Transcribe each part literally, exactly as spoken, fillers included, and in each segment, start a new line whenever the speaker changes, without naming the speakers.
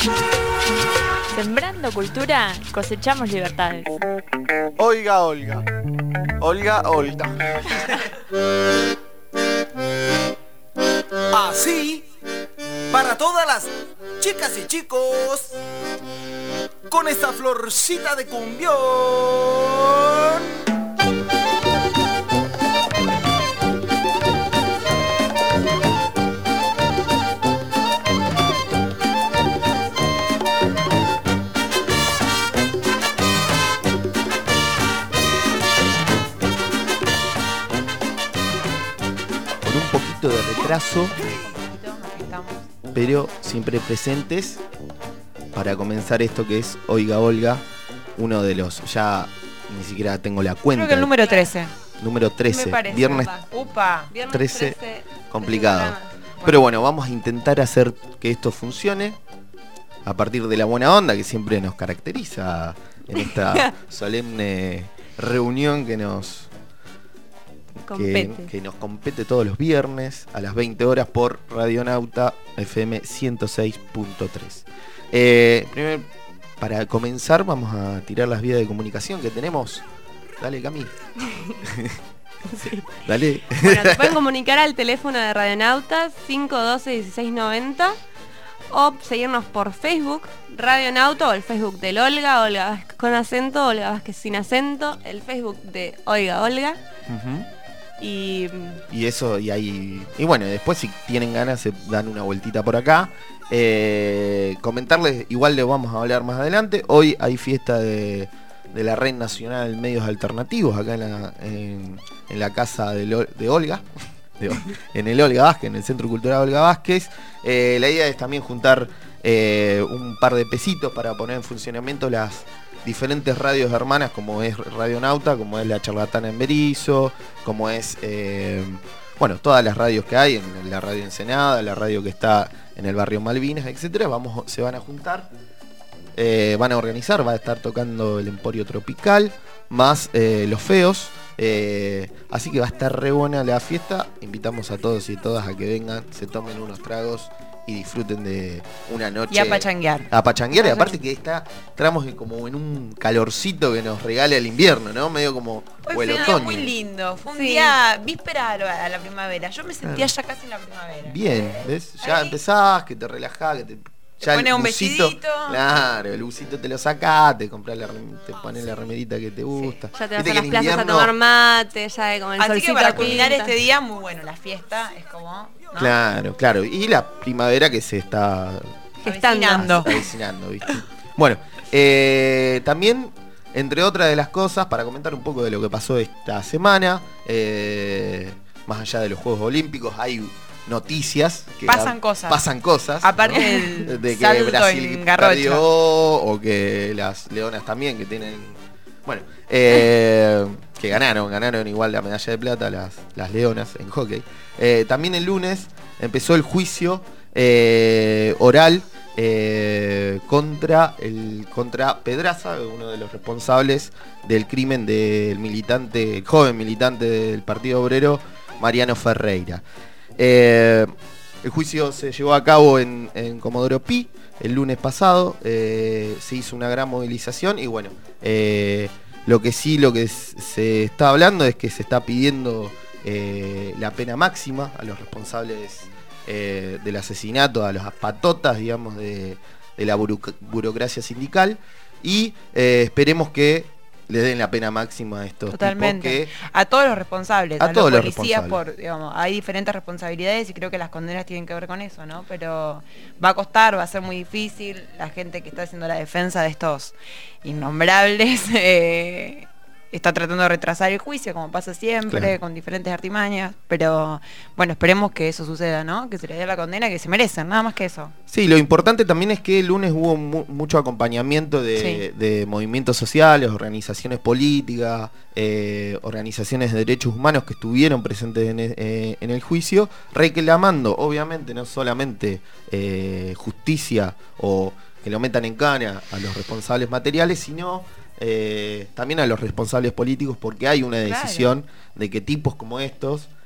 Sembrando cultura, cosechamos libertades.
Oiga, Olga. Olga, Olga.
Así, para todas las chicas y chicos, con esta florcita de cumbión.
De retraso, pero siempre presentes para comenzar esto que es Oiga Olga, uno de los, ya ni siquiera tengo la cuenta.
Creo que el número trece.
Número trece,
Me parece,
viernes,
upa, upa, viernes
trece,
trece,
complicado.
trece bueno.
Pero bueno, vamos a intentar hacer que esto funcione a partir de la buena onda que siempre nos caracteriza en esta solemne reunión que nos Que, que nos compete todos los viernes a las veinte horas por Radionauta F M ciento seis punto tres. Eh, primero, para comenzar, vamos a tirar las vías de comunicación que tenemos. Dale, Cami.
Sí.
Dale.
Bueno, te pueden comunicar al teléfono de Radionauta cinco uno dos, uno seis nueve cero o seguirnos por Facebook, Radionauta, o el Facebook del Olga, Olga Vázquez con acento, Olga Vázquez sin acento, el Facebook de Oiga Olga.
Uh-huh.
Y,
y eso, y ahí. Y bueno, después si tienen ganas se dan una vueltita por acá. Eh, comentarles, igual le vamos a hablar más adelante. Hoy hay fiesta de, de la Red Nacional de Medios Alternativos acá en la, en, en la casa de, de Olga. De, en el Olga Vázquez, en el Centro Cultural Olga Vázquez. Eh, la idea es también juntar eh, un par de pesitos para poner en funcionamiento las diferentes radios hermanas, como es Radionauta, como es La Charlatana en Berizo, como es eh, bueno, todas las radios que hay, en la radio Ensenada, la radio que está en el barrio Malvinas, etcétera. Vamos, se van a juntar, eh, van a organizar, va a estar tocando el Emporio Tropical, más eh, Los Feos. Eh, así que va a estar re buena la fiesta. Invitamos a todos y todas a que vengan, se tomen unos tragos y disfruten de una noche.
Y a pachanguear.
A pachanguear, y aparte que está, entramos como en un calorcito que nos regala el invierno, ¿no? Medio como
Hoy
o el
fue un
otoño.
día muy lindo, fue un
Sí.
día víspera a la, a la primavera. Yo me sentía
Claro.
ya casi en la primavera.
Bien, ¿ves? Ya
Ahí.
empezás, que te relajás, que te...
Te pones un vestidito.
Claro, el busito te lo sacás, te compras la, rem- te pones la remerita que te gusta.
ya te vas
Viste
a
que
las
en
plazas
invierno-
a tomar mate, ya con el
Así
solcito
que para culminar
pinta.
este día, muy bueno, la fiesta es como... ¿no?
Claro, claro. Y la primavera que se está
Gestando.
Avecinando.
avecinando, ¿viste? Bueno, eh, también, entre otras de las cosas, para comentar un poco de lo que pasó esta semana, eh, más allá de los Juegos Olímpicos, hay noticias. Que
Pasan
ha-
cosas.
Pasan cosas.
Aparte
¿no?
del
de que
salto
Brasil
en garrocha.
perdió, o que las Leonas también, que tienen... Bueno, eh, que ganaron, ganaron igual la medalla de plata las, las Leonas en hockey. Eh, también el lunes empezó el juicio eh, oral eh, contra el contra Pedraza, uno de los responsables del crimen del militante, el joven militante del Partido Obrero, Mariano Ferreira. Eh, el juicio se llevó a cabo en, en Comodoro Pi el lunes pasado. Eh, se hizo una gran movilización y bueno, eh, lo que sí, lo que s- se está hablando es que se está pidiendo eh, la pena máxima a los responsables eh, del asesinato, a las patotas, digamos, de, de la buro- burocracia sindical, y eh, esperemos que le den la pena máxima a estos
Totalmente.
tipos que...
A todos los responsables,
A
a,
todos
los
los
policías,
responsables.
por, digamos, hay diferentes responsabilidades y creo que las condenas tienen que ver con eso, ¿no? Pero va a costar, va a ser muy difícil. La gente que está haciendo la defensa de estos innombrables eh, está tratando de retrasar el juicio, como pasa siempre,
Claro.
con diferentes artimañas. Pero bueno, esperemos que eso suceda, ¿no? Que se les dé la condena que se merecen, nada más que eso.
Sí, lo importante también es que el lunes hubo mu- mucho acompañamiento de,
Sí.
de movimientos sociales, organizaciones políticas, eh, organizaciones de derechos humanos que estuvieron presentes en, e- eh, en el juicio, reclamando, obviamente, no solamente eh, justicia o que lo metan en cana a los responsables materiales, sino eh, también a los responsables políticos, porque hay una
Claro.
decisión de que tipos como estos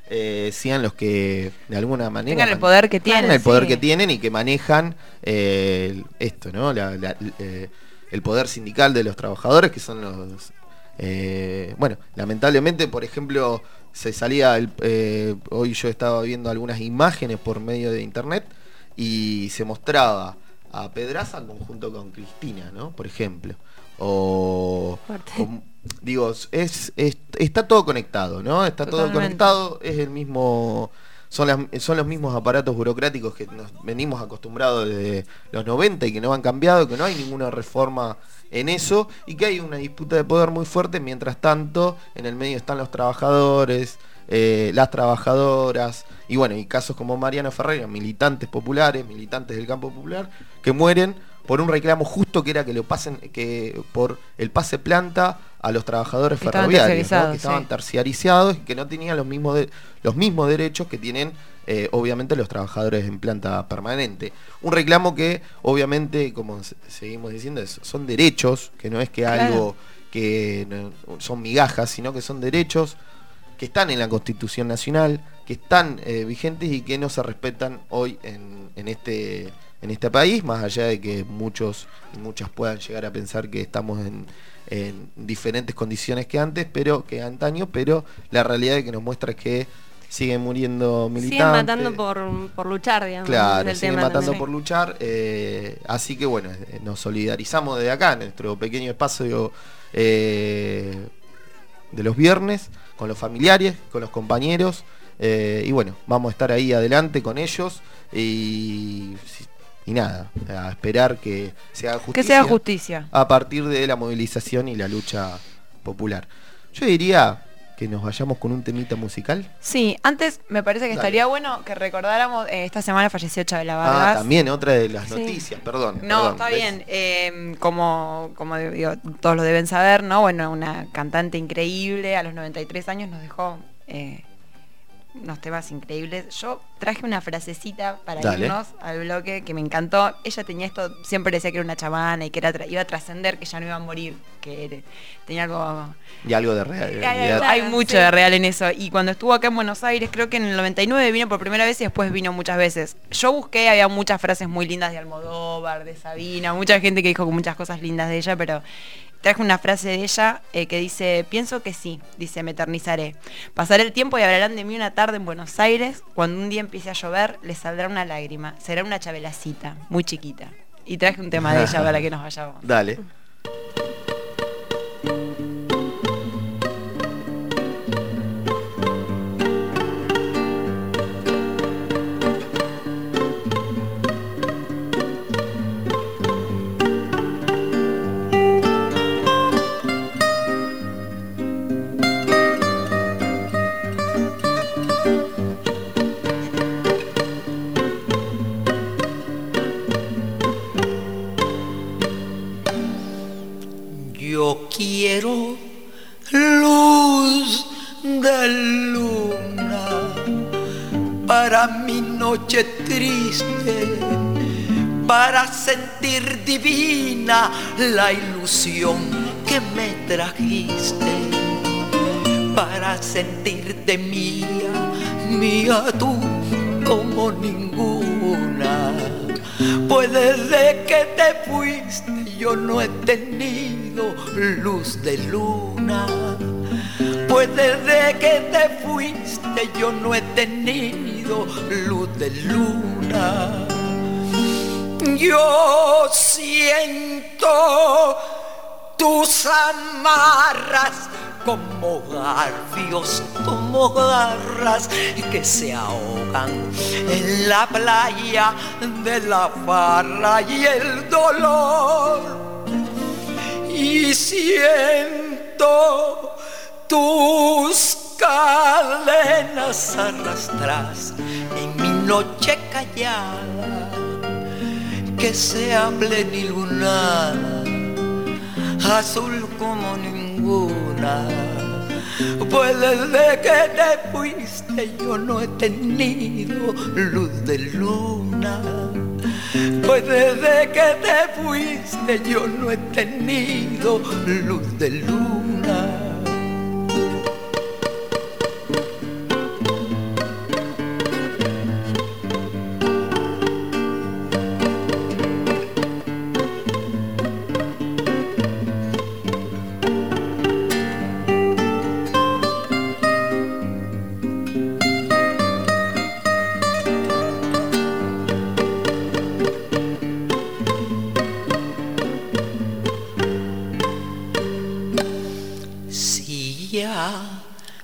eh, sean los que de alguna manera
Tengan el poder que tienen,
el poder
sí.
que tienen y que manejan eh, esto, ¿no? La, la, eh, el poder sindical de los trabajadores, que son los eh, bueno, lamentablemente, por ejemplo, se salía el, eh, hoy yo estaba viendo algunas imágenes por medio de internet y se mostraba a Pedraza en conjunto con Cristina, ¿no? Por ejemplo, o, o digo, es, es está todo conectado, ¿no? Está
Totalmente.
todo conectado, es el mismo, son las, son los mismos aparatos burocráticos que nos venimos acostumbrados desde los noventa y que no han cambiado, que no hay ninguna reforma en eso y que hay una disputa de poder muy fuerte. Mientras tanto, en el medio están los trabajadores, eh, las trabajadoras y bueno, y casos como Mariano Ferreira, militantes populares, militantes del campo popular, que mueren por un reclamo justo que era que lo pasen, que por el pase planta a los trabajadores
Que estaban
ferroviarios, ¿no?
terciarizados,
Que estaban
sí.
terciarizados y que no tenían los mismos de, los mismos derechos que tienen eh, obviamente los trabajadores en planta permanente. Un reclamo que obviamente, como se- seguimos diciendo, es- son derechos, que no es que
Claro.
algo que no- son migajas, sino que son derechos que están en la Constitución Nacional, que están eh, vigentes y que no se respetan hoy en, en este en este país, más allá de que muchos y muchas puedan llegar a pensar que estamos en, en diferentes condiciones que antes, pero que antaño, pero la realidad es que nos muestra que siguen muriendo militantes.
Siguen matando por, por luchar, digamos.
Claro,
del
siguen
tema
matando
también.
por luchar, eh, así que bueno, eh, nos solidarizamos desde acá, en nuestro pequeño espacio eh, de los viernes, con los familiares, con los compañeros, eh, y bueno, vamos a estar ahí adelante con ellos, y, y nada, a esperar que se haga justicia,
Que sea justicia.
a partir de la movilización y la lucha popular. Yo diría que nos vayamos con un temita musical.
Sí, antes me parece que
Dale.
estaría bueno que recordáramos, eh, esta semana falleció Chabela
Ah,
Vargas.
también otra de las
Sí.
noticias, perdón.
No,
perdón,
está
¿ves?
bien. eh, como como digo, todos lo deben saber, ¿no? Bueno, una cantante increíble, a los noventa y tres años nos dejó eh, unos temas increíbles. Yo traje una frasecita para
Dale.
irnos al bloque que me encantó. Ella tenía esto, siempre decía que era una chamana y que era tra- iba a trascender, que ya no iba a morir, que era- tenía algo...
Y algo de real.
Hay, hay-
realidad.
hay
Claro,
mucho
sí.
de real en eso. Y cuando estuvo acá en Buenos Aires, creo que en el noventa y nueve vino por primera vez y después vino muchas veces. Yo busqué, había muchas frases muy lindas de Almodóvar, de Sabina, mucha gente que dijo muchas cosas lindas de ella, pero traje una frase de ella eh, que dice: pienso que sí, dice, me eternizaré. Pasaré el tiempo y hablarán de mí una tarde en Buenos Aires. Cuando un día empiece a llover, les saldrá una lágrima. Será una chabelacita, muy chiquita. Y traje un tema de ella para que nos vayamos.
Dale.
Yo quiero luz de luna para mi noche triste, para sentir divina la ilusión que me trajiste, para sentirte mía, mía tú como ninguna. Pues desde que te fuiste yo no he tenido luz de luna. Pues desde que te fuiste yo no he tenido luz de luna. Yo siento tus amarras como garfios, como garras que se ahogan en la playa de la farra y el dolor. Y siento tus cadenas arrastras en mi noche callada, que sea plenilunada, azul como ninguna. Pues desde que te fuiste yo no he tenido luz de luna. Pues desde que te fuiste yo no he tenido luz de luna.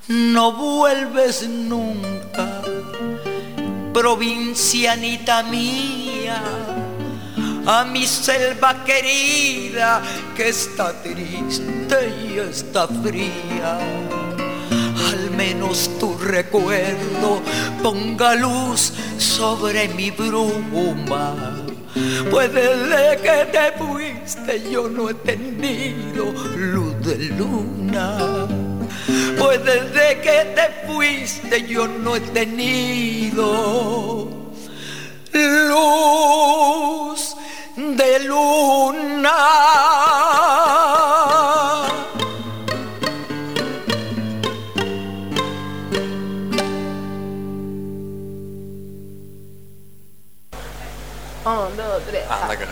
no vuelves nunca, provincianita mía, a mi selva querida que está triste y está fría. Al menos tu recuerdo ponga luz sobre mi bruma, pues desde que te fuiste yo no he tenido luz de luna. Pues desde que te fuiste yo no he tenido luz de luna.
Un, dos, tres.
Anda, que...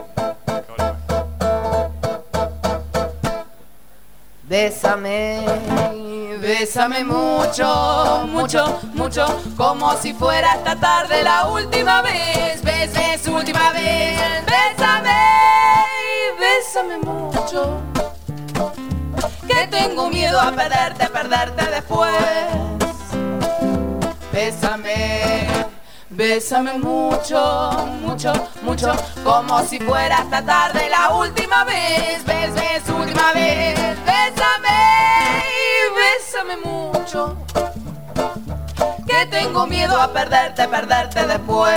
Bésame, bésame mucho, mucho, mucho, como si fuera esta tarde la última vez. Bes, bes, última vez. Bésame, bésame mucho, que tengo miedo a perderte, perderte después. Bésame, bésame mucho, mucho, mucho, como si fuera esta tarde la última vez. Bes, bes, última vez. Bésame, bésame mucho, que tengo miedo a perderte, perderte después.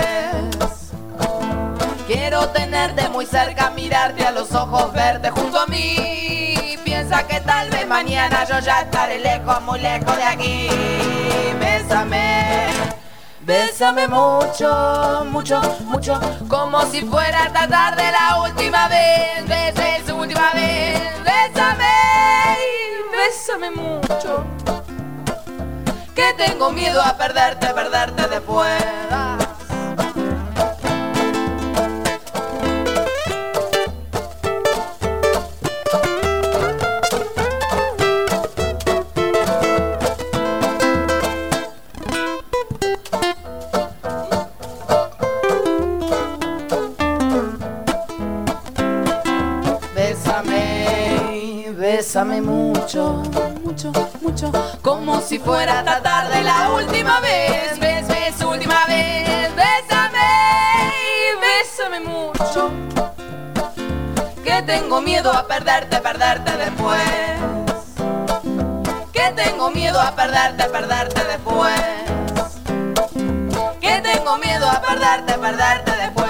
Quiero tenerte muy cerca, mirarte a los ojos, verte junto a mí. Piensa que tal vez mañana yo ya estaré lejos, muy lejos de aquí. Bésame, bésame mucho, mucho, mucho, como si fuera esta tarde la última vez. Bes, bes, última vez. Bésame, bésame mucho, que tengo miedo a perderte, perderte después. Bésame mucho, mucho, mucho, como si fuera esta tarde la última vez. Bes, bes, última vez. Bésame, bésame mucho, que tengo miedo a perderte, perderte después. Que tengo miedo a perderte, perderte después. Que tengo miedo a perderte, perderte después.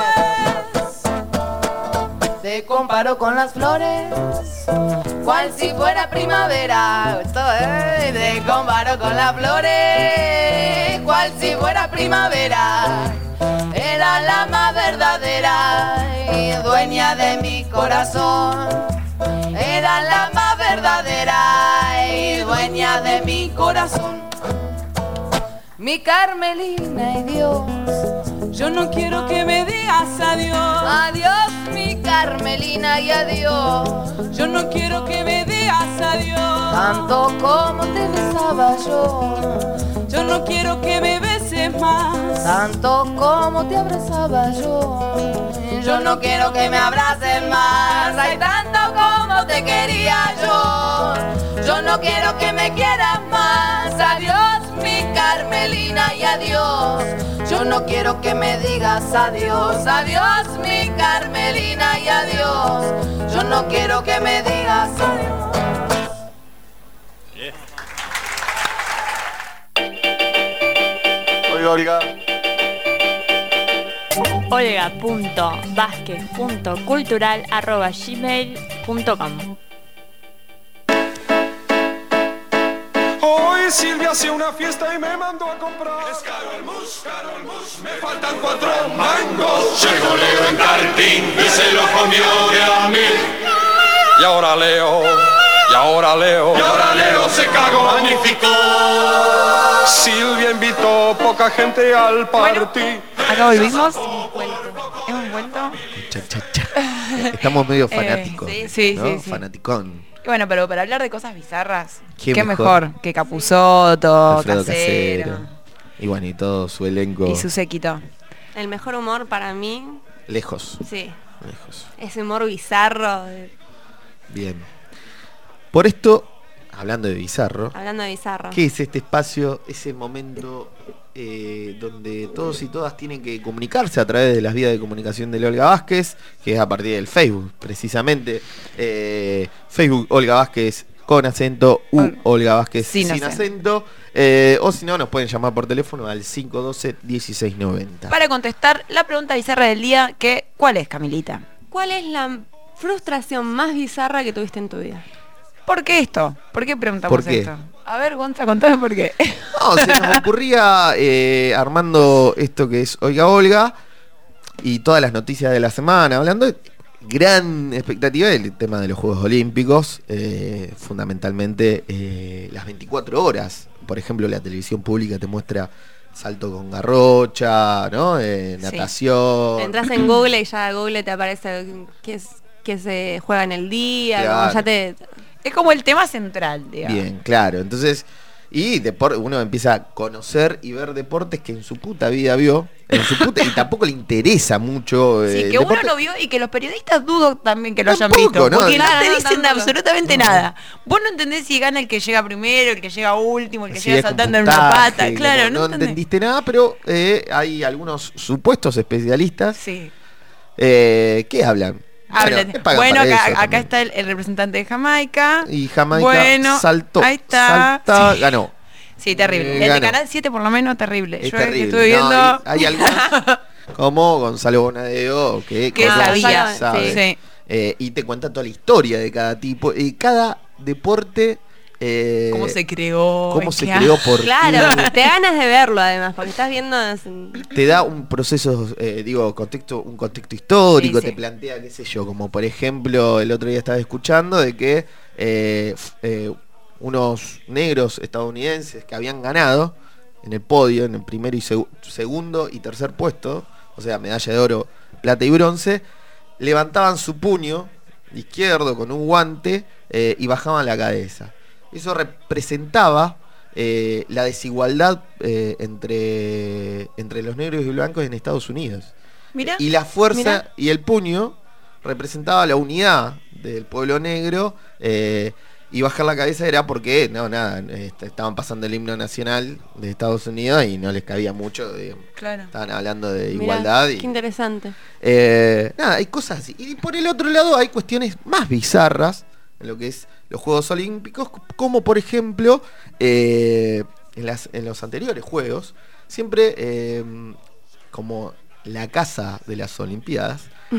Te comparo con las flores, cual si fuera primavera. Esto es, te comparo con las flores, cual si fuera primavera. Era la más verdadera y dueña de mi corazón. Era la más verdadera y dueña de mi corazón. Mi Carmelina y Dios, yo no quiero que me digas adiós. Adiós, mi Carmelina, y adiós. Yo no quiero que me digas adiós. Tanto como te besaba yo. Yo no quiero que me beses más. Tanto como te abrazaba yo. Yo no quiero que me abraces más. Ay, tanto como te quería yo. Yo no quiero que me quieras más. Adiós, mi Carmelina, y adiós. Yo no quiero que me digas adiós. Adiós, mi Carmelina, y adiós. Yo no quiero que me digas adiós.
Yeah. Oiga, oiga.
olga.vázquez.cultural arroba gmail punto com.
Hoy Silvia hacía una fiesta y me mandó a comprar. Es caro el mus, caro el mus, me faltan cuatro mangos. Llegó Leo en cartín y se lo comió de a mil. Y ahora Leo, y ahora Leo, y ahora Leo se cagó. Magnífico. Silvia invitó poca gente al party.
Acá volvimos. Hemos vuelto.
Cha, cha, cha. Estamos medio fanáticos.
Eh, sí, sí,
¿no?
sí, sí.
Fanaticón.
Y bueno, pero para hablar de cosas bizarras,
¿Qué
qué,
mejor?
mejor? que Capusotto,
Alfredo
Casero,
Casero. Y bueno, y todo su elenco.
y su séquito.
El mejor humor para mí,
Lejos.
sí,
Lejos.
ese humor bizarro. de-
Bien. Por esto hablando de bizarro,
Hablando de bizarro.
¿qué es este espacio, ese momento eh, donde todos y todas tienen que comunicarse a través de las vías de comunicación de Olga Vázquez, que es a partir del Facebook, precisamente? Eh, Facebook Olga Vázquez con acento, U Olga Vázquez sin, sin acento. acento. Eh, o si no, nos pueden llamar por teléfono al cinco uno dos, uno seis nueve cero.
Para contestar la pregunta bizarra del día, que ¿cuál es, Camilita?
¿Cuál es la frustración más bizarra que tuviste en tu vida?
¿Por qué esto? ¿Por qué preguntamos
¿Por qué?
esto? A ver, Gonza, contame por qué.
No, se nos ocurría eh, armando esto que es Oiga Olga y todas las noticias de la semana, hablando de gran expectativa del tema de los Juegos Olímpicos, eh, fundamentalmente eh, las veinticuatro horas. Por ejemplo, la televisión pública te muestra salto con garrocha, ¿no? Eh, natación.
Sí. Entras en Google y ya Google te aparece que, es, que se juega en el día,
Claro.
como ya te...
Es como el tema central, digamos.
Bien, claro. Entonces, y depor- uno empieza a conocer y ver deportes que en su puta vida vio, en su puta, y tampoco le interesa mucho.
Sí,
eh,
que
deporte.
uno lo vio y que los periodistas dudo también que lo hayan
Tampoco,
visto.
¿no?
Porque no,
Claro,
te
no,
dicen
tampoco.
absolutamente nada. Vos no entendés si gana el que llega primero, el que llega último, el que
Sí,
llega
es con
saltando en una
puntaje,
pata.
como
Claro, no,
no
entendés.
entendiste nada, pero eh, hay algunos supuestos especialistas
Sí.
eh, que hablan.
Hablan.
Bueno, pagan
Bueno,
para
acá,
eso
acá
también.
está el, el representante de Jamaica.
Y Jamaica
Bueno,
saltó,
ahí está.
salta,
Sí.
ganó.
Sí, terrible.
Eh,
el de
ganó.
Canal siete por lo menos, terrible.
Es
Yo el que
terrible.
estuve viendo...
No, hay, hay algunos, como Gonzalo Bonadeo, que,
Que
conoce,
sabía,
sabe.
sí.
Eh, y te cuenta toda la historia de cada tipo. Y cada deporte... Eh,
¿Cómo se creó?
cómo
¿En
se
qué
creó,
año?
por
Claro,
qué.
te ganas de verlo además, porque estás viendo...
Te da un proceso, eh, digo, contexto, un contexto histórico,
Sí, sí.
te plantea, qué sé yo, como por ejemplo, el otro día estaba escuchando de que eh, f- eh, unos negros estadounidenses que habían ganado en el podio, en el primero y seg- segundo y tercer puesto, o sea, medalla de oro, plata y bronce, levantaban su puño izquierdo con un guante eh, y bajaban la cabeza. Eso representaba eh, la desigualdad eh, entre, entre los negros y blancos en Estados Unidos.
Mira.
Y la fuerza
Mira.
y el puño representaba la unidad del pueblo negro, eh, y bajar la cabeza era porque, no, nada, est- estaban pasando el himno nacional de Estados Unidos y no les cabía mucho, digamos.
Claro.
Estaban hablando de
Mirá,
igualdad y...
qué interesante.
Eh, nada, hay cosas así. Y por el otro lado hay cuestiones más bizarras en lo que es los Juegos Olímpicos, como por ejemplo, eh, en, las, en los anteriores Juegos, siempre eh, como la casa de las Olimpiadas,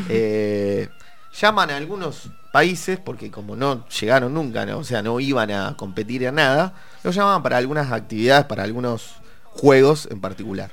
eh, llaman a algunos países, porque como no llegaron nunca, ¿no? O sea, no iban a competir en nada, los llamaban para algunas actividades, para algunos juegos en particular.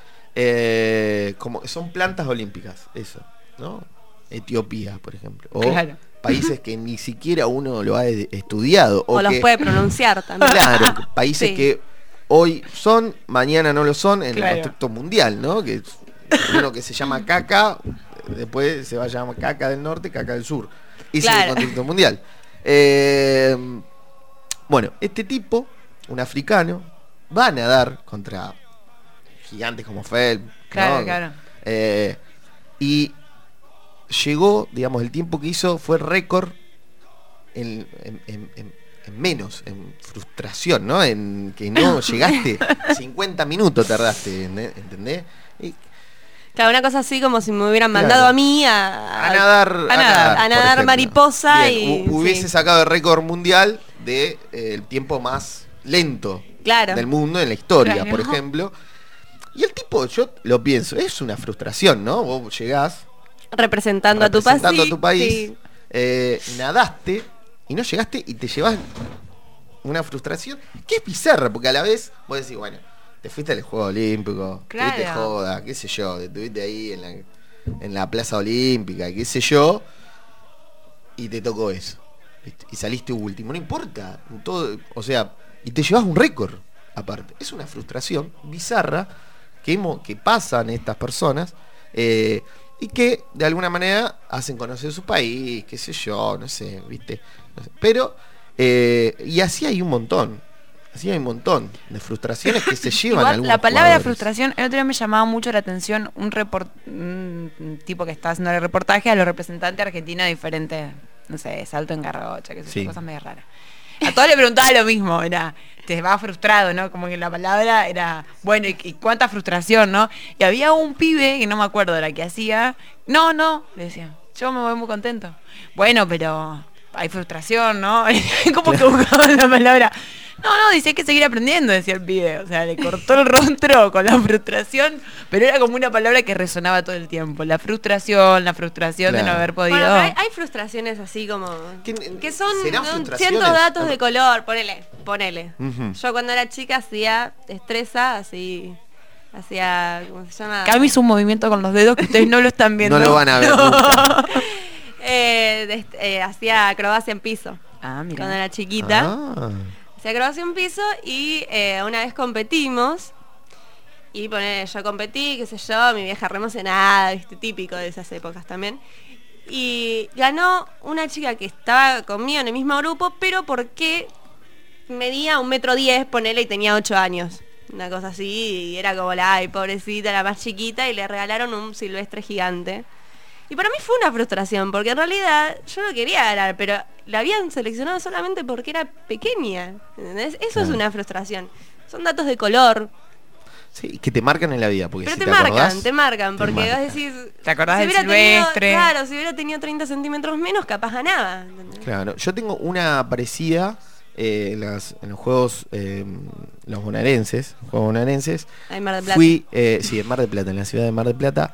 Eh, como son plantas olímpicas, eso, ¿no? Etiopía, por ejemplo. O
Claro.
países que ni siquiera uno lo ha e- estudiado.
O,
O,
los
que,
puede pronunciar también.
claro, que países
Sí.
que hoy son, mañana no lo son en
Claro.
el contexto mundial, ¿no? Que es uno que se llama caca, después se va a llamar caca del norte, caca del sur. Ese es
Claro.
el contexto mundial. Eh, bueno, este tipo, un africano, va a nadar contra gigantes como Phelps, ¿no?
Claro, claro.
Eh, y llegó, digamos, el tiempo que hizo fue récord en, en- en- en- en menos, en frustración, ¿no? En que no llegaste, cincuenta minutos tardaste, ¿ent- ¿entendés? Y
Claro, una cosa así como si me hubieran
Claro.
mandado a mí a,
a nadar,
a nadar,
a
por
nadar
ejemplo.
mariposa
Bien,
y-
hu- hubiese
sí.
sacado el récord mundial de eh, el tiempo más lento
Claro.
del mundo en la historia,
Claro.
por ejemplo. Y el tipo, yo lo pienso, es una frustración, ¿no? Vos llegás
representando, a tu país.
representando a tu país,
Sí.
eh, nadaste y no llegaste y te llevas una frustración que es bizarra, porque a la vez vos decís, bueno, te fuiste al Juego Olímpico,
Claro.
tuviste joda, qué sé yo, estuviste ahí en la, en la Plaza Olímpica, qué sé yo, y te tocó eso. ¿viste? Y saliste último, no importa, todo, o sea, y te llevas un récord aparte. Es una frustración bizarra que, hemos, que pasan estas personas, eh, y que de alguna manera hacen conocer su país, qué sé yo, no sé, ¿viste? No sé. Pero, eh, y así hay un montón. Así hay un montón de frustraciones que se llevan
Igual,
algunos
la palabra
jugadores.
frustración, el otro día me llamaba mucho la atención un, report, un tipo que está haciendo el reportaje a los representantes argentinos de diferentes, no sé, salto en garrocha, que sé yo,
Sí.
cosas medio raras. A todos le preguntaba lo mismo, era, te va frustrado, ¿no? Como que la palabra era, bueno, y, y cuánta frustración, ¿no? Y había un pibe, que no me acuerdo de la que hacía, no, no, le decía, yo me voy muy contento. Bueno, pero hay frustración, ¿no? Como que buscaba la palabra. No, no, dice hay que seguir aprendiendo, decía el pibe. O sea, le cortó el rostro con la frustración, pero era como una palabra que resonaba todo el tiempo. La frustración, la frustración
Claro.
de no haber podido.
Bueno, pero hay, hay frustraciones así como
¿Qué-
que son
serán
de un-
frustraciones?
ciertos datos de color, ponele, ponele.
Ujú.
Yo cuando era chica hacía destreza, así, hacía, ¿cómo se llama?
Cami hizo un movimiento con los dedos que ustedes no lo están viendo.
No lo van a ver nunca.
Eh, dest- eh, hacía acrobacia en piso
Ah, mira.
cuando era chiquita.
Ah.
Hacía acrobacia en piso y eh, una vez competimos. Y poner, yo competí, qué sé yo, mi vieja re emocionada, viste, típico de esas épocas también. Y ganó una chica que estaba conmigo en el mismo grupo, pero porque medía un metro diez, ponele, y tenía ocho años. Una cosa así, y era como la, ay, pobrecita, la más chiquita, y le regalaron un silvestre gigante. Y para mí fue una frustración, porque en realidad yo no quería ganar, pero la habían seleccionado solamente porque era pequeña. ¿Entendés? Eso
Claro.
es una frustración. Son datos de color.
Sí, que te marcan en la vida. Porque
Pero
si
te,
te
marcan,
acordás,
te marcan,
te
porque
marcan.
vos decís...
¿Te acordás del
hubiera tenido-
silvestre?
Claro, si hubiera tenido treinta centímetros menos, capaz ganaba. ¿entendés?
Claro, yo tengo una parecida eh, en, las- en los juegos, eh, los bonaerenses, juegos bonaerenses.
Ahí en Mar del Plata.
Fui, eh, sí, en Mar del Plata, en la ciudad de Mar del Plata.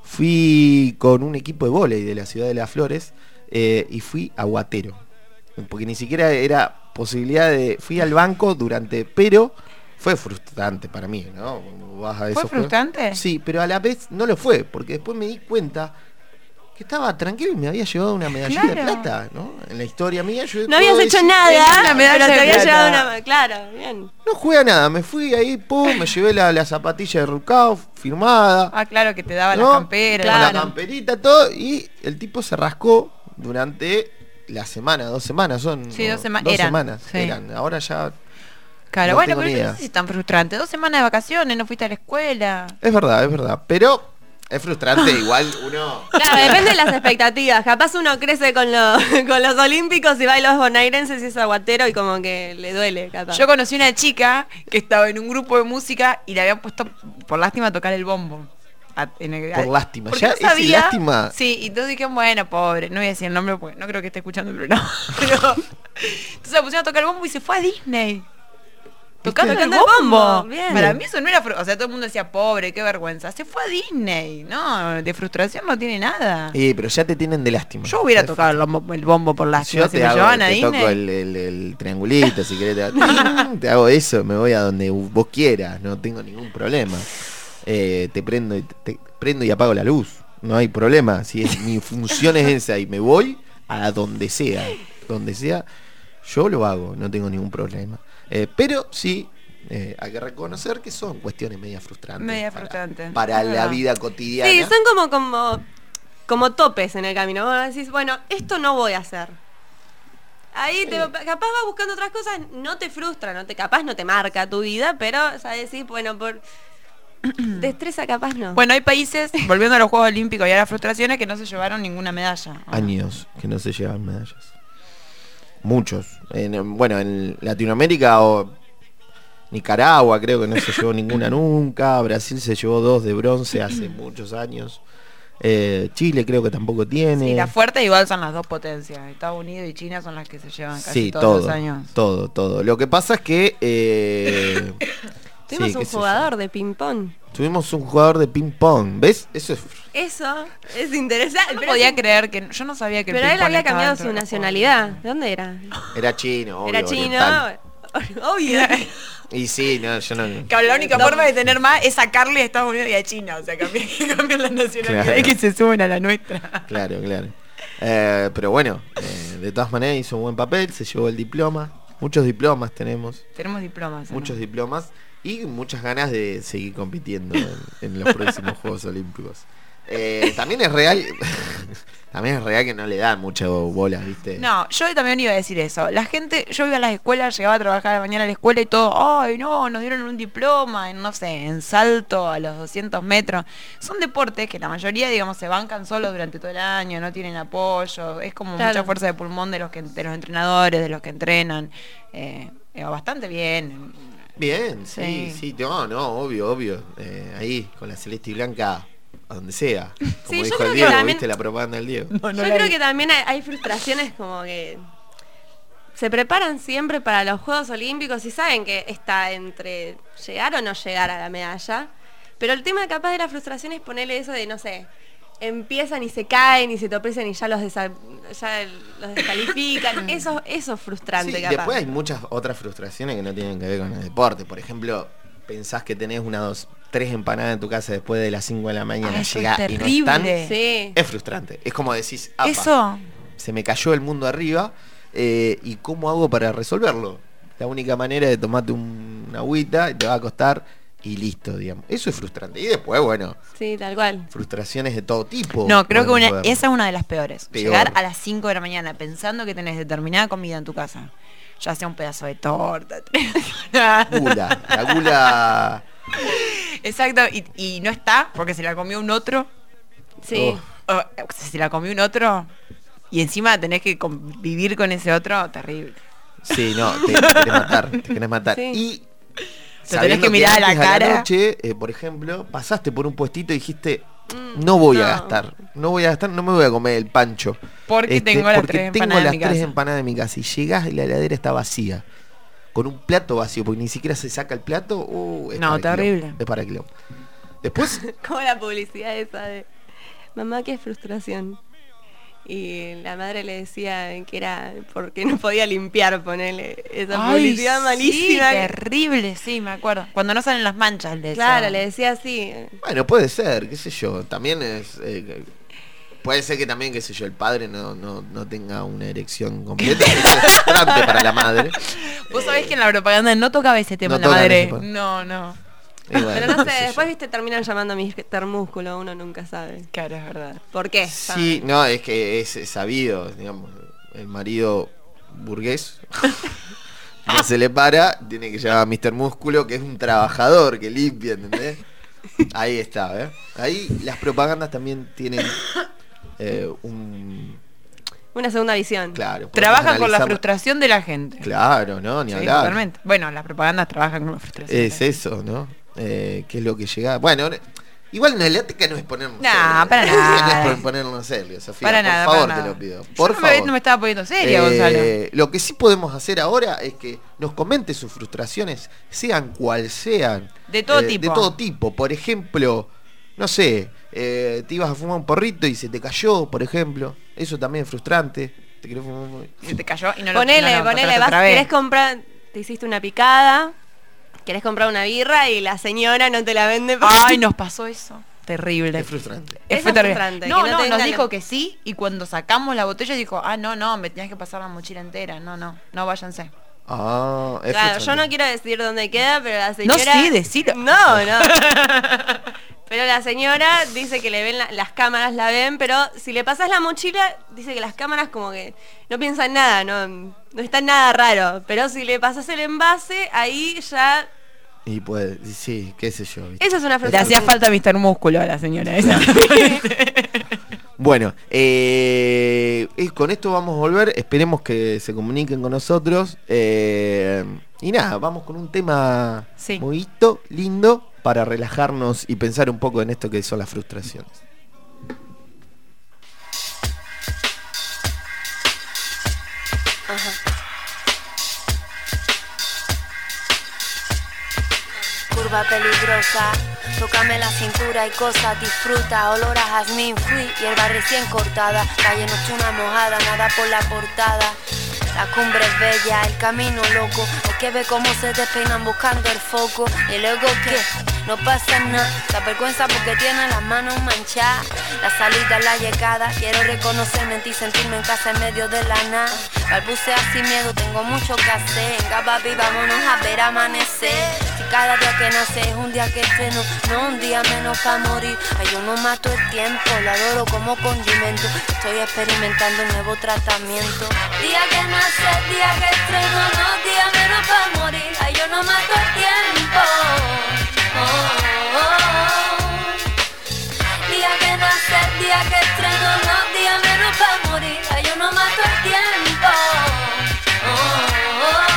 Fui con un equipo de vóley de la ciudad de Las Flores eh, y fui aguatero. Porque ni siquiera era posibilidad de... Fui al banco durante... Pero fue frustrante para mí, ¿no? Cuando vas a
¿Fue
esos juegos.
frustrante?
Sí, pero a la vez no lo fue. Porque después me di cuenta que estaba tranquilo y me había llevado una medallita de
Claro.
plata, ¿no? En la historia mía yo
No habías
puedo
hecho
decir-
nada,
tenía una medalla
pero te
de
había
plata.
llevado una... Claro, bien.
No jugué a nada, me fui ahí, pum, me llevé la, la zapatilla de Rucao firmada.
Ah, claro, que te daba
¿no?
la campera.
Con la
Claro.
camperita, todo, y el tipo se rascó durante la semana, dos semanas son.
Sí,
¿no?
dos sema-
Dos
eran,
semanas
sí.
eran. Ahora ya.
Claro,
No
bueno,
tengo
pero
ni
no
idea.
sé si es tan frustrante. Dos semanas de vacaciones, no fuiste a la escuela.
Es verdad, es verdad. Pero es frustrante, igual uno.
Claro, depende de las expectativas. Capaz uno crece con, lo- con los olímpicos y va a los bonaerenses y es aguatero y como que le duele, capaz.
Yo conocí una chica que estaba en un grupo de música y le habían puesto, por lástima, a tocar el bombo. A- en el-
Por lástima.
porque
Ya
no
ese
sabía-
lástima.
Sí, y todos dijeron, bueno, pobre, no voy a decir el nombre porque no creo que esté escuchando el programa. Pero, entonces la pusieron a tocar el bombo y se fue a Disney. Tocando el
Tocando el
bombo.
bombo, bien.
Para mí eso no era... fru- O sea, todo el mundo decía, pobre, qué vergüenza. Se fue a Disney. No, de frustración no tiene nada.
Eh, pero ya te tienen de lástima.
Yo hubiera
¿Sabes?
tocado el bombo, el bombo por lástima.
Yo
Si
te,
me
hago,
llevaban a
te
Disney.
toco el, el- el triangulito, si querés. Te, te hago eso, me voy a donde vos quieras, no tengo ningún problema. Eh, te prendo y te prendo y apago la luz, no hay problema. Si es mi función es esa y me voy a donde sea, donde sea, yo lo hago, no tengo ningún problema. Eh, pero sí, eh, hay que reconocer que son cuestiones media frustrantes.
Media
para-
frustrante.
Para,
Es
la
verdad.
vida cotidiana.
Sí, son como, como, como topes en el camino. Vos decís, bueno, esto no voy a hacer. Ahí te, capaz vas buscando otras cosas, no te frustra, no te, capaz no te marca tu vida, pero o sea, decís, bueno, por destreza capaz no.
Bueno, hay países, volviendo a los Juegos Olímpicos y a las frustraciones, que no se llevaron ninguna medalla. ¿o no?
Años que no se llevan medallas. Muchos. En- bueno, en Latinoamérica o Nicaragua creo que no se llevó ninguna nunca. Brasil se llevó dos de bronce hace muchos años. Eh, Chile creo que tampoco tiene.
Sí, las fuertes igual son las dos potencias. Estados Unidos y China son las que se llevan casi
Sí,
todos
todo,
los años.
todo, todo. Lo que pasa es que eh,
Tuvimos
sí,
un
qué sé yo.
jugador de ping-pong.
Tuvimos un jugador de ping pong. ¿Ves? Eso es
Eso es interesante.
No
pero
podía
es-
creer que... Yo no sabía que el
Pero él
ping-pong
había
estaba
cambiado
dentro
su
de los
nacionalidad. ¿De dónde era?
era chino, obvio,
Era chino.
oriental.
Obvio.
Y sí, no, yo no.
Claro, la única forma de tener más es sacarle a Estados Unidos y a China. O sea, cambiar, cambiar la nacionalidad
Claro.
y que se suben a la nuestra.
Claro, claro. Eh, pero bueno, eh, de todas maneras hizo un buen papel, se llevó el diploma. Muchos diplomas tenemos,
Tenemos diplomas. ¿o no?
muchos diplomas y muchas ganas de seguir compitiendo en, en los próximos Juegos Olímpicos. Eh, también es real, también es real que no le dan mucha bola, ¿viste?
No, yo también iba a decir eso. La gente, yo iba a las escuelas, llegaba a trabajar a la mañana a la escuela y todo, ay no, nos dieron un diploma en, no sé, en salto a los doscientos metros. Son deportes que la mayoría, digamos, se bancan solos durante todo el año, no tienen apoyo, es como
Claro.
mucha fuerza de pulmón de los que de los entrenadores, de los que entrenan. Eh, eh, bastante bien.
Bien, sí,
Sí.
sí, no, no, obvio, obvio. Eh, ahí, con la celeste y blanca, a donde sea. Como
Sí, yo
dijo
creo
el
que
Diego,
también-
¿viste la propaganda del Diego?
No, no
Yo
la
creo
vi.
que también hay, hay frustraciones como que se preparan siempre para los Juegos Olímpicos y saben que está entre llegar o no llegar a la medalla. Pero el tema capaz de la frustración es ponerle eso de, no sé, empiezan y se caen y se tropezan y ya los, desa- ya los descalifican. Eso, eso es frustrante,
Sí,
capaz.
después hay muchas otras frustraciones que no tienen que ver con el deporte. Por ejemplo, pensás que tenés una, dos, tres empanadas en tu casa después de las cinco de la mañana,
Ah, eso
llegás
es
y no están.
terrible.
Sí.
Es frustrante. Es como decís, "Apa,
Eso,
se me cayó el mundo arriba, eh, ¿y cómo hago para resolverlo? La única manera de tomarte un- una agüita y te va a costar y listo, digamos. Eso es frustrante. Y después, bueno,
Sí, tal cual.
frustraciones de todo tipo.
no, creo que
podemos
una,
ver.
esa es una de las peores.
Peor.
Llegar a las cinco de la mañana pensando que tenés determinada comida en tu casa. Ya sea un pedazo de torta.
Gula. La gula.
Exacto, y, y no está porque se la comió un otro.
Sí.
Oh.
O, se la comió un otro y encima tenés que convivir con ese otro, terrible.
Sí, no, te, te querés matar. Te querés matar.
Sí.
Y.
Te tenés
sabiendo
que mirar a la
antes
cara.
noche, eh, por ejemplo, pasaste por un puestito y dijiste, no voy a
no.
gastar, no voy a gastar, no me voy a comer el pancho.
Porque tengo las
porque
tres
tengo
empanadas en
las
mi
tres
casa.
empanadas en mi casa. Y llegás y la heladera está vacía. Con un plato vacío, porque ni siquiera se saca el plato. Uh, es
No,
para
terrible.
quilombo, es para quilombo. Después,
Como la publicidad esa de mamá, qué frustración. Y la madre le decía que era porque no podía limpiar, ponerle esa
Ay,
publicidad
sí,
malísima.
terrible, sí, me acuerdo. Cuando no salen las manchas, le
Claro,
decía.
le decía así.
bueno, puede ser, qué sé yo. También es... eh, puede ser que también, qué sé yo, el padre no, no, no tenga una erección completa. Eso es frustrante para la madre.
Vos sabés que en la propaganda no tocaba ese tema
No
la
tocan
madre.
ese tema.
No, no.
Y bueno,
Pero no
qué
sé,
sé
después
yo.
viste terminan llamando a mister Músculo, uno nunca sabe.
Claro, es verdad.
¿Por qué?
Sí, no, es que es sabido, digamos, el marido burgués no se le para, tiene que llamar a mister Músculo, que es un trabajador que limpia, ¿entendés? Ahí está, ¿eh? Ahí las propagandas también tienen eh, un...
Una segunda visión.
Claro. podemos
Trabajan con la
analizarla-
frustración de la gente.
Claro, ¿no? Ni
Sí,
hablar.
totalmente. Bueno, las propagandas trabajan con la frustración.
Es eso, ¿no? Eh, ¿Qué es lo que llega? Bueno, igual no, la ética no es ponernos
No,
serios.
para
La ética
nada.
no es ponernos serios, Sofía.
Para
por
nada,
favor,
para
te
nada.
lo pido.
Yo
Por
no me,
favor.
no me estaba poniendo seria,
Eh,
Gonzalo.
Lo que sí podemos hacer ahora es que nos comente sus frustraciones, sean cual sean.
De todo
eh,
tipo.
De todo tipo. Por ejemplo, no sé, eh, te ibas a fumar un porrito y se te cayó, por ejemplo. Eso también es frustrante. Te querés fumar un...
Se te cayó y no lo
Ponele,
no lo
ponele,
compraste
vas,
otra vez.
querés comprar, te hiciste una picada, querés comprar una birra y la señora no te la vende. porque-
Ay, nos pasó eso. Terrible.
Es frustrante.
Es
Eso
fue
es
terrible.
frustrante,
No,
que no
no,
te
nos
vendan
dijo
la-
que sí y cuando sacamos la botella dijo, ah, no, no, me tenías que pasar la mochila entera. No, no, no váyanse.
Ah, es
Claro, yo
frustrante.
no quiero decir dónde queda, pero la
No,
señora...
sí, decilo.
No, no. Pero la señora dice que le ven la- las cámaras la ven, pero si le pasas la mochila, dice que las cámaras como que no piensan nada, no, no está nada raro. Pero si le pasas el envase, ahí ya...
Y pues, sí, qué sé yo. ¿viste?
Esa es una
Le
frustración.
hacía falta mister Músculo a la señora esa.
Bueno, eh, y con esto vamos a volver. Esperemos que se comuniquen con nosotros. eh, y nada, vamos con un tema
Sí.
muy lindo para relajarnos y pensar un poco en esto que son las frustraciones.
Curva peligrosa, tócame la cintura y cosas, disfruta, olor a jazmín, fui, hierba recién cortada, calle nocturna mojada, nada por la portada. La cumbre es bella, el camino loco, hay que ver cómo se despeinan buscando el foco. Y luego que no pasa nada, la vergüenza porque tiene las manos manchadas. La salida, la llegada, quiero reconocerme en ti, sentirme en casa en medio de la nada. Balbucea sin miedo, tengo mucho que hacer. Venga papi, vámonos a ver amanecer. Si Cada día que nace es un día que estreno, no un día menos para morir. Ay, yo no mato el tiempo, lo adoro como condimento. Estoy experimentando un nuevo tratamiento. Día que nace, día que estreno, no día menos para morir. Ay, yo no mato el tiempo. Oh, oh, oh. Día que nace, día que estreno, no día menos para morir. Ay, yo no mato el tiempo. Oh, oh, oh.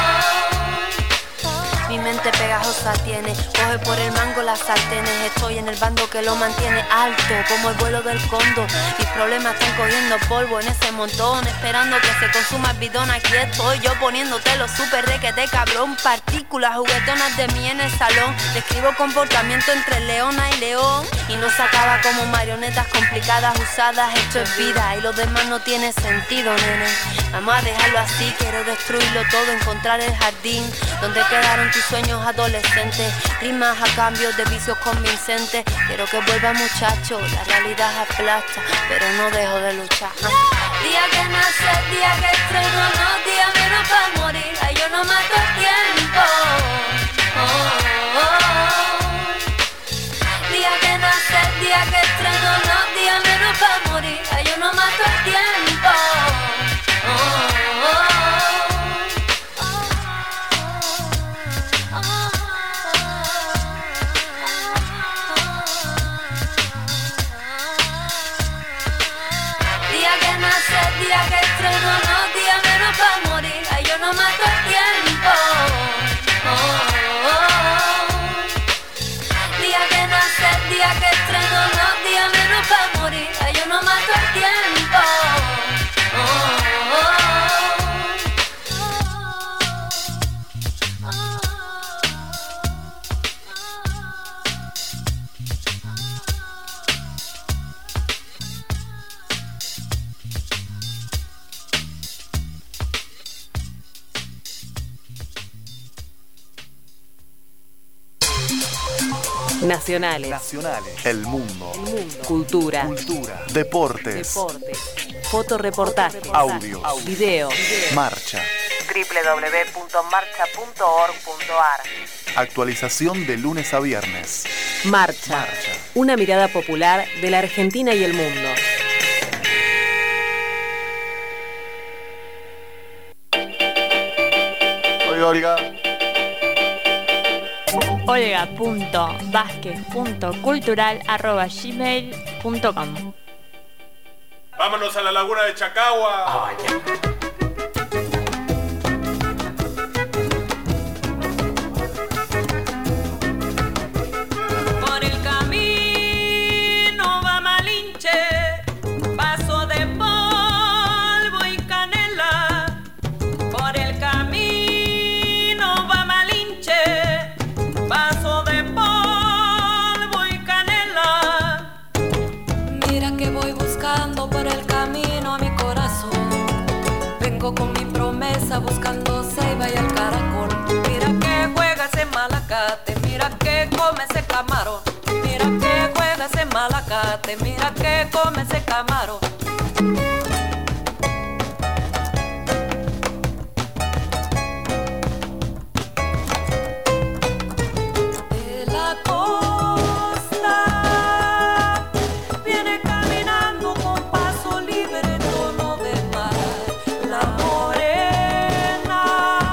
Mi mente pegajosa tiene, coge por el mango las sartenes. Estoy en el bando que lo mantiene alto, como el vuelo del cóndor. Mis problemas están cogiendo polvo en ese montón, esperando que se consuma el bidón. Aquí estoy yo poniéndote los super requete cabrón. Partículas juguetonas de mí en el salón. Describo comportamiento entre leona y león, y no se acaba como marionetas complicadas usadas. Esto es vida y lo demás no tiene sentido, nene. Vamos a dejarlo así, quiero destruirlo todo, encontrar el jardín donde quedaron tus sueños adolescentes. Rimas a cambio de vicios convincentes. Quiero que vuelva muchacho, la realidad aplasta, pero no dejo de luchar. Día que nace, día que estreno, no día menos para morir. Ay, yo no mato el tiempo. Oh, oh, oh. Día que nace, día que estreno, no día menos para morir. Ay, yo no mato el tiempo. Oh, oh, oh. Día que estreno, no día menos para morir. Ay, yo no mato el tiempo. Oh, oh, oh. Día que nace, día que estreno, no día menos para morir. Ay, yo no mato el tiempo. Oh, oh, oh.
Nacionales.
Nacionales. El mundo.
El mundo. Cultura.
Cultura. Deportes.
Deportes. Fotoreportajes.
Audios.
Audio. Video.
Marcha.
doble u doble u doble u punto marcha punto org punto a r.
Actualización de lunes a viernes.
Marcha.
Marcha.
Una mirada popular de la Argentina y el mundo.
Oiga, oiga.
olga punto vázquez punto cultural arroba gmail punto com.
Vámonos a la laguna de Chacagua.
Ah, ya.
Por el camino va Malinche, paso de polvo y canela. Por el camino va Malinche, paso de polvo y canela.
Mira que voy buscando por el camino a mi corazón. Vengo con mi promesa buscando ceiba y el caracol.
Mira que juega ese malacate, mira que come ese camarón. Mira que juega ese malacate, mira que come ese camarón.
De la costa viene caminando con paso libre, tono de mar, la morena,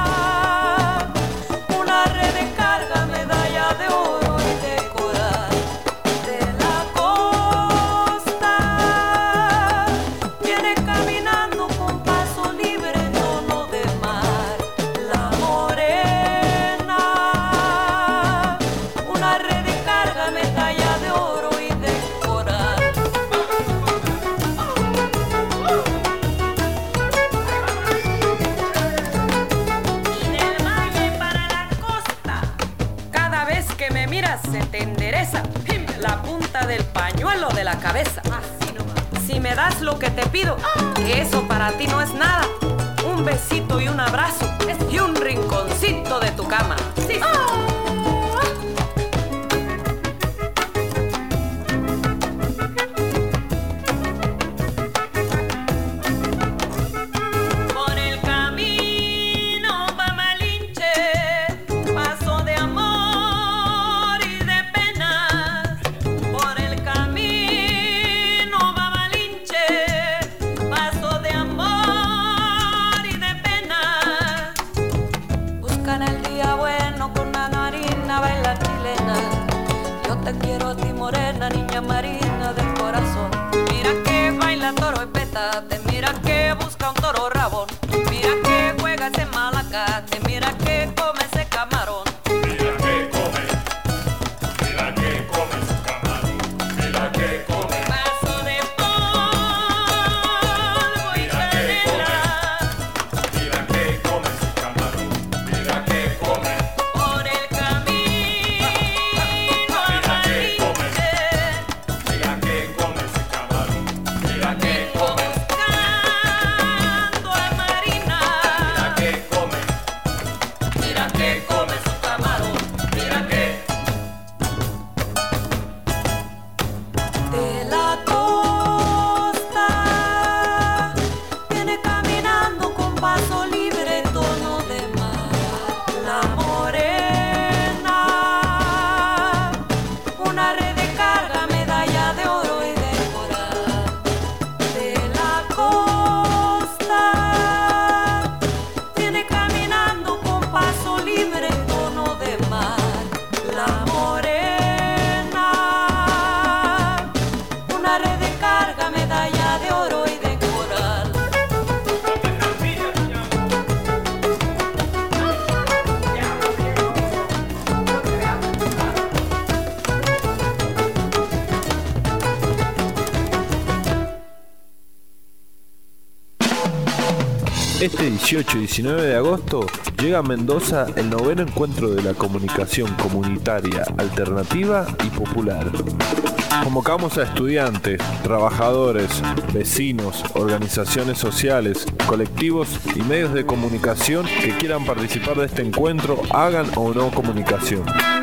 una red de carga, medalla de oro y de coral. De la costa viene caminando con paso libre, tono de mar, la morena, una red de carga, medalla de oro y de coral.
Del valle para la costa, cada vez que me miras se te endereza ¡pim! La punta del pañuelo de la cabeza. Así nomás. Si me das lo que te pido, que eso para ti no es nada, un besito y un abrazo y un rinconcito de tu cama. Sí, sí. Por el camino va Malinche, paso de amor
Este dieciocho y diecinueve de agosto llega a Mendoza el noveno encuentro de la comunicación comunitaria, alternativa y popular. Convocamos a estudiantes, trabajadores, vecinos, organizaciones sociales, colectivos y medios de comunicación que quieran participar de este encuentro, hagan o no comunicación.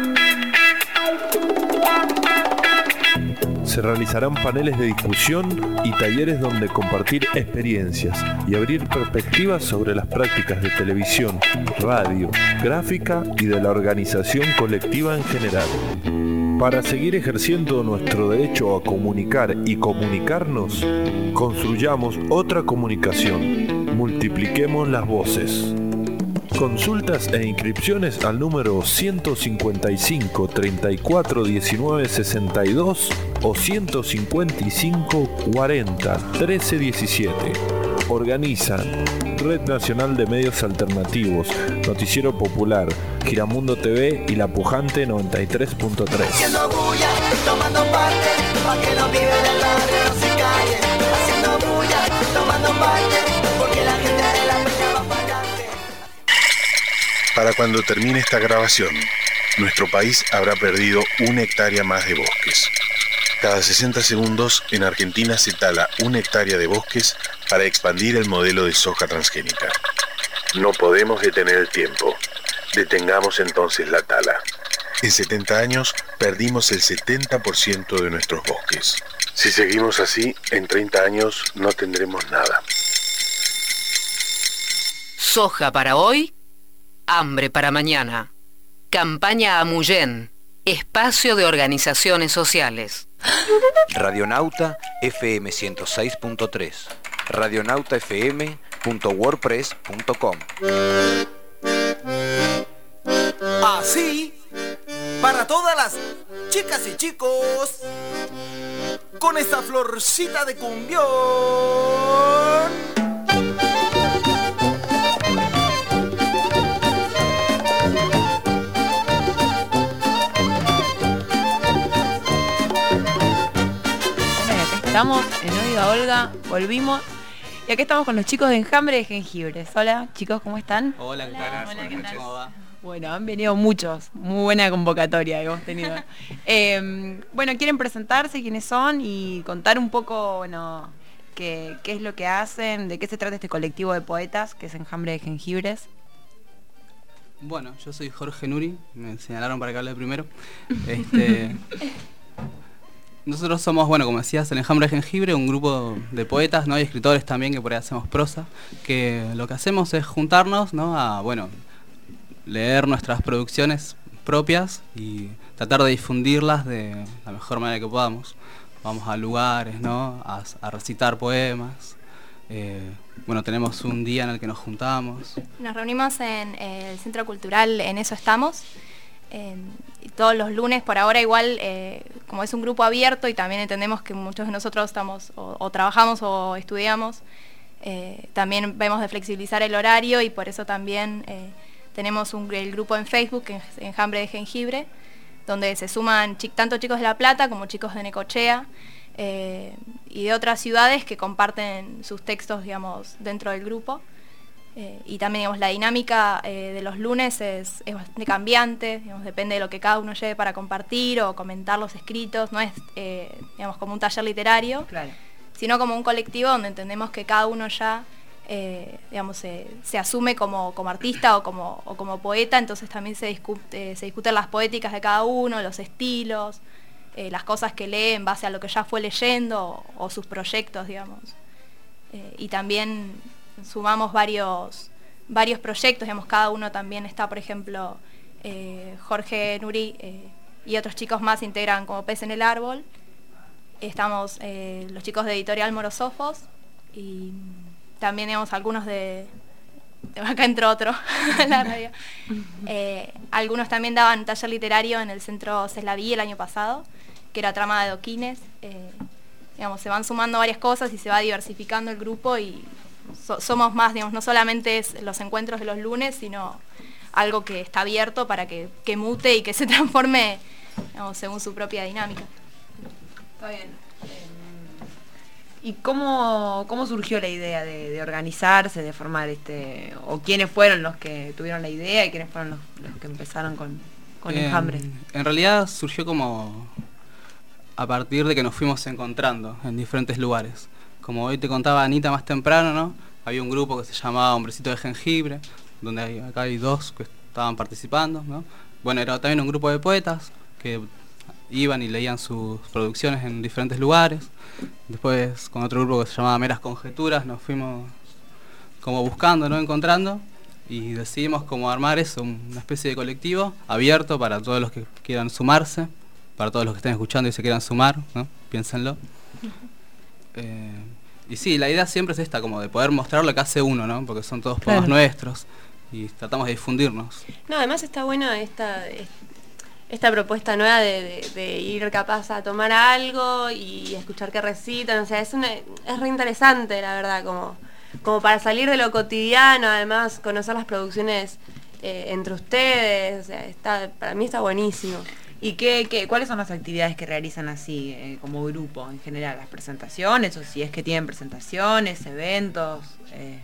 Se realizarán paneles de discusión y talleres donde compartir experiencias y abrir perspectivas sobre las prácticas de televisión, radio, gráfica y de la organización colectiva en general. Para seguir ejerciendo nuestro derecho a comunicar y comunicarnos, construyamos otra comunicación. Multipliquemos las voces. Consultas e inscripciones al número ciento cincuenta y cinco, treinta y cuatro, diecinueve, sesenta y dos o ciento cincuenta y cinco, cuarenta, trece, diecisiete. Organizan Red Nacional de Medios Alternativos, Noticiero Popular, Giramundo T V y La Pujante noventa y tres punto tres.
Haciendo bulla, tomando parte, pa' que los pibes del barrio no se callen. Haciendo bulla, tomando parte, porque la gente de la peña va para adelante.
Para cuando termine esta grabación, nuestro país habrá perdido una hectárea más de bosques. Cada sesenta segundos en Argentina se tala una hectárea de bosques para expandir el modelo de soja transgénica. No podemos detener el tiempo. Detengamos entonces la tala. En setenta años perdimos el setenta por ciento de nuestros bosques. Si seguimos así, en treinta años no tendremos nada.
Soja para hoy, hambre para mañana. Campaña Amuyén, espacio de organizaciones sociales.
Radionauta F M ciento seis punto tres, radionauta f m punto wordpress punto com.
Así, para todas las chicas y chicos, con esta florcita de cumbión.
Estamos en Oiga Olga, volvimos. Y aquí estamos con los chicos de Enjambre de Jengibres. Hola, chicos, ¿cómo están?
Hola, ¿qué tal?
Hola, ¿qué tal? ¿Cómo va? Bueno, han venido muchos. Muy buena convocatoria que hemos tenido. eh, bueno, ¿quieren presentarse quiénes son y contar un poco, bueno, qué, qué es lo que hacen, de qué se trata este colectivo de poetas que es Enjambre de Jengibres?
Bueno, yo soy Jorge Nuri, me señalaron para que hable primero. Este... Nosotros somos, bueno, como decías, el Enjambre de Jengibre, un grupo de poetas, ¿no? Y escritores también, que por ahí hacemos prosa, que lo que hacemos es juntarnos, ¿no? A, bueno, leer nuestras producciones propias y tratar de difundirlas de la mejor manera que podamos. Vamos a lugares, ¿no? A, a recitar poemas. Eh, bueno, tenemos un día en el que nos juntamos.
Nos reunimos en eh, el Centro Cultural, en eso estamos. Eh, todos los lunes, por ahora igual, eh, como es un grupo abierto y también entendemos que muchos de nosotros estamos o, o trabajamos o estudiamos, eh, también vemos de flexibilizar el horario y por eso también eh, tenemos un, el grupo en Facebook, Enjambre de Jengibre, donde se suman chi- tanto chicos de La Plata como chicos de Necochea eh, y de otras ciudades que comparten sus textos, digamos, dentro del grupo. Eh, y también, digamos, la dinámica eh, de los lunes es, es bastante cambiante, digamos, depende de lo que cada uno lleve para compartir o comentar los escritos, no es eh, digamos, como un taller literario,
claro,
sino como un colectivo donde entendemos que cada uno ya eh, digamos, se, se asume como, como artista o como, o como poeta, entonces también se, discute, eh, se discuten las poéticas de cada uno, los estilos, eh, las cosas que lee en base a lo que ya fue leyendo o, o sus proyectos, digamos. Eh, y también sumamos varios, varios proyectos, digamos, cada uno también está, por ejemplo, eh, Jorge Nuri eh, y otros chicos más integran como Pez en el Árbol. Estamos eh, los chicos de Editorial Morosofos y también, digamos, algunos de, de acá entró otro, la radio. Eh, algunos también daban taller literario en el Centro Ceslaví el año pasado, que era Trama de Adoquines. Eh, digamos, se van sumando varias cosas y se va diversificando el grupo y So, somos más, digamos, no solamente es los encuentros de los lunes, sino algo que está abierto para que, que mute y que se transforme, digamos, según su propia dinámica.
Está bien. ¿Y cómo, cómo surgió la idea de, de organizarse, de formar este, o quiénes fueron los que tuvieron la idea y quiénes fueron los, los que empezaron con, con
Eh,
Enjambre?
En realidad surgió como a partir de que nos fuimos encontrando en diferentes lugares. Como hoy te contaba Anita más temprano, ¿no? Había un grupo que se llamaba Hombrecito de Jengibre, donde hay, acá hay dos que estaban participando, ¿no? Bueno, era también un grupo de poetas que iban y leían sus producciones en diferentes lugares. Después con otro grupo que se llamaba Meras Conjeturas nos fuimos como buscando, ¿no? Encontrando, y decidimos como armar eso, una especie de colectivo abierto para todos los que quieran sumarse, para todos los que estén escuchando y se quieran sumar, ¿no? Piénsenlo. Eh, y sí, la idea siempre es esta, como de poder mostrar lo que hace uno, ¿no? Porque son todos poemas
Claro.
nuestros y tratamos de difundirnos.
No, además está buena esta, esta propuesta nueva de, de, de ir capaz a tomar algo y escuchar que recitan, o sea, es una, es re interesante, la verdad, como, como para salir de lo cotidiano, además conocer las producciones eh, entre ustedes, o sea, está, para mí está buenísimo.
¿Y qué, qué, cuáles son las actividades que realizan así, eh, como grupo en general? ¿Las presentaciones, o si es que tienen presentaciones, eventos? Eh.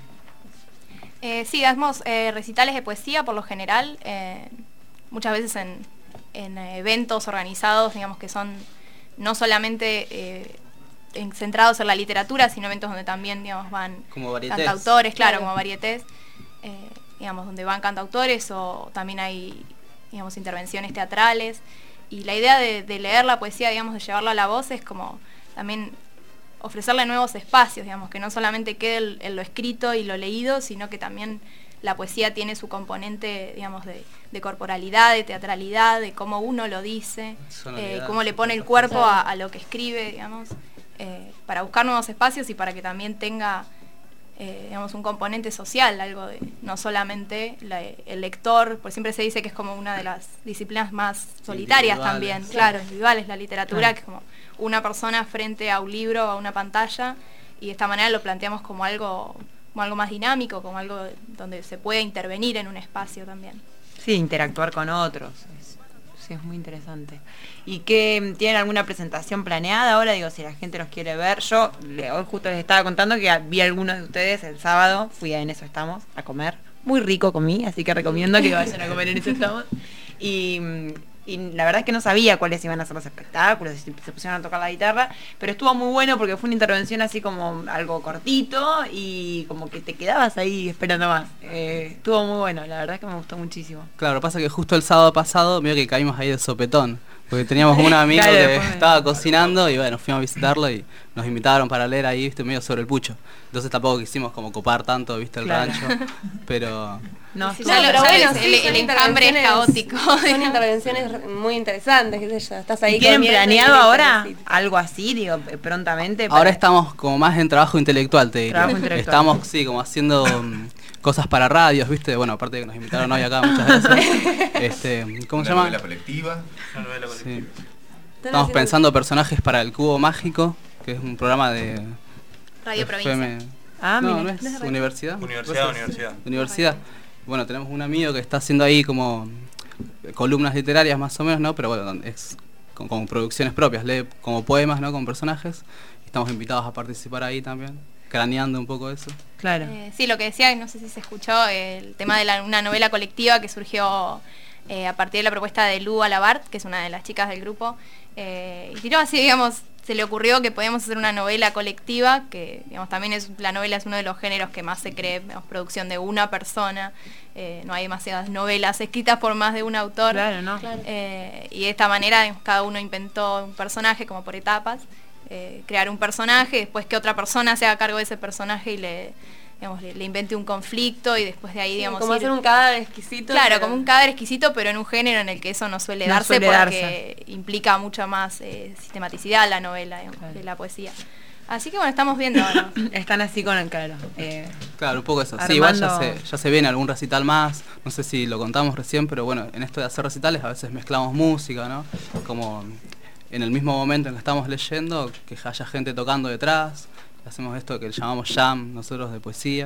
Eh, sí, damos eh, recitales de poesía por lo general, eh, muchas veces en, en eh, eventos organizados, digamos que son no solamente eh, en- centrados en la literatura, sino eventos donde también, digamos, van
Como varietés.
cantautores, claro,
Claro.
como varietés, eh, digamos, donde van cantautores o también hay, digamos, intervenciones teatrales. Y la idea de, de leer la poesía, digamos, de llevarla a la voz es como también ofrecerle nuevos espacios, digamos, que no solamente quede el- en lo escrito y lo leído, sino que también la poesía tiene su componente, digamos, de, de corporalidad, de teatralidad, de cómo uno lo dice,
Sonoridad,
eh, cómo le pone el cuerpo a, a lo que escribe, digamos, eh, para buscar nuevos espacios y para que también tenga, eh, digamos, un componente social, algo de no solamente la- el lector, porque siempre se dice que es como una de las disciplinas más solitarias
Individuales.
también, claro, individuales, la literatura,
Claro.
que es como una persona frente a un libro, a una pantalla, y de esta manera lo planteamos como algo, como algo más dinámico, como algo donde se puede intervenir en un espacio también.
Sí, interactuar con otros. Es- sí, es muy interesante. ¿Y qué, tienen alguna presentación planeada ahora? Digo, si la gente los quiere ver. Yo le- hoy justo les estaba contando que vi a algunos de ustedes el sábado, fui a En Eso Estamos a comer. Muy rico comí, así que recomiendo que vayan a comer En Eso Estamos. Y, y la verdad es que no sabía cuáles iban a ser los espectáculos, si se pusieron a tocar la guitarra, pero estuvo muy bueno porque fue una intervención así como algo cortito y como que te quedabas ahí esperando más. Eh, estuvo muy bueno, la verdad es que me gustó muchísimo.
Claro, pasa que justo el sábado pasado medio que caímos ahí de sopetón, porque teníamos un amigo
Claro,
que
después me-
estaba cocinando y bueno, fuimos a visitarlo y nos invitaron para leer ahí, viste, medio sobre el pucho. Entonces tampoco quisimos como copar tanto, viste, el
Claro.
rancho, pero...
No,
Sí,
No,
ya lo-
pero
ya
bueno,
el-
sí,
el-
son
el enjambre es
intervenciones-
caótico,
Son
digamos.
intervenciones re- muy interesantes, qué sé yo, estás ahí
¿Y tienen
comiendo y
planeado
te
ahora
interesa.
algo así, digo, eh, prontamente?
Ahora
para-
estamos como más en trabajo intelectual, te diría.
Trabajo intelectual.
Estamos, sí, como haciendo mm, cosas para radios, viste, bueno, aparte de que nos invitaron hoy acá, muchas gracias. Este, ¿cómo
Una
se llama?
novela colectiva. Una novela
Sí.
colectiva.
Estamos pensando personajes para el Cubo Mágico, que es un programa de
Radio
F
Provincia.
M.
Ah,
no,
mira.
no es
No es radio.
universidad.
Universidad, universidad.
Universidad. Bueno, tenemos un amigo que está haciendo ahí como columnas literarias más o menos, ¿no? Pero bueno, donde es con, con producciones propias, lee como poemas, ¿no? Con personajes. Estamos invitados a participar ahí también, craneando un poco eso.
Claro.
Eh, sí, lo que decía, no sé si se escuchó, el tema de la- una novela colectiva que surgió eh, a partir de la propuesta de Lu Alabart, que es una de las chicas del grupo, eh, y tiró así, digamos, se le ocurrió que podíamos hacer una novela colectiva, que digamos también es la novela es uno de los géneros que más se cree, digamos, producción de una persona, eh, no hay demasiadas novelas escritas por más de un autor.
Claro, ¿no?
Eh, y de esta manera digamos, cada uno inventó un personaje como por etapas, eh, crear un personaje, después que otra persona se haga cargo de ese personaje y le, digamos, le, le invente un conflicto y después de ahí,
Sí,
digamos,
como
ir-
hacer un cadáver exquisito.
Claro,
pero-
como un cadáver exquisito, pero en un género en el que eso no suele
No
darse
suele
porque implica mucha más eh, sistematicidad la novela, digamos,
Claro.
de la poesía. Así que bueno, estamos viendo ahora.
Están así con el claro. eh,
Claro, un poco eso. Sí, igual ya
Armando-
se, ya se viene algún recital más. No sé si lo contamos recién, pero bueno, en esto de hacer recitales a veces mezclamos música, ¿no? Como en el mismo momento en que estamos leyendo, que haya gente tocando detrás. Hacemos esto que llamamos jam nosotros de poesía.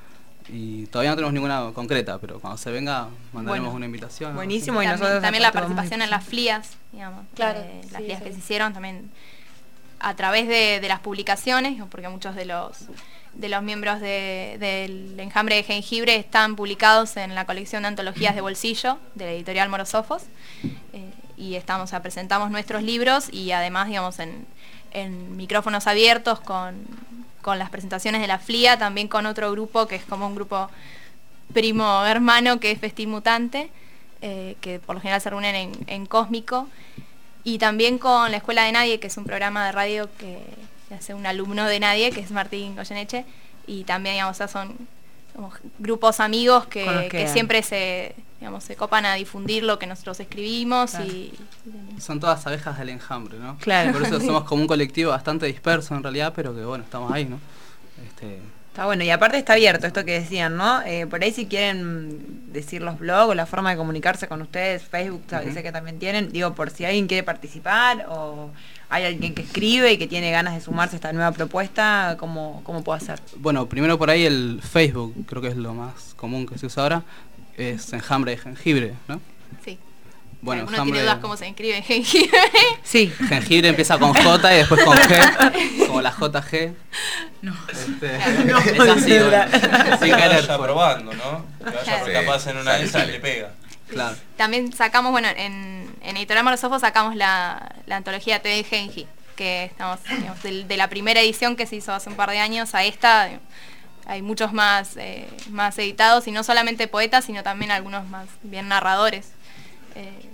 Y todavía no tenemos ninguna concreta, pero cuando se venga mandaremos
Bueno,
una invitación.
buenísimo, y
también,
nosotros
también la
aparte vamos a
participación en las FLIAs, digamos.
Claro,
eh, las
sí,
FLIAs
sí.
que se hicieron también a través de, de las publicaciones, porque muchos de los de los miembros de, del Enjambre de Jengibre están publicados en la colección de antologías de bolsillo de la editorial Morosofos, eh, y estamos, o sea, presentamos nuestros libros y además, digamos, en, en micrófonos abiertos con, con las presentaciones de la F L I A, también con otro grupo que es como un grupo primo hermano que es Festín Mutante, eh, que por lo general se reúnen en, en Cósmico, y también con La Escuela de Nadie, que es un programa de radio que hace un alumno de Nadie, que es Martín Goyeneche, y también, digamos, o sea, son como grupos amigos que, que, que siempre se, digamos, se copan a difundir lo que nosotros escribimos. Claro. y, y
Son todas abejas del enjambre, ¿no?
Claro.
Por eso somos como un colectivo bastante disperso en realidad, pero que bueno, estamos ahí, ¿no? Este...
Está bueno, y aparte está abierto esto que decían, ¿no? Eh, por ahí si quieren decir los blogs o la forma de comunicarse con ustedes, Facebook, uh-huh. Sé que también tienen, digo, por si alguien quiere participar o hay alguien que escribe y que tiene ganas de sumarse a esta nueva propuesta, ¿cómo, cómo puedo hacer?
Bueno, primero por ahí el Facebook, creo que es lo más común que se usa ahora, es Enjambre de Jengibre, ¿no?
Sí.
Bueno,
¿Uno tiene dudas cómo se inscribe en jengibre?
Sí. Jengibre empieza con J y después con G, como la J G. No. Este, no, es así, bueno,
sin querer. Vaya probando, ¿no? Que vaya claro. Por capaz en una de esas le pega.
Claro.
También sacamos, bueno, en, en Editorial Morosofos sacamos la, la antología T V Gengi, que estamos, digamos, de, de la primera edición que se hizo hace un par de años a esta, hay muchos más, eh, más editados, y no solamente poetas, sino también algunos más bien narradores. Eh,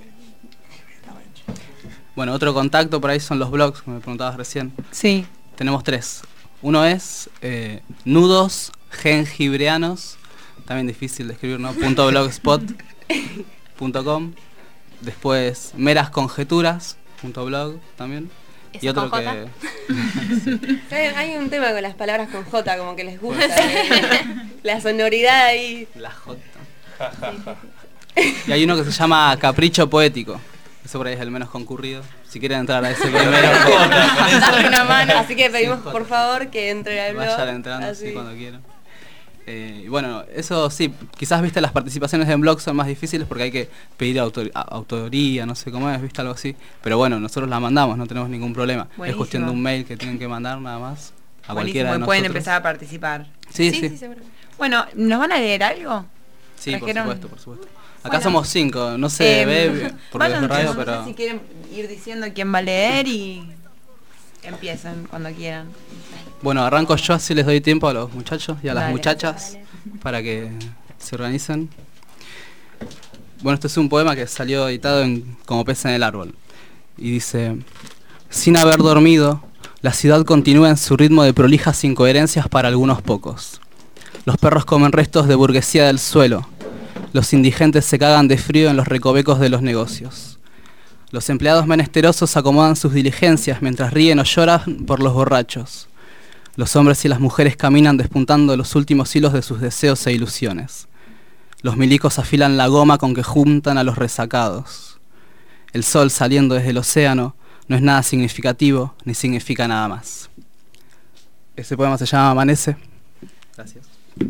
Bueno, otro contacto por ahí son los blogs, que me preguntabas recién.
Sí.
Tenemos tres. Uno es eh, nudos gengibreanos, también difícil de escribir, ¿no? punto blogspot punto com. Después meras conjeturas punto blog también. Y otro que...
sí. Hay un tema con las palabras con J, como que les gusta. eh, la sonoridad ahí.
La J. Y hay uno que se llama Capricho Poético. Eso por ahí es el menos concurrido. Si quieren entrar a ese primero,
una mano. Así que pedimos por favor que entren al blog.
Vayan entrando así cuando quieran. Eh, y bueno, eso sí, quizás viste las participaciones en blog son más difíciles porque hay que pedir autor, autoría, no sé cómo es, viste algo así. Pero bueno, nosotros la mandamos, no tenemos ningún problema. Buenísimo. Es cuestión de un mail que tienen que mandar nada más a Buenísimo. Cualquiera de nosotros.
Pueden empezar a participar.
Sí, sí.
sí. sí seguro. Bueno, ¿nos van a leer algo?
Sí, ¿Trajeron? por supuesto, por supuesto. Acá bueno, somos cinco, no se eh, ve porque es radio, pero...
No sé si quieren ir diciendo quién va a leer y empiezan cuando quieran.
Bueno, arranco yo, así les doy tiempo a los muchachos y a dale, las muchachas dale. Para que se organicen. Bueno, este es un poema que salió editado en Como pez en el árbol. Y dice: sin haber dormido, la ciudad continúa en su ritmo de prolijas incoherencias para algunos pocos. Los perros comen restos de burguesía del suelo. Los indigentes se cagan de frío en los recovecos de los negocios. Los empleados menesterosos acomodan sus diligencias mientras ríen o lloran por los borrachos. Los hombres y las mujeres caminan despuntando los últimos hilos de sus deseos e ilusiones. Los milicos afilan la goma con que juntan a los resacados. El sol saliendo desde el océano no es nada significativo ni significa nada más. Este poema se llama Amanece. Gracias.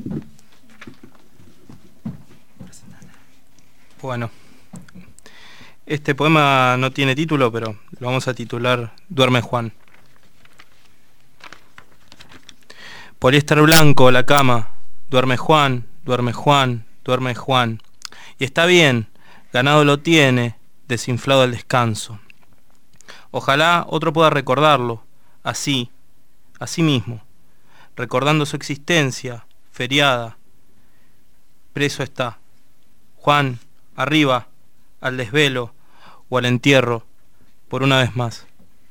Bueno, este poema no tiene título, pero lo vamos a titular Duerme Juan. Poliéster blanco, la cama. Duerme Juan, duerme Juan, duerme Juan. Y está bien, ganado lo tiene, desinflado el descanso. Ojalá otro pueda recordarlo, así, así mismo, recordando su existencia, feriada. Preso está. Juan, arriba, al desvelo o al entierro, por una vez más.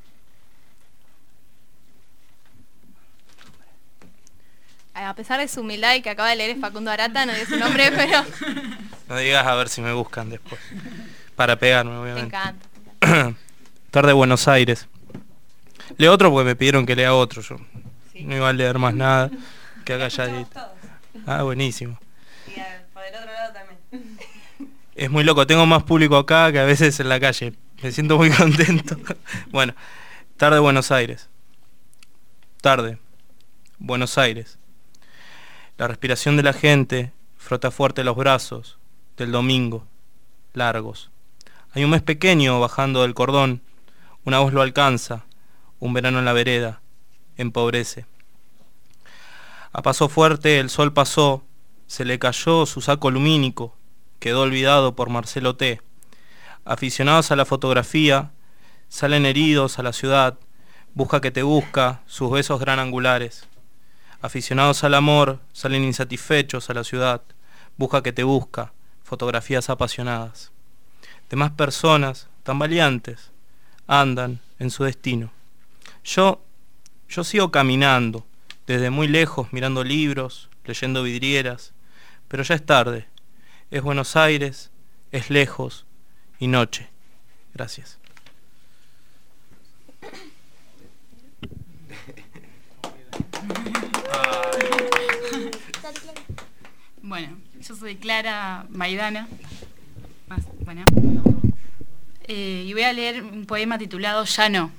A pesar de su humildad y que acaba de leer es Facundo Arata, no dio su nombre, pero...
No digas a ver si me buscan después. Para pegarme, obviamente.
Me encanta. Me encanta.
Tarde Buenos Aires. Leo otro porque me pidieron que lea otro. Yo sí. No iba a leer más nada. Que haga ya. Ah, buenísimo.
Y a, por el otro lado también.
Es muy loco, tengo más público acá que a veces en la calle. Me siento muy contento. Bueno, tarde Buenos Aires. Tarde, Buenos Aires. La respiración de la gente frota fuerte los brazos del domingo, largos. Hay un mes pequeño bajando del cordón. Una voz lo alcanza. un verano en la vereda, empobrece. A paso fuerte el sol pasó, se le cayó su saco lumínico, quedó olvidado por Marcelo T. Aficionados a la fotografía, salen heridos a la ciudad, busca que te busca, sus besos gran angulares. Aficionados al amor, salen insatisfechos a la ciudad, busca que te busca, fotografías apasionadas. Demás personas, tan valientes, andan en su destino. Yo, yo sigo caminando, desde muy lejos, mirando libros, leyendo vidrieras, pero ya es tarde. Es Buenos Aires, es lejos y noche. Gracias.
Bueno, yo soy Clara Maidana. Más, bueno. Eh, y voy a leer un poema titulado Ya no.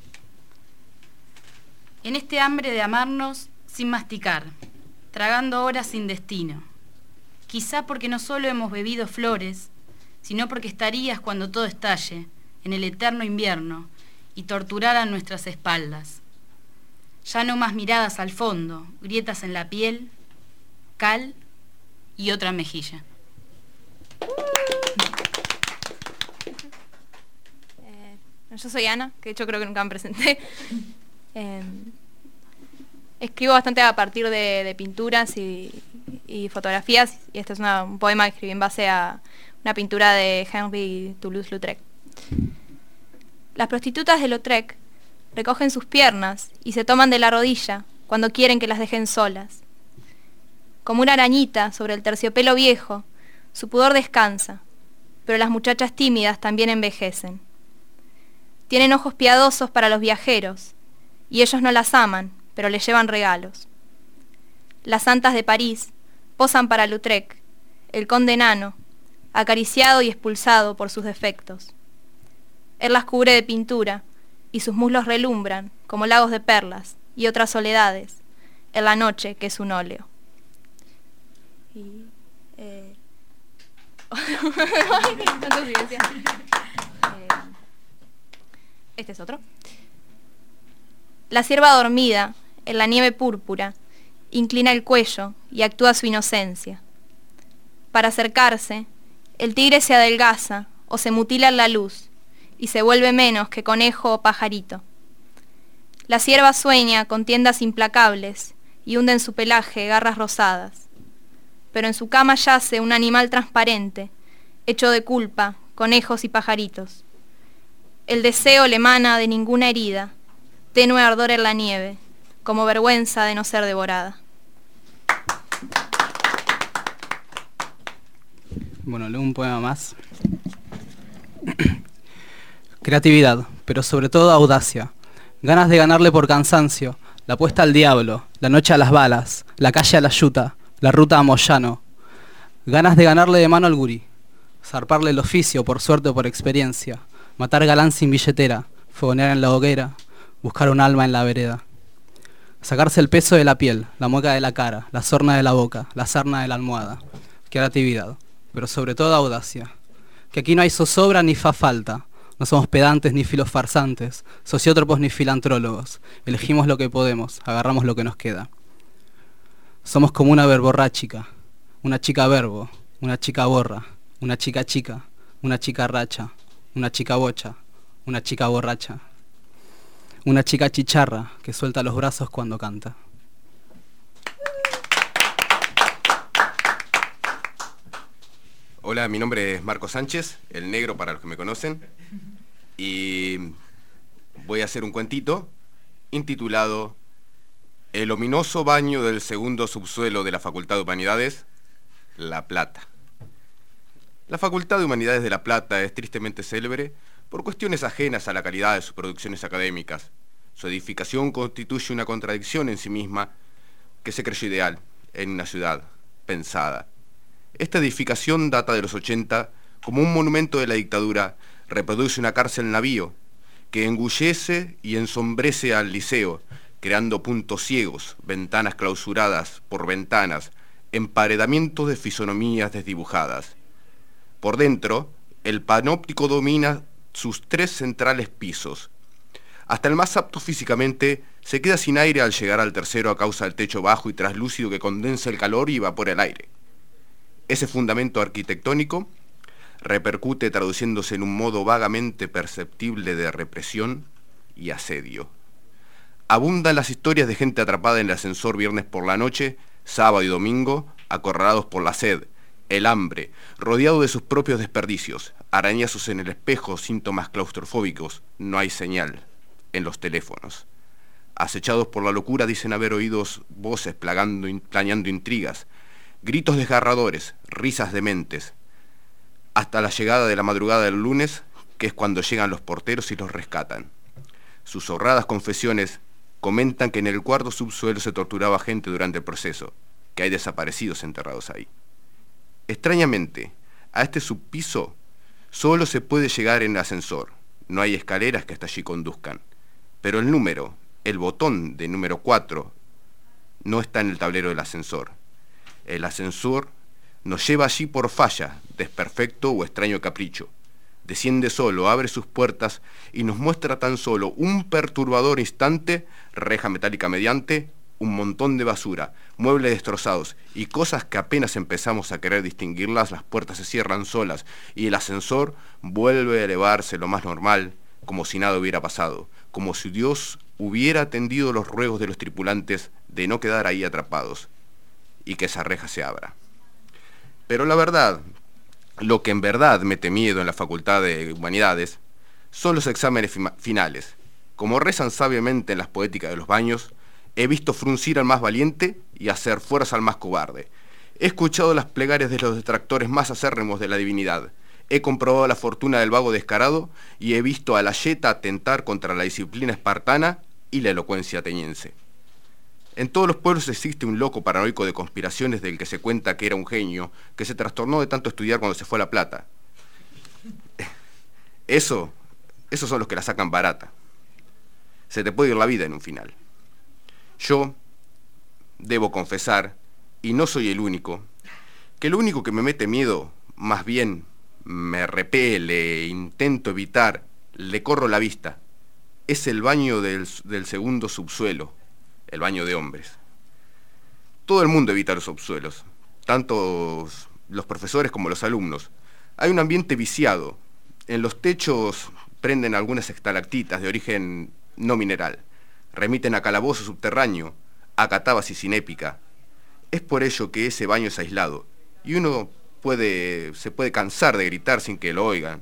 En este hambre de amarnos sin masticar, tragando horas sin destino. Quizá porque no solo hemos bebido flores, sino porque estarías cuando todo estalle, en el eterno invierno, y torturaran nuestras espaldas. Ya no más miradas al fondo, grietas en la piel, cal y otra mejilla.
Eh, yo soy Ana, que de hecho creo que nunca me presenté. Eh, escribo bastante a partir de, de pinturas y, y fotografías, y este es una, un poema que escribí en base a una pintura de Henri Toulouse-Lautrec. Las prostitutas de Lautrec recogen sus piernas y se toman de la rodilla cuando quieren que las dejen solas. Como una arañita sobre el terciopelo viejo, su pudor descansa, pero las muchachas tímidas también envejecen. Tienen ojos piadosos para los viajeros, y ellos no las aman, pero les llevan regalos. Las santas de París posan para Lautrec, el conde enano, acariciado y expulsado por sus defectos. Él las cubre de pintura, y sus muslos relumbran como lagos de perlas y otras soledades en la noche que es un óleo. Y, eh... este es otro. La cierva dormida en la nieve púrpura inclina el cuello y actúa su inocencia. Para acercarse, el tigre se adelgaza o se mutila en la luz y se vuelve menos que conejo o pajarito. La cierva sueña con tiendas implacables y hunde en su pelaje garras rosadas. Pero en su cama yace un animal transparente, hecho de culpa, conejos y pajaritos. El deseo le emana de ninguna herida, tenue ardor en la nieve, como vergüenza de no ser devorada.
Bueno, leo un poema más. Creatividad, pero sobre todo audacia. Ganas de ganarle por cansancio, la apuesta al diablo, la noche a las balas, la calle a la yuta, la ruta a Moyano. Ganas de ganarle de mano al gurí, zarparle el oficio por suerte o por experiencia, matar galán sin billetera, fogonear en la hoguera, buscar un alma en la vereda. Sacarse el peso de la piel, la mueca de la cara, la sorna de la boca, la sarna de la almohada. Creatividad, pero sobre todo audacia. Que aquí no hay zozobra ni fa falta. No somos pedantes ni filos farsantes, sociótropos ni filantrólogos. Elegimos lo que podemos, agarramos lo que nos queda. Somos como una verborráchica, una chica verbo, una chica borra, una chica chica, una chica racha, una chica bocha, una chica borracha. Una chica chicharra que suelta los brazos cuando canta.
Hola, mi nombre es Marco Sánchez, el negro para los que me conocen, y voy a hacer un cuentito intitulado El ominoso baño del segundo subsuelo de la Facultad de Humanidades, La Plata. La Facultad de Humanidades de La Plata es tristemente célebre por cuestiones ajenas a la calidad de sus producciones académicas. Su edificación constituye una contradicción en sí misma que se creyó ideal en una ciudad pensada. Esta edificación data de los ochenta, como un monumento de la dictadura, reproduce una cárcel navío que engullece y ensombrece al liceo, creando puntos ciegos, ventanas clausuradas por ventanas, emparedamientos de fisonomías desdibujadas. Por dentro, el panóptico domina sus tres centrales pisos. Hasta el más apto físicamente se queda sin aire al llegar al tercero a causa del techo bajo y traslúcido que condensa el calor y evapora el aire. Ese fundamento arquitectónico repercute traduciéndose en un modo vagamente perceptible de represión y asedio. Abundan las historias de gente atrapada en el ascensor viernes por la noche, sábado y domingo, acorralados por la sed, el hambre, rodeado de sus propios desperdicios, arañazos en el espejo, síntomas claustrofóbicos, no hay señal en los teléfonos. Acechados por la locura dicen haber oído voces plagando, planeando intrigas, gritos desgarradores, risas dementes, hasta la llegada de la madrugada del lunes, que es cuando llegan los porteros y los rescatan. Sus horradas confesiones comentan que en el cuarto subsuelo se torturaba gente durante el proceso, que hay desaparecidos enterrados ahí. Extrañamente, a este subpiso solo se puede llegar en ascensor, no hay escaleras que hasta allí conduzcan, pero el número, el botón de número cuatro, no está en el tablero del ascensor. El ascensor nos lleva allí por falla, desperfecto o extraño capricho. Desciende solo, abre sus puertas y nos muestra tan solo un perturbador instante, reja metálica mediante, un montón de basura, muebles destrozados y cosas que apenas empezamos a querer distinguirlas, las puertas se cierran solas y el ascensor vuelve a elevarse lo más normal, como si nada hubiera pasado, como si Dios hubiera atendido los ruegos de los tripulantes de no quedar ahí atrapados y que esa reja se abra. Pero la verdad, lo que en verdad mete miedo en la Facultad de Humanidades son los exámenes finales. Como rezan sabiamente en las poéticas de los baños, he visto fruncir al más valiente y hacer fuerza al más cobarde. He escuchado las plegarias de los detractores más acérrimos de la divinidad. He comprobado la fortuna del vago descarado y he visto a la yeta atentar contra la disciplina espartana y la elocuencia ateniense. En todos los pueblos existe un loco paranoico de conspiraciones del que se cuenta que era un genio, que se trastornó de tanto estudiar cuando se fue a La Plata. Eso, esos son los que la sacan barata. Se te puede ir la vida en un final. Yo debo confesar, y no soy el único, que lo único que me mete miedo, más bien me repele, intento evitar, le corro la vista, es el baño del, del segundo subsuelo, el baño de hombres. Todo el mundo evita los subsuelos, tanto los profesores como los alumnos. Hay un ambiente viciado. En los techos prenden algunas estalactitas de origen no mineral. Remiten a calabozo subterráneo, a catábasis inépica. Es por ello que ese baño es aislado, y uno puede, se puede cansar de gritar sin que lo oigan.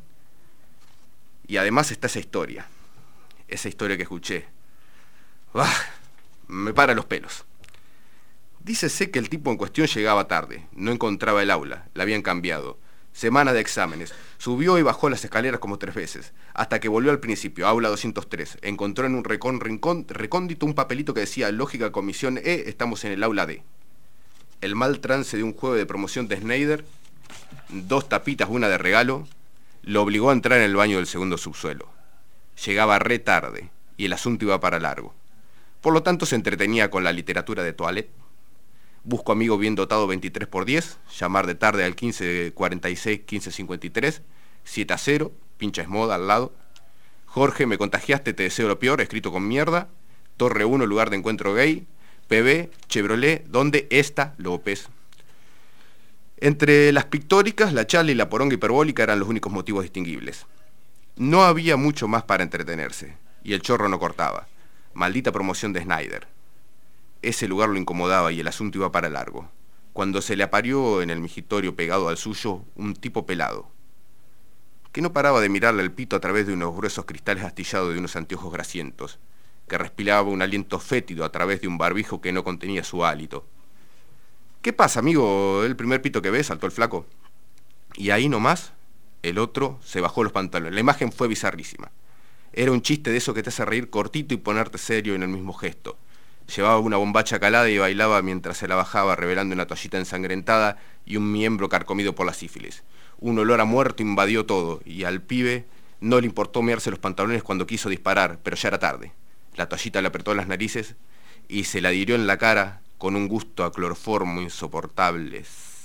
Y además está esa historia, esa historia que escuché. ¡Ah! Me para los pelos. Dícese que el tipo en cuestión llegaba tarde, no encontraba el aula, la habían cambiado. Semana de exámenes, subió y bajó las escaleras como tres veces, hasta que volvió al principio, aula doscientos tres. Encontró en un recón, rincón, recóndito un papelito que decía lógica comisión E, estamos en el aula D. El mal trance de un juego de promoción de Snyder, dos tapitas, una de regalo, lo obligó a entrar en el baño del segundo subsuelo. Llegaba re tarde, y el asunto iba para largo. Por lo tanto se entretenía con la literatura de Toilette. Busco amigo bien dotado veintitrés por diez, llamar de tarde al quince cuarenta y seis, quince cincuenta y tres, siete a cero, pincha esmoda al lado. Jorge, me contagiaste, te deseo lo peor, escrito con mierda. Torre uno, lugar de encuentro gay. P B, Chevrolet, ¿dónde está López? Entre las pictóricas, la charla y la poronga hiperbólica eran los únicos motivos distinguibles. No había mucho más para entretenerse, y el chorro no cortaba. Maldita promoción de Snyder. Ese lugar lo incomodaba y el asunto iba para largo, cuando se le apareó en el migitorio pegado al suyo un tipo pelado, que no paraba de mirarle el pito a través de unos gruesos cristales astillados de unos anteojos grasientos, que respiraba un aliento fétido a través de un barbijo que no contenía su hálito. ¿Qué pasa, amigo? ¿El primer pito que ves? Saltó el flaco. Y ahí nomás, el otro se bajó los pantalones. La imagen fue bizarrísima. Era un chiste de eso que te hace reír cortito y ponerte serio en el mismo gesto. Llevaba una bombacha calada y bailaba mientras se la bajaba, revelando una toallita ensangrentada y un miembro carcomido por la sífilis. Un olor a muerto invadió todo, y al pibe no le importó mearse los pantalones cuando quiso disparar, pero ya era tarde. La toallita le apretó las narices y se la adhirió en la cara con un gusto a cloroformo insoportable.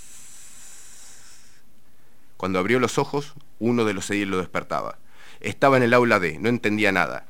Cuando abrió los ojos, uno de los ediles lo despertaba. Estaba en el aula D, no entendía nada.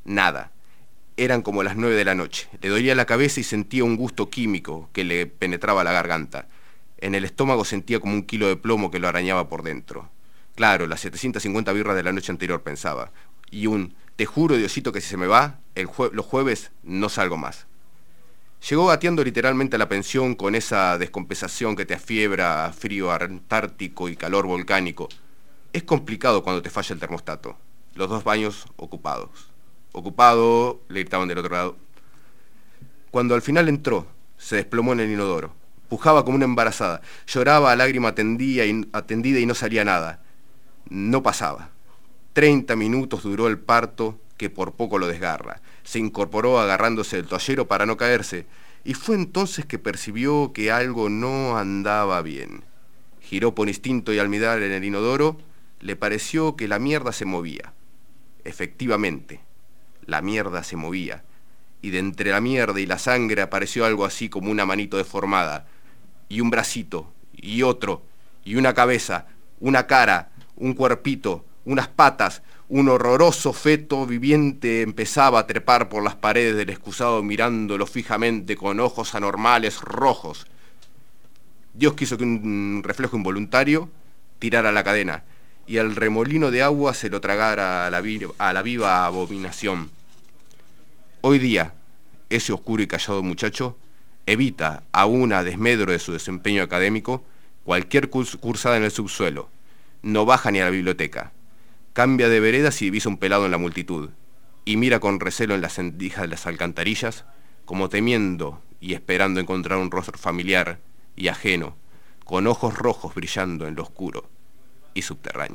Nada. Eran como las nueve de la noche. Le dolía la cabeza y sentía un gusto químico que le penetraba la garganta. En el estómago sentía como un kilo de plomo que lo arañaba por dentro. Claro, las setecientas cincuenta birras de la noche anterior, pensaba. Y un, te juro, Diosito, que si se me va, el jue- los jueves no salgo más. Llegó gateando literalmente a la pensión con esa descompensación que te afiebra, frío antártico y calor volcánico. Es complicado cuando te falla el termostato. Los dos baños ocupados. Ocupado, le gritaban del otro lado. Cuando al final entró, se desplomó en el inodoro. Pujaba como una embarazada. Lloraba a lágrima atendida y, atendida y no salía nada. No pasaba. Treinta minutos duró el parto, que por poco lo desgarra. Se incorporó agarrándose del toallero para no caerse, y fue entonces que percibió que algo no andaba bien. Giró por instinto y al mirar en el inodoro, le pareció que la mierda se movía. Efectivamente, la mierda se movía, y de entre la mierda y la sangre apareció algo así como una manito deformada, y un bracito, y otro, y una cabeza, una cara, un cuerpito, unas patas. Un horroroso feto viviente empezaba a trepar por las paredes del excusado mirándolo fijamente con ojos anormales rojos. Dios quiso que un reflejo involuntario tirara la cadena y el remolino de agua se lo tragara a la, vi- a la viva abominación. Hoy día, ese oscuro y callado muchacho evita, aún a desmedro de su desempeño académico, cualquier curs- cursada en el subsuelo. No baja ni a la biblioteca. Cambia de veredas y divisa un pelado en la multitud, y mira con recelo en las rendijas de las alcantarillas, como temiendo y esperando encontrar un rostro familiar y ajeno, con ojos rojos brillando en lo oscuro y subterráneo.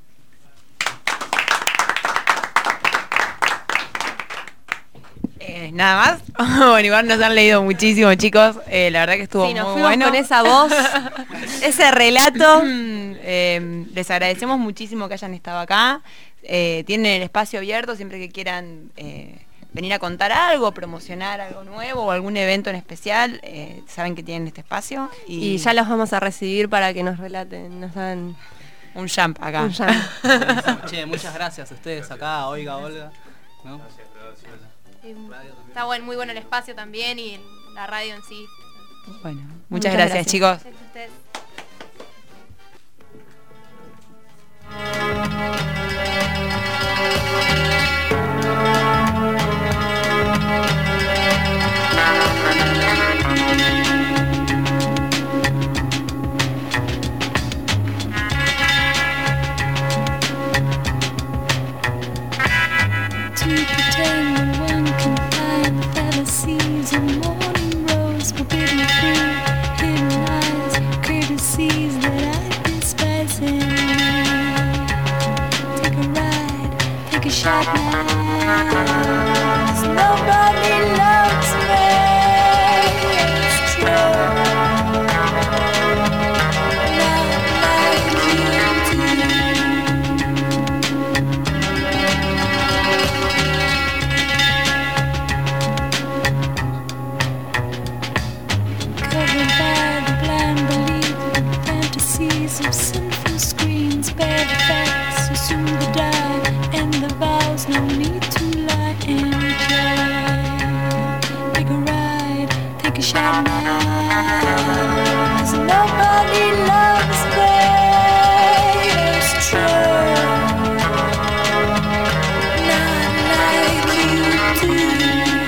Eh, nada más. Bueno, igual nos han leído muchísimo, chicos. Eh, la verdad que estuvo
Sí, nos
muy
fuimos
bueno.
con esa voz, ese relato.
Eh, les agradecemos muchísimo que hayan estado acá. Eh, tienen el espacio abierto siempre que quieran eh, venir a contar algo, promocionar algo nuevo o algún evento en especial. Eh, saben que tienen este espacio. Y,
Y ya los vamos a recibir para que nos relaten, nos dan
un jump acá.
Un jump.
Che, muchas gracias a ustedes acá, Oiga, Olga. ¿no?
Está bueno, muy bueno el espacio también y la radio en sí.
Bueno, muchas,
Muchas
gracias,
gracias.
chicos.
Gracias a ustedes.
To pretend no one can find the fallacies of morning rose, forbidden fruit, hidden eyes, courtesies that I despise. And take a ride, take a shot now. 'Cause nobody loves me. It's true. Not like you do. Covered by the blind belief and fantasies of sinful screens, bear the facts, assume the die, and the vows, no need to lie and try. Take a ride, take a shot now, 'cause nobody loves me, it's true, not like you do.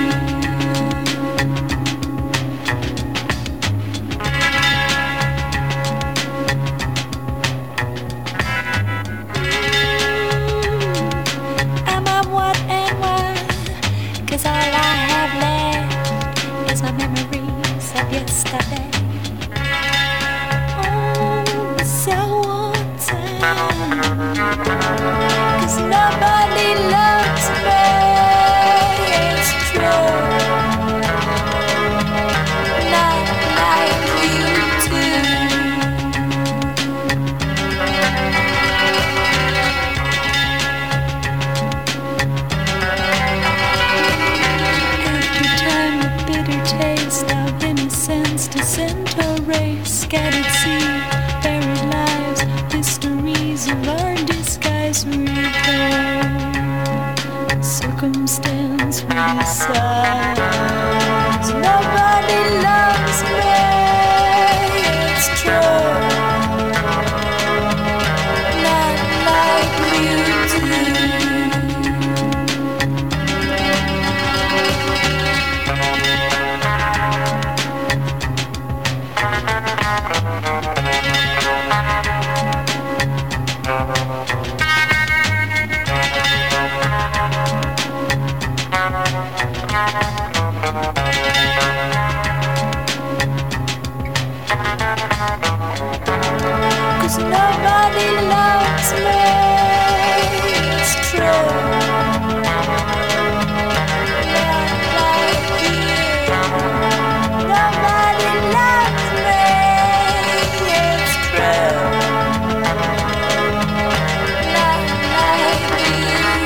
Am I what am I? 'Cause all I have left is my memories of yesterday. Oh, but so what time? 'Cause nobody loves me. It's true. Not like you do. Every time a bitter taste of innocence disintegrates, scattered seed, buried lives, mysteries of our disguise reveal. Circumstance times. Nobody loves me, it's true. Not like you do. Cause nobody loves me, it's true. Not like you. Nobody loves me, it's true. Not like you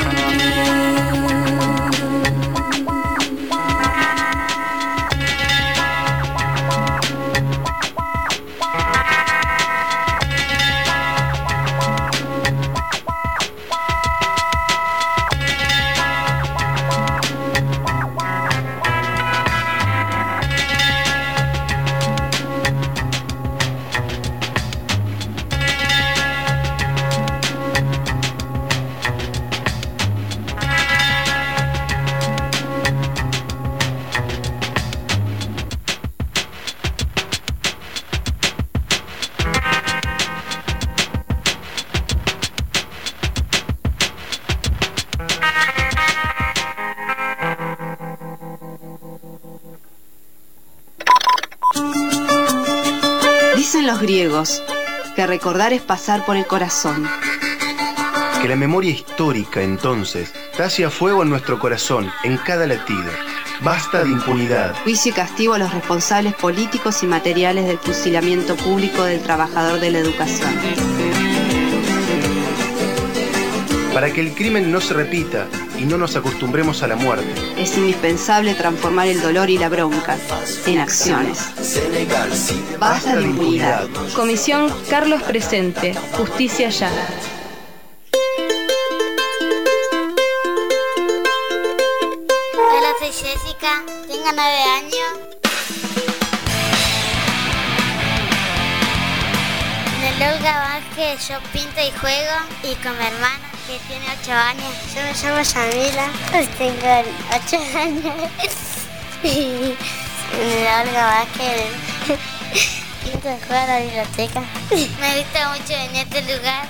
Dicen los griegos que recordar es pasar por el corazón.
Que la memoria histórica, entonces, tace a fuego en nuestro corazón, en cada latido. Basta de impunidad.
Juicio y castigo a los responsables políticos y materiales del fusilamiento público del trabajador de la educación.
Para que el crimen no se repita y no nos acostumbremos a la muerte.
Es indispensable transformar el dolor y la bronca en acciones. Basta de impunidad.
Comisión Carlos Presente. Justicia ya.
Hola, soy Jessica, tengo nueve años. En el Olga Vázquez yo pinto y juego, y con mi hermana que tiene ocho años. Yo me llamo Yamila, tengo ocho años. Y en el Olga Vázquez pinto y juego a la biblioteca. Me gusta mucho venir a este lugar.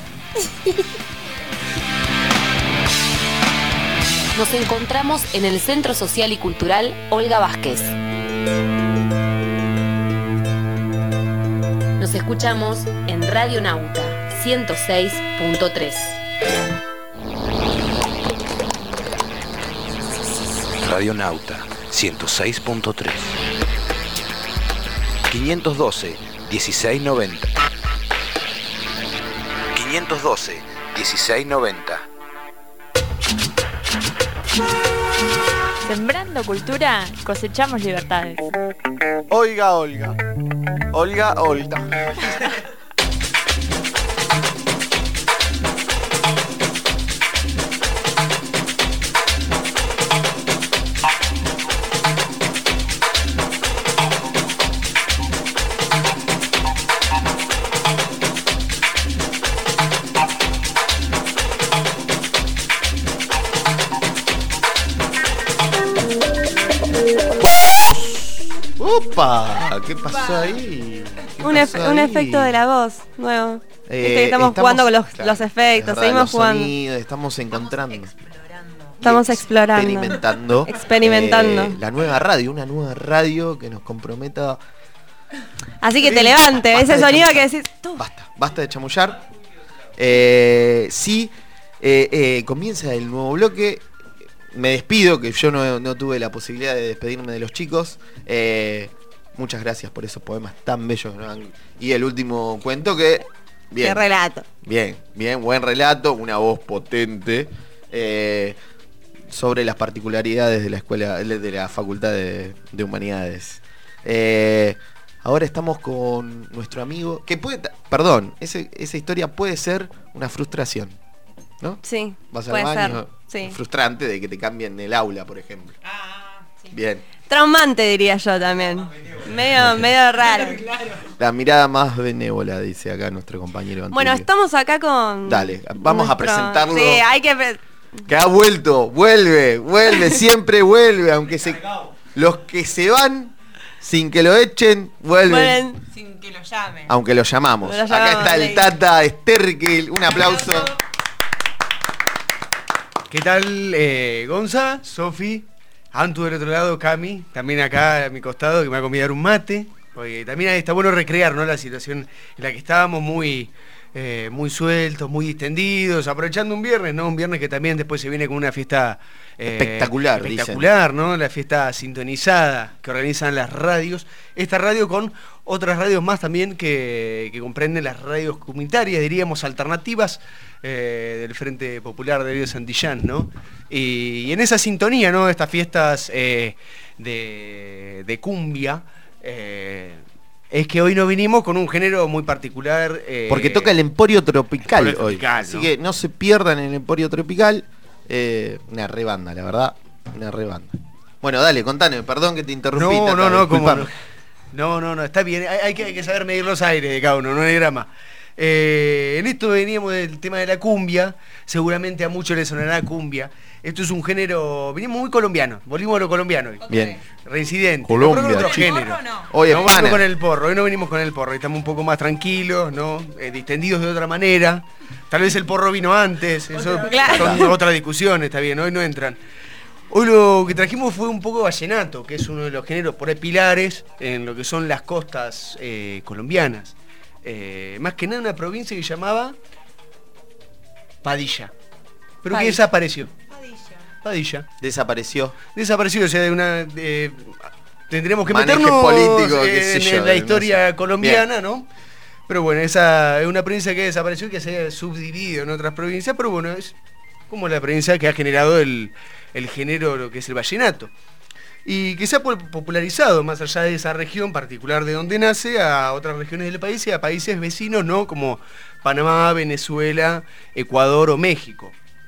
Nos encontramos en el Centro Social y Cultural Olga Vázquez. Nos escuchamos en Radio Nauta ciento seis punto tres.
Radio Nauta ciento seis punto tres. quinientos doce, dieciséis noventa. quinientos doce, dieciséis noventa.
Sembrando cultura, cosechamos libertades.
Oiga, Olga. Olga, Olga.
¡Opa! ¿Qué pasó ahí? ¿Qué
Un,
pasó
ef- un
ahí?
efecto de la voz nuevo.
Eh,
Viste que estamos, jugando con los,
claro,
los efectos,
es verdad,
seguimos
los
jugando.
sonidos, estamos encontrando.
Estamos explorando.
Experimentando.
Experimentando.
eh, la nueva radio, una nueva radio que nos comprometa.
Así que te
Sí,
levante,
basta
ese
de
sonido
chamullar.
que decís. Tú.
Basta de chamullar. Eh, sí, eh, eh, comienza el nuevo bloque. Me despido, que yo no, no tuve la posibilidad de despedirme de los chicos. Eh, muchas gracias por esos poemas tan bellos, ¿no? Y el último cuento que... Bien,
Qué relato.
bien, bien, buen relato, una voz potente. Eh, sobre las particularidades de la escuela, de la Facultad de, de Humanidades. Eh, ahora estamos con nuestro amigo, que puede, perdón, ese, esa historia puede ser una frustración, ¿no?
Sí,
Vas al
puede
baño,
ser, sí.
frustrante de que te cambien el aula, por ejemplo. Bien.
Traumante, diría yo también. Medio, medio raro.
La mirada más benévola, dice acá nuestro compañero Antonio.
Bueno, estamos acá con...
Dale, vamos a
nuestro-
presentarlo.
Sí, hay que... pre-
Que ha vuelto, vuelve, vuelve, siempre vuelve, aunque se... Los que se van sin que lo echen, vuelven.
Vuelven.
Sin que lo llamen.
Aunque lo llamamos.
Lo llamamos,
Acá está el
sí.
Tata Sterkel, un aplauso.
¿Qué tal, eh, Gonza, Sofi, Antu del otro lado, Cami, también acá a mi costado, que me va a convidar un mate? Porque también está bueno recrear, ¿no?, la situación en la que estábamos muy, eh, muy sueltos, muy distendidos, aprovechando un viernes, ¿no? Un viernes que también después se viene con una fiesta eh,
Espectacular,
espectacular, ¿no? La fiesta sintonizada que organizan las radios. Esta radio con otras radios más también que, que comprenden las radios comunitarias, diríamos, alternativas, eh, del Frente Popular de Río Santillán, ¿no? Y, y en esa sintonía, ¿no?, estas fiestas eh, de, de cumbia, eh, es que hoy no vinimos con un género muy particular. eh,
Porque toca el Emporio Tropical
Emporio
hoy.
Tropical,
Así
¿no?
que no se pierdan el Emporio Tropical. Eh, una re banda, la verdad. Una re banda. Bueno, dale, contame, perdón que te interrumpí.
No,
Tata,
no, no, como
disculpame.
no, no, no, está bien, hay, hay que, hay que saber medir los aires de cada uno, no hay drama. Eh, en esto veníamos del tema de la cumbia, seguramente a muchos les sonará cumbia. Esto es un género, venimos muy colombiano, volvimos a lo colombiano hoy.
Bien.
Reincidente.
Colombia,
No, pero otro
chico.
género.
Hoy es
no venimos
pana.
con el porro, hoy no venimos con el porro, hoy estamos un poco más tranquilos, ¿no? Eh, distendidos de otra manera. Tal vez el porro vino antes, eso
Claro.
son otras discusiones, está bien, hoy no entran. Hoy lo que trajimos fue un poco vallenato, que es uno de los géneros por ahí pilares en lo que son las costas eh, colombianas. Eh, más que nada una provincia que llamaba Padilla, pero que
Padilla.
desapareció. Padilla.
Desapareció.
Desapareció, o sea, de una... de- tendremos que
Maneje
meternos
político, qué sé
en,
yo,
en la
no
historia
sé.
colombiana,
Bien.
¿no? Pero bueno, esa es una provincia que desapareció y que se ha subdividido en otras provincias, pero bueno, es como la provincia que ha generado el, el género, lo que es el vallenato. Y que se ha po- popularizado más allá de esa región particular de donde nace a otras regiones del país y a países vecinos, ¿no?, como Panamá, Venezuela, Ecuador o México.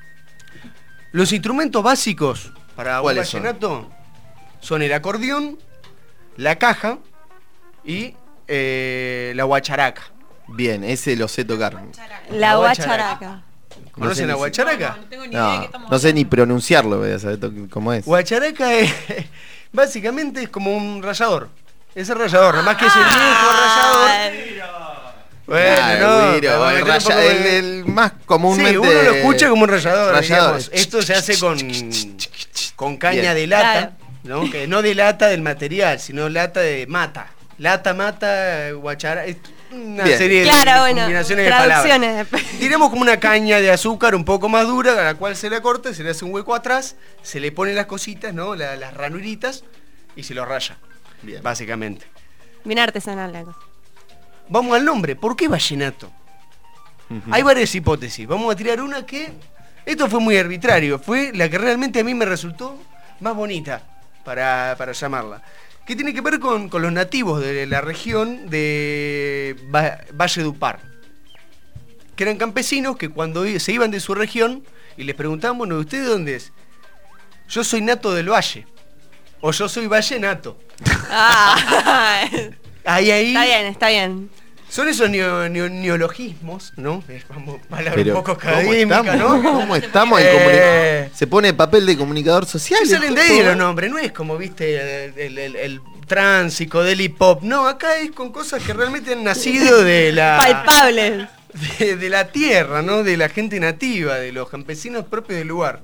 Los instrumentos básicos para un
¿Cuáles son?
vallenato son el acordeón, la caja y eh, la guacharaca.
Bien, ese lo sé tocar.
La guacharaca.
¿Conocen la guacharaca?
No, no sé ni pronunciarlo, voy a saber to- cómo es.
Guacharaca es, básicamente es como un rallador. Es el rallador, nada más que es el viejo rallador. Bueno,
Ah,
no,
el güiro,
para
el,
meter un
raya-
poco de-
el- el más comúnmente.
Sí, uno lo escucha como un rallador,
Rallador.
digamos. Esto se hace con, con caña
Bien.
de lata, ¿no? Que no de lata del material, sino lata de mata. Lata, mata, guachara, es una
Bien.
serie de,
Claro,
de
bueno,
combinaciones de
traducciones
palabras.
después.
Diremos como una caña de azúcar un poco más dura, a la cual se la corta, se le hace un hueco atrás, se le ponen las cositas, ¿no? La- las ranuritas y se lo raya.
Bien.
Básicamente.
Bien artesanal la cosa.
Vamos al nombre, ¿por qué vallenato? Hay varias hipótesis. Vamos a tirar una que... Esto fue muy arbitrario. Fue la que realmente a mí me resultó más bonita para, para llamarla. Que tiene que ver con, con los nativos de la región de Va- Valledupar. Que eran campesinos que cuando i- se iban de su región y les preguntaban, bueno, ¿usted de dónde es? Yo soy nato del valle. O yo soy vallenato.
Ah,
Ahí, ahí.
está bien, está bien.
Son esos neo- neo- neologismos, ¿no? Es como palabra
Pero,
un poco
¿cómo
académica,
estamos?
¿no?
¿Cómo estamos? El
Eh,
comuni- Se pone papel de comunicador social.
Sí
el
salen de
tipo,
ahí
¿eh?
los nombres, no es como, viste, el, el, el, el tránsito del hip hop. No, acá es con cosas que realmente han nacido de la...
Palpables.
De, de la tierra, ¿no? De la gente nativa, de los campesinos propios del lugar.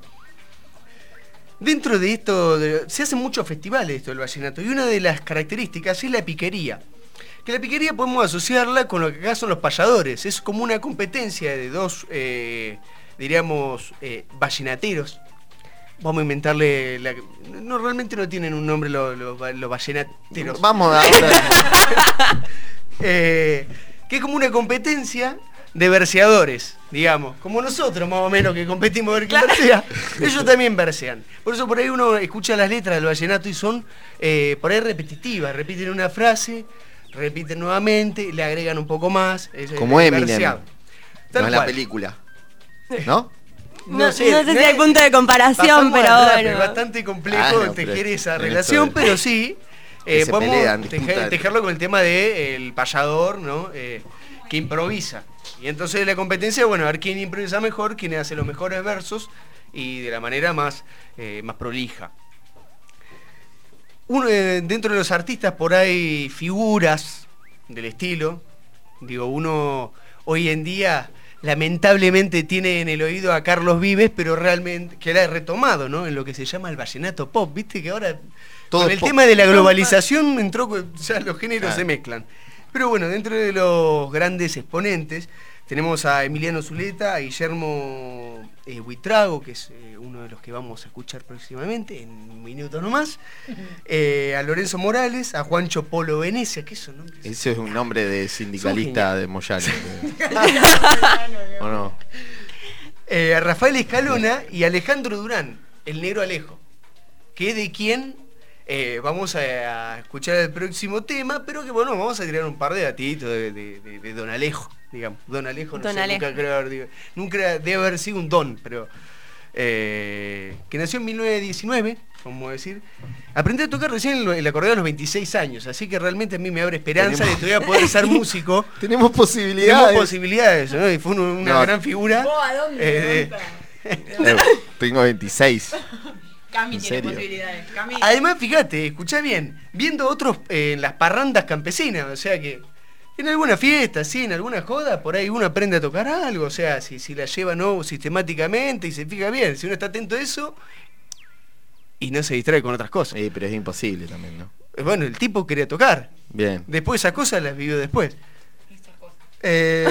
Dentro de esto, de- se hacen muchos festivales esto del vallenato, y una de las características es la piquería. Que la piquería podemos asociarla con lo que acá son los payadores. Es como una competencia de dos, eh, diríamos, eh, vallenateros. Vamos a inventarle... La, no, realmente no tienen un nombre los, los, los vallenateros.
Vamos ahora.
Eh, que es como una competencia de verseadores, digamos. Como nosotros, más o menos, que competimos a ver quién versea. Ellos también versean. Por eso por ahí uno escucha las letras del vallenato y son eh, por ahí repetitivas. Repiten una frase, repiten nuevamente, le agregan un poco más. Es,
Como
es
Eminem.
verseado.
No
Tal
es la
cual.
película. ¿No?
No, no sé si hay punto de comparación, pero
atrás,
bueno.
Es bastante complejo
Ah, no,
tejer
pero
esa
en
relación,
esto de-
pero sí
que
eh,
se
podemos
pelean,
tejer-
disputan.
tejerlo con el tema del el payador, ¿no? Eh, que improvisa. Y entonces la competencia, bueno, a ver quién improvisa mejor, quién hace los mejores versos y de la manera más, eh, más prolija. Uno, eh, dentro de los artistas por ahí figuras del estilo. Digo, uno hoy en día lamentablemente tiene en el oído a Carlos Vives, pero realmente que la ha retomado, ¿no? En lo que se llama el vallenato pop, viste que ahora
Todo
con
es
el
pop.
tema de la globalización entró, ya los géneros
Claro.
se mezclan. Pero bueno, dentro de los grandes exponentes tenemos a Emiliano Zuleta, a Guillermo eh, Buitrago, que es eh, uno de los que vamos a escuchar próximamente, en un minuto nomás, eh, a Lorenzo Morales, a Juancho Polo Venecia, que eso, ¿no?
Ese es un nombre de sindicalista de Moyano. ¿O no?
Eh, a Rafael Escalona y Alejandro Durán, el negro Alejo, que es de quien eh, vamos a, a escuchar el próximo tema, pero que bueno, vamos a tirar un par de datitos de, de- de- de Don Alejo, digamos. Don Alejo, no
Don
sé,
Alejo.
nunca creo haber, digo, nunca debe haber sido un don, pero eh, que nació en mil novecientos diecinueve, como decir, aprendí a tocar recién en lo- el acordeón a los veintiséis años, así que realmente a mí me abre esperanza
Tenemos-
de todavía poder ser músico.
Tenemos posibilidades.
Tenemos posibilidades, ¿no? Y fue un- una
No.
gran figura. eh,
Eh, tengo veintiséis.
Cami
¿En
tiene
serio?
posibilidades. Cami.
Además, fíjate, escuchá bien, viendo otros eh, en las parrandas campesinas, o sea que en alguna fiesta, sí, en alguna joda, por ahí uno aprende a tocar algo, o sea, si, si la lleva no sistemáticamente y se fija bien, si uno está atento a eso y no se distrae con otras cosas.
Sí, pero es imposible también, ¿no?
Eh, Bueno, el tipo quería tocar,
Bien.
después esas cosas las vivió después. Eh,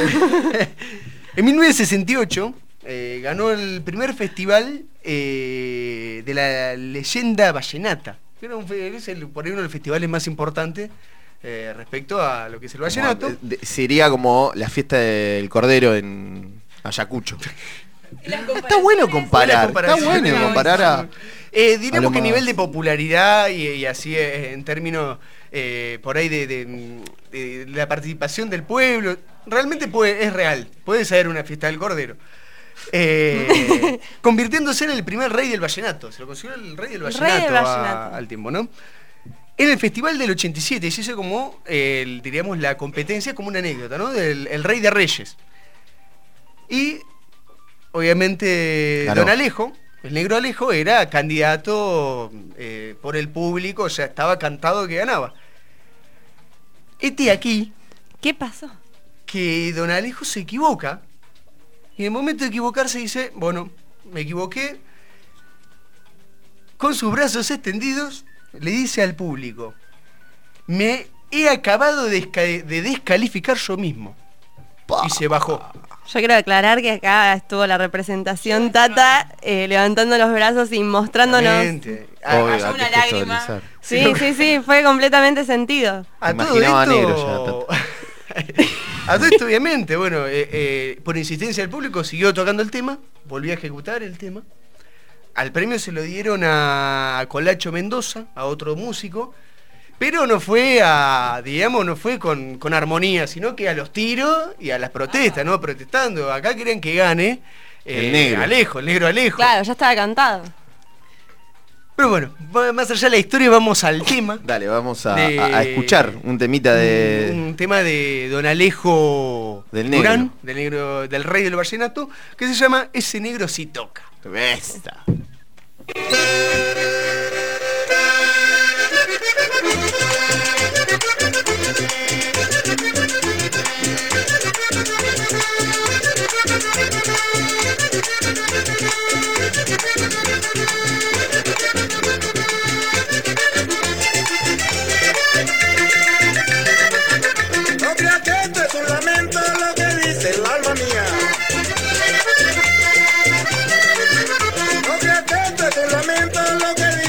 en mil novecientos sesenta y ocho eh, ganó el primer festival eh, de la leyenda vallenata. Que era un fe- es el- por ahí uno de los festivales más importantes eh, respecto a lo que es el vallenato.
Como, de- de- sería como la fiesta del Cordero en Ayacucho. Está bueno comparar. Está
comparación.
bueno comparar a.
Eh,
a
diremos
lo
que a
más-
nivel de popularidad y, y así eh, en términos eh, por ahí de, de- de la participación del pueblo, realmente puede, es real, puede ser una fiesta del Cordero. Eh, convirtiéndose en el primer rey del vallenato, se lo consideró el rey del
El
vallenato,
rey del
a-
vallenato.
al tiempo, ¿no? En el festival del ochenta y siete se hizo como, eh, el- diríamos, la competencia como una anécdota, ¿no? Del el rey de reyes. Y, obviamente,
Ganó.
Don Alejo, el negro Alejo, era candidato eh, por el público, ya estaba cantado que ganaba. Este aquí,
¿Qué pasó?
que Don Alejo se equivoca, y en el momento de equivocarse dice, bueno, me equivoqué, con sus brazos extendidos, le dice al público, me he acabado de, desca- de descalificar yo mismo. Y se bajó.
Yo quiero aclarar que acá estuvo la representación Tata eh, levantando los brazos y mostrándonos.
Obviamente.
Obvio,
A-
hay que contextualizar.
Sí, sí, sí, fue completamente sentido.
A
Me
todo
imaginaba
esto,
negro
a todo esto, obviamente, bueno, eh, eh, por insistencia del público siguió tocando el tema, volvió a ejecutar el tema. Al premio se lo dieron a Colacho Mendoza, a otro músico, pero no fue a, digamos, no fue con, con armonía, sino que a los tiros y a las protestas, ¿no? Protestando. Acá querían que gane eh,
El negro.
Alejo, el negro Alejo.
Claro, ya estaba cantado.
Pero bueno, va- más allá de la historia, vamos al tema.
Dale, vamos a,
De-
a- a escuchar un temita de.
Un tema de Don Alejo
Del negro.
Durán, del negro, del rey del vallenato, que se llama Ese negro sí toca.
Esta.
No creas que esto es un lamento lo que dice el alma mía. No creas que esto es un lamento lo que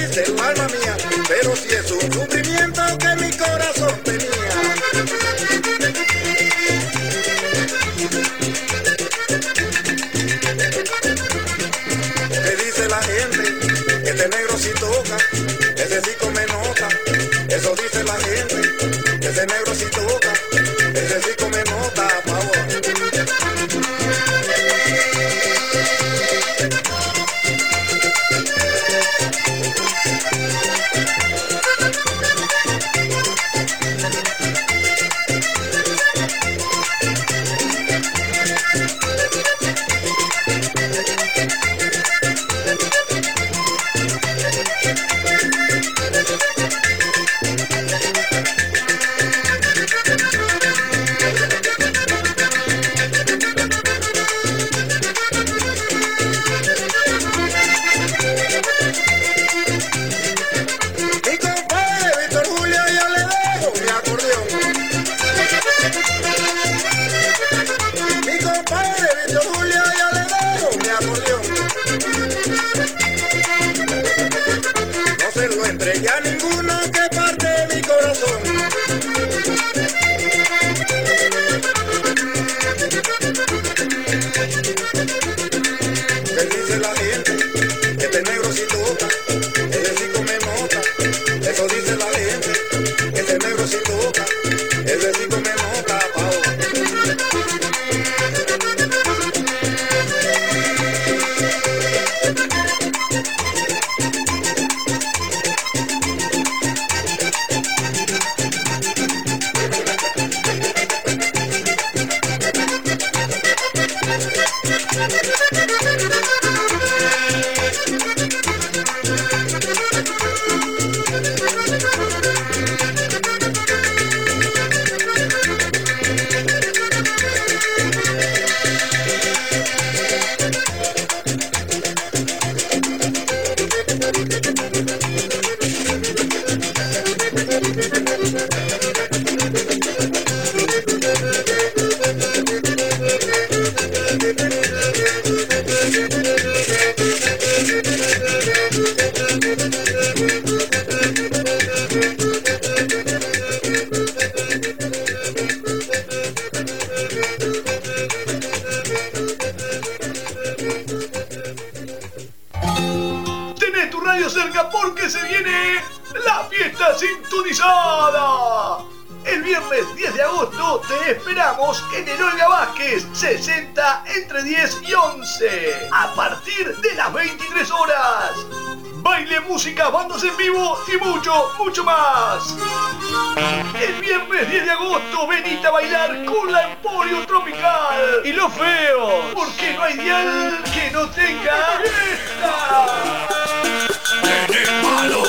Tenés tu radio cerca porque se viene la fiesta sintonizada. El viernes diez de agosto te esperamos en el Olga Vázquez, sesenta entre diez y once, a partir de las veintitrés horas. Baile, música, bandas en vivo y mucho, mucho más. El viernes diez de agosto venite a bailar con la Emporio Tropical. Y lo feo, porque no hay dial que no tenga esta. ¡Nene malo!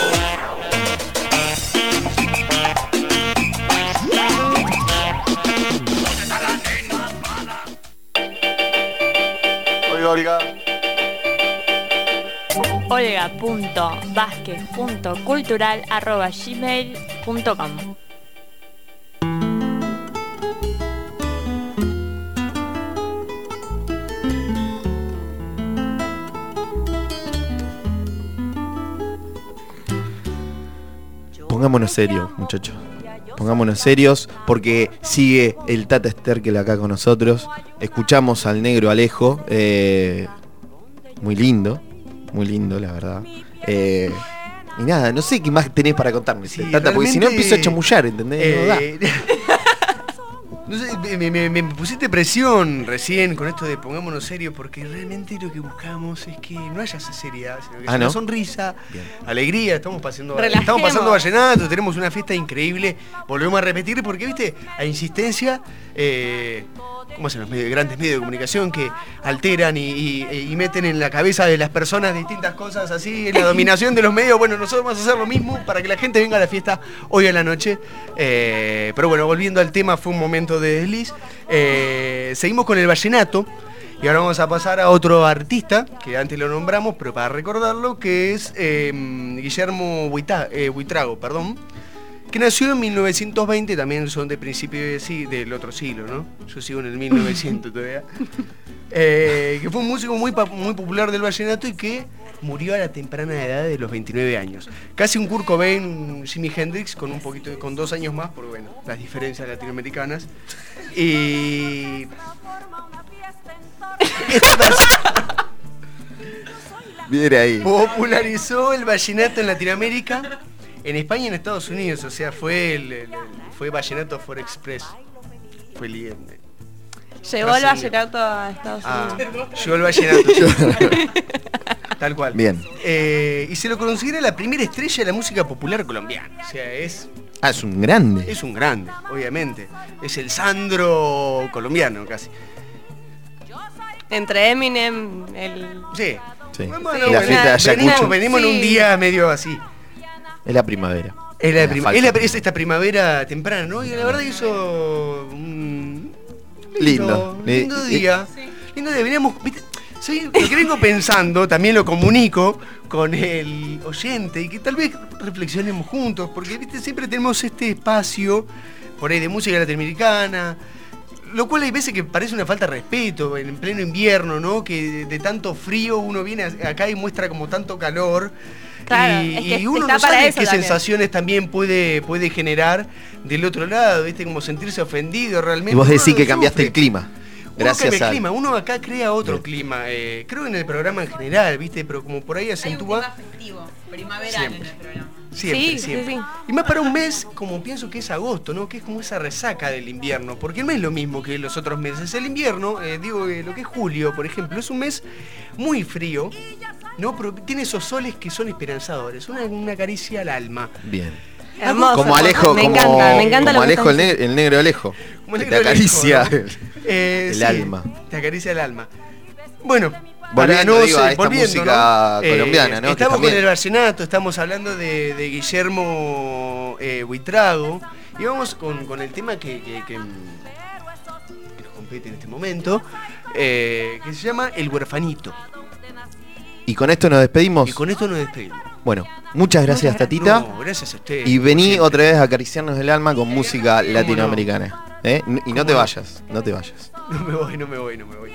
Oiga, Olga.
olga punto vázquez punto cultural arroba gmail punto com.
Pongámonos serios, muchachos. Pongámonos serios porque sigue el Tata Sterkel acá con nosotros. Escuchamos al negro Alejo. Eh, muy lindo. Muy lindo, la verdad. Eh, y nada, no sé qué más tenés para contarme,
Sí,
Tata, porque si no empiezo a chamullar, ¿entendés?
Eh,
No da.
No sé, me, me- me pusiste presión recién con esto de pongámonos serios, porque realmente lo que buscamos es que no haya esa seriedad, sino que
Ah,
haya
¿no?
una sonrisa, alegría. Estamos pasando,
Relajemos.
estamos pasando vallenato, tenemos una fiesta increíble. Volvemos a repetir porque, viste, a insistencia, eh, ¿cómo hacen los medios, grandes medios de comunicación que alteran y, y- y meten en la cabeza de las personas distintas cosas así, en la dominación de los medios? Bueno, nosotros vamos a hacer lo mismo para que la gente venga a la fiesta hoy a la noche. Eh, pero bueno, volviendo al tema, fue un momento de desliz. Eh, seguimos con el vallenato. Y ahora vamos a pasar a otro artista, que antes lo nombramos, pero para recordarlo, que es eh, Guillermo Buita- eh, Buitrago, perdón, que nació en mil novecientos veinte, también son de principio de, sí, del otro siglo, ¿no? Yo sigo en el mil novecientos todavía. Eh, que fue un músico muy, pa- muy popular del vallenato y que murió a la temprana edad de los veintinueve años. Casi un Kurt Cobain, un Jimi Hendrix, con un poquito, con dos años más, por bueno, las diferencias latinoamericanas. Y esta persona
Viene ahí.
popularizó el vallenato en Latinoamérica, en España y en Estados Unidos. O sea, fue el, el- el- fue Vallenato for Express. Fue el líder.
Llevó el
Brasil.
vallenato a Estados
Ah,
Unidos.
llegó el vallenato. Tal cual.
Bien.
Eh, y se lo considera la primera estrella de la música popular colombiana. O sea, es,
Ah, es un grande.
es un grande, obviamente. Es el Sandro colombiano, casi.
Entre Eminem, el...
Sí.
Sí.
Bueno,
Y la
veni-
fiesta de Ayacucho.
venimos, venimos en un
Sí.
día medio así.
Es la primavera.
Es, la
La
prim-
falsa
es la-
primavera.
es esta primavera temprana, ¿no? Y la verdad que hizo un
Lindo.
lindo
Eh,
día. Lindo día. Veníamos, ¿viste? Sí, lo que vengo pensando, también lo comunico con el oyente y que tal vez reflexionemos juntos, porque ¿viste? Siempre tenemos este espacio por ahí de música latinoamericana, lo cual hay veces que parece una falta de respeto en pleno invierno, ¿no? Que de, de tanto frío uno viene a- acá y muestra como tanto calor.
Claro,
y,
es que
y uno
está
no
para
sabe
eso
qué
también.
sensaciones también puede, puede generar del otro lado, ¿viste? Como sentirse ofendido realmente.
Y vos
Uno
decís
lo
que cambiaste
sufre.
el clima.
Uno
Gracias
cambia
a.
el clima, uno acá crea otro clima. eh, creo en el programa en general, ¿viste? Pero como por ahí acentúa.
primaveral
Siempre.
en el programa.
Siempre,
Sí, sí,
siempre.
sí.
Y más para un mes, como pienso que es agosto, ¿no? Que es como esa resaca del invierno. Porque no es lo mismo que los otros meses. El invierno, eh, digo, eh, lo que es julio, por ejemplo, es un mes muy frío, ¿no? Pero tiene esos soles que son esperanzadores. Una, una caricia al alma.
Bien.
Hermoso,
Como
hermoso.
Alejo,
Me
como,
encanta, me encanta
como
lo que
Alejo, el,
estás
ne- el negro Alejo.
Como el
que
negro
te acaricia
Alejo, ¿no? Eh,
el
sí,
alma.
Te acaricia el alma. Bueno,
Volviendo,
para
digo, a esta
volviendo,
música
¿no?
colombiana, ¿no? Que
Estamos con
también-
el vallenato, estamos hablando de, de Guillermo eh, Buitrago y vamos con, con el tema que, que, que, que nos compete en este momento, eh, que se llama El Huerfanito.
Y con esto nos despedimos.
Y con esto nos despedimos.
Bueno, muchas gracias, Tatita.
No, gracias a ustedes.
Y vení
Siempre.
otra vez a acariciarnos el alma con música
no?
latinoamericana. ¿Eh? N- Y no te
no?
vayas, no te vayas.
No me voy, no me voy, no me voy.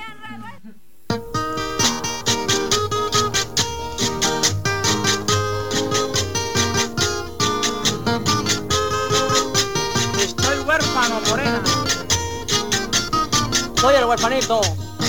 Estoy huérfano, morena. Soy el huérfanito.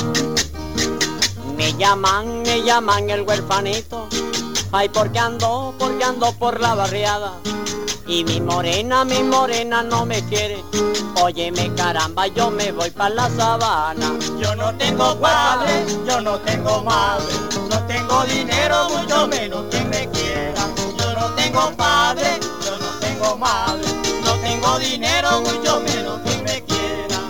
Me llaman, me llaman el huérfanito. Ay, porque ando, porque ando por la barriada. Y mi morena, mi morena no me quiere. Óyeme caramba, yo me voy pa' la sabana. Yo no tengo padre, yo no tengo madre. No tengo dinero, mucho menos quien me quiera. Yo no tengo padre, yo no tengo madre. No tengo dinero, mucho menos quien me quiera.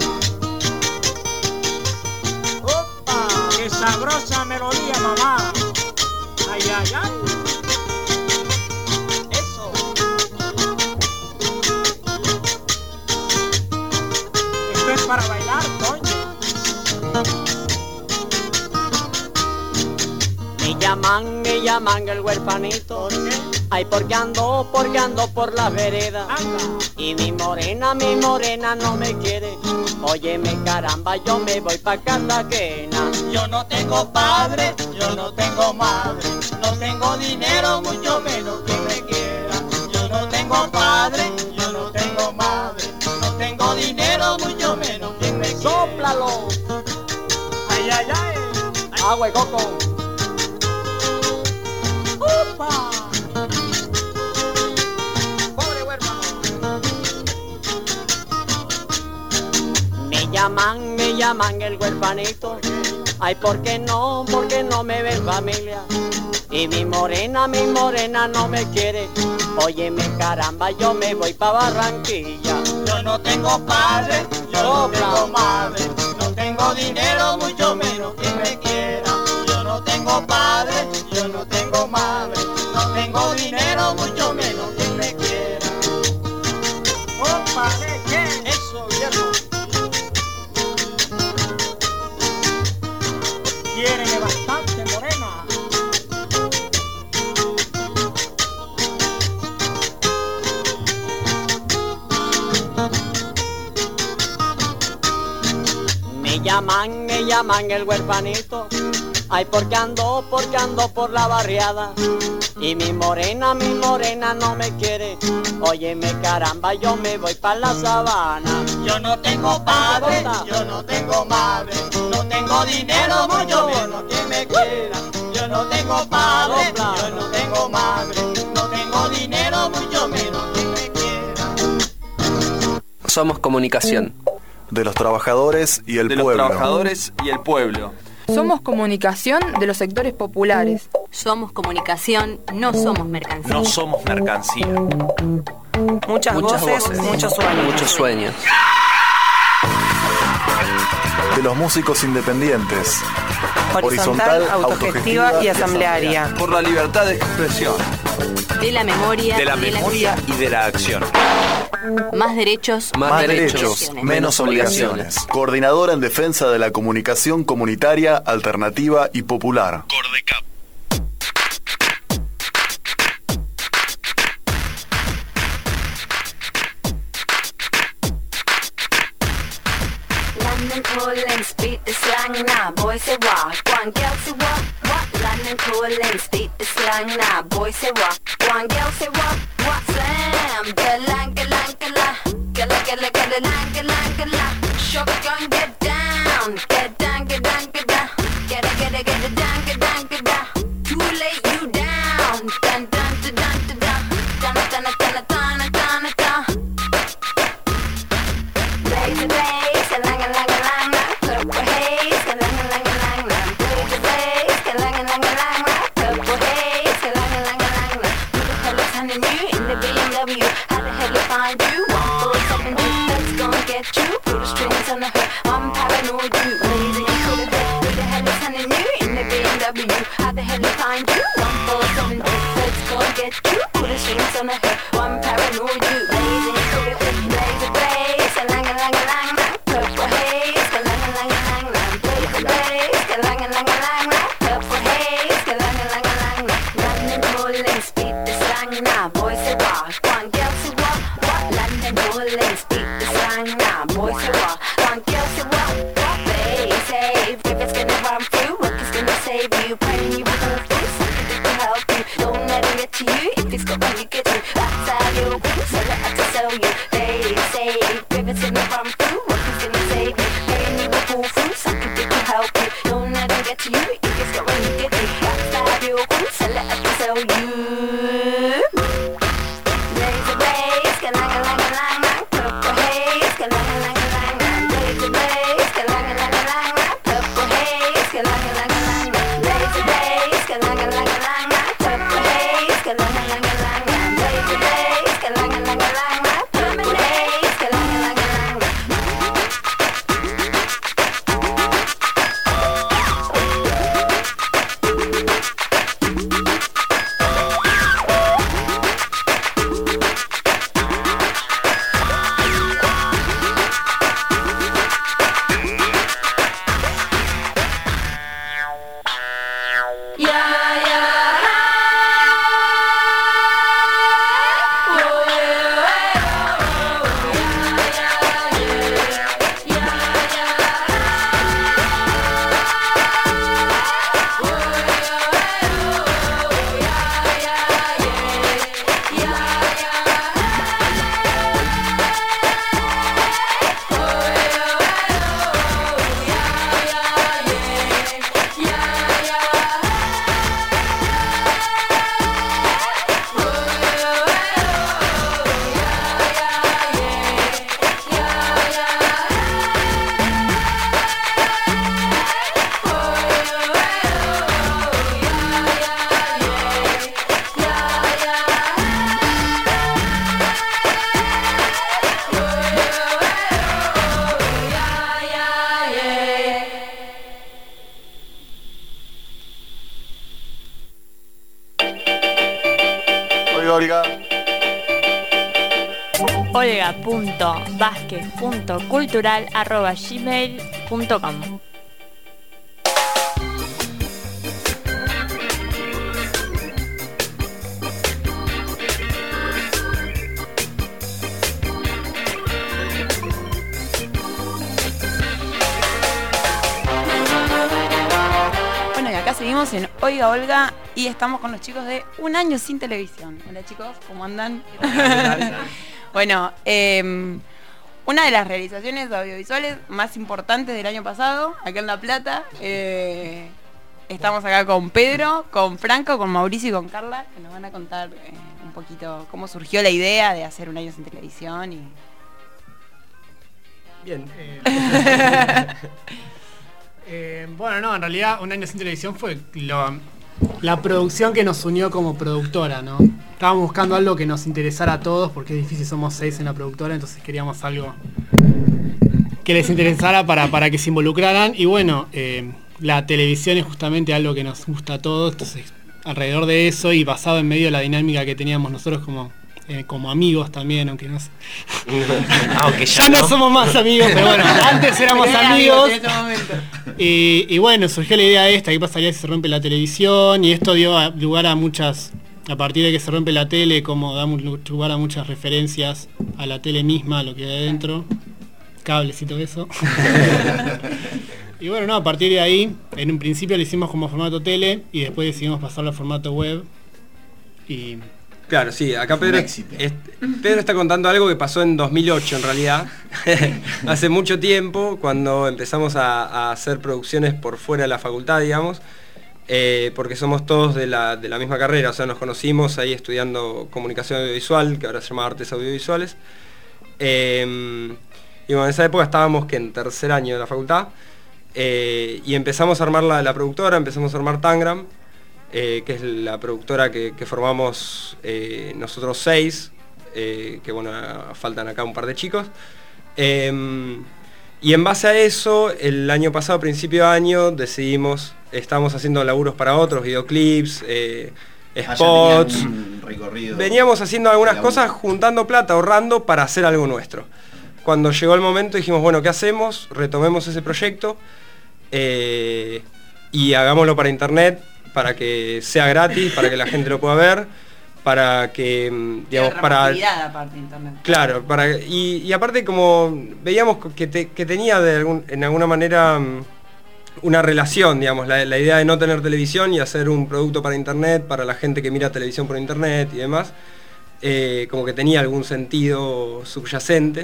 ¡Opa! ¡Qué sabrosa melodía, mamá! ¡Ay, ay, ay! ¡Eso! Esto es para bailar, coño. Me llaman, me llaman el huérfanito. Ay, porque ando, porque ando por la vereda. Y mi morena, mi morena no me quiere. Óyeme caramba, yo me voy pa' Cartagena. Yo no tengo padre, yo no tengo madre. No tengo dinero, mucho menos quien me quiera. Yo no tengo padre, yo no tengo madre. No tengo dinero, mucho menos quien me quiera. ¡Sóplalo! ¡Ay, ay, ay! ¡Agua de coco! ¡Opa! ¡Pobre huérfano! Me llaman, me llaman el huérfanito. Ay, ¿por qué no? ¿Por qué no me ven familia? Y mi morena, mi morena no me quiere. Óyeme caramba, yo me voy pa' Barranquilla. Yo no tengo padre, yo no tengo madre. No tengo dinero, mucho menos quien me quiera. Yo no tengo padre, yo no tengo madre. No tengo dinero, mucho menos quien me quiera. ¡Opa! ¿Qué? Eso, viejo. Quiéreme bastante, morena. Me llaman, me llaman el huérfanito. Ay, porque ando, porque ando por la barriada. Y mi morena, mi morena no me quiere. Óyeme caramba, yo me voy pa' la sabana. Yo no tengo padre, yo no tengo madre. No tengo dinero, mucho menos quien me quiera. Yo no tengo padre, yo no tengo madre. No tengo dinero, mucho menos quien me quiera.
Somos comunicación.
De los trabajadores y el
De los
pueblo.
trabajadores y el pueblo.
Somos comunicación de los sectores populares.
Somos comunicación, no somos mercancía.
No somos mercancía.
Muchas,
Muchas
voces,
voces,
muchos sueños.
Muchos sueños.
De los músicos independientes.
Horizontal, autogestiva y asamblearia.
Por la libertad de expresión.
De la memoria.
De la memoria y de la acción.
Más derechos.
Más,
menos
derechos,
obligaciones.
menos obligaciones. Coordinadora en defensa de la comunicación comunitaria, alternativa y popular. Cordecap.
London calling, speak the slang now, boy say what? One girl say what? What? London calling, speak the slang now, boy say what? One girl say what? What? Slam, galang galang galang, galang galang galang galang galang. Shotgun, get down, get down, get down, get down, get a get a get a down, get down, get down. Too late, you down, dun dun dun dun dun dun dun dun dun dun dun dun dun. Blaze the bass, a lang a lang a lang, purple haze, a lang a lang a lang, blaze the bass, a lang a lang a lang, purple haze, a lang a lang a lang. Who the hell is hunting you in the B M W? How the hell to find you? One four seven two, let's go and get you. Put the strings on the hook, I'm paranoid, you. Blaze baby, you praying you will come through. Something to help you, don't let it get to you. If it's got money, get through. That's how you win, so I have to sell you. They say, pivots in the run through. What is gonna save me? Praying you will pull through. Something to help you, don't let it get to you. If it's got money, get through. That's how you win, so I have to sell you. Blaze a blaze, ga-lang-a-lang-a-lang, purple haze, ga-lang-a-lang-a-lang, blaze a blaze, ga-lang-a-lang-a-lang, purple haze, ga-lang-a-lang-a-lang, blaze a blaze, ga-lang-a-lang-a-lang, purple haze, ga-lang-a-lang-a-lang, blaze a blaze, ga-lang-a-lang-a-lang, purple haze, ga-lang-a-lang-a-lang.
Olga.
olga.vasquez.cultural arroba gmail punto com.
Bueno, y acá seguimos en Oiga Olga y estamos con los chicos de Un Año Sin Televisión. Hola chicos, ¿cómo andan? Bueno, eh, una de las realizaciones audiovisuales más importantes del año pasado, acá en La Plata. Eh, estamos acá con Pedro, con Franco, con Mauricio y con Carla, que nos van a contar eh, un poquito cómo surgió la idea de hacer Un Año Sin Televisión. Y...
Bien. Eh, eh, bueno, no, en realidad Un Año Sin Televisión fue lo, la producción que nos unió como productora, ¿no? Estábamos buscando algo que nos interesara a todos, porque es difícil, somos seis en la productora, entonces queríamos algo que les interesara para, para que se involucraran. Y bueno, eh, la televisión es justamente algo que nos gusta a todos, entonces alrededor de eso y basado en medio de la dinámica que teníamos nosotros como, eh, como amigos también, aunque no sé.
Aunque ya,
ya no.
no
somos más amigos, pero bueno, antes éramos
Era
amigos.
en este momento.
Y, y bueno, surgió la idea esta, ¿qué pasaría si se rompe la televisión? Y esto dio a- lugar a muchas, a partir de que se rompe la tele, como da mu- lugar a muchas referencias a la tele misma, a lo que hay adentro, cables y todo eso. Y bueno, no, a partir de ahí, en un principio lo hicimos como formato tele y después decidimos pasarlo a formato web. Y
Claro, sí, acá Pedro,
Un éxito.
es- Pedro está contando algo que pasó en dos mil ocho en realidad, hace mucho tiempo, cuando empezamos a, a hacer producciones por fuera de la facultad, digamos, eh, porque somos todos de la, de la misma carrera, o sea, nos conocimos ahí estudiando comunicación audiovisual, que ahora se llama artes audiovisuales, eh, y bueno, en esa época estábamos que en tercer año de la facultad, eh, y empezamos a armar la, la productora, empezamos a armar Tangram, Eh, que es la productora que, que formamos eh, nosotros seis, eh, que bueno, faltan acá un par de chicos. Eh, y en base a eso, el año pasado, a principio de año, decidimos, estábamos haciendo laburos para otros, videoclips, eh, spots.
Ah, ya tenían un recorrido.
Veníamos haciendo algunas
de
cosas, juntando plata, ahorrando para hacer algo nuestro. Cuando llegó el momento dijimos, bueno, ¿qué hacemos? Retomemos ese proyecto eh, y hagámoslo para internet, para que sea gratis, para que la gente lo pueda ver, para que, mm, digamos, para...
Rapididad, aparte de internet.
Claro, para, y, y aparte como veíamos que, te- que tenía de algún- en alguna manera mm, una relación, digamos, la, la idea de no tener televisión y hacer un producto para internet, para la gente que mira televisión por internet y demás, eh, como que tenía algún sentido subyacente.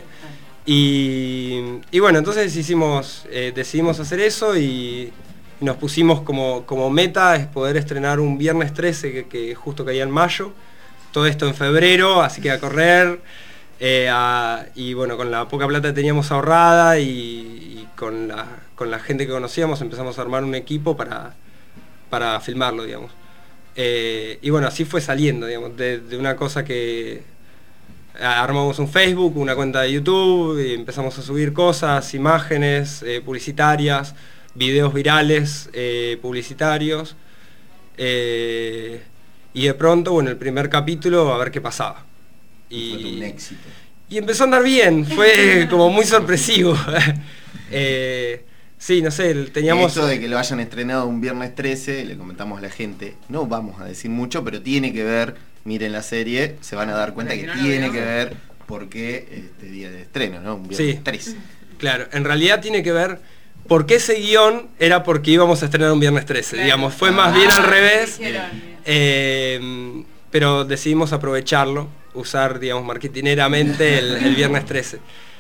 Y, y bueno, entonces hicimos, eh, decidimos hacer eso y nos pusimos como, como meta es poder estrenar un viernes trece que, que justo caía en mayo, todo esto en febrero, así que a correr. Eh, a, y bueno, con la poca plata que teníamos ahorrada y, y con, la, con la gente que conocíamos empezamos a armar un equipo para, para filmarlo, digamos. Eh, y bueno, así fue saliendo, digamos, de, de una cosa que armamos un Facebook, una cuenta de YouTube, y empezamos a subir cosas, imágenes eh, publicitarias, videos virales eh, publicitarios. Eh, y de pronto, bueno, el primer capítulo, a ver qué pasaba. Y,
fue un éxito.
Y empezó a andar bien, fue como muy sorpresivo. eh, sí, no sé, teníamos...
Esto de que lo hayan estrenado un viernes trece, le comentamos a la gente, no vamos a decir mucho, pero tiene que ver, miren la serie, se van a dar cuenta que tiene que ver porque este día de estreno, ¿no? Un viernes
sí,
trece.
Claro, en realidad tiene que ver por qué ese guión era porque íbamos a estrenar un viernes trece, claro. Digamos, fue más bien al revés. Eh, pero decidimos aprovecharlo, usar, digamos, marketineramente el, el viernes trece.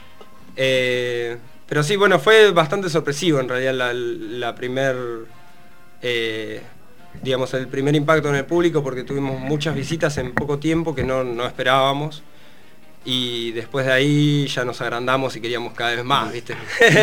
Eh, pero sí, bueno, fue bastante sorpresivo en realidad la, la primer, eh, digamos, el primer impacto en el público, porque tuvimos muchas visitas en poco tiempo que no, no esperábamos. Y después de ahí ya nos agrandamos y queríamos cada vez más, ¿viste?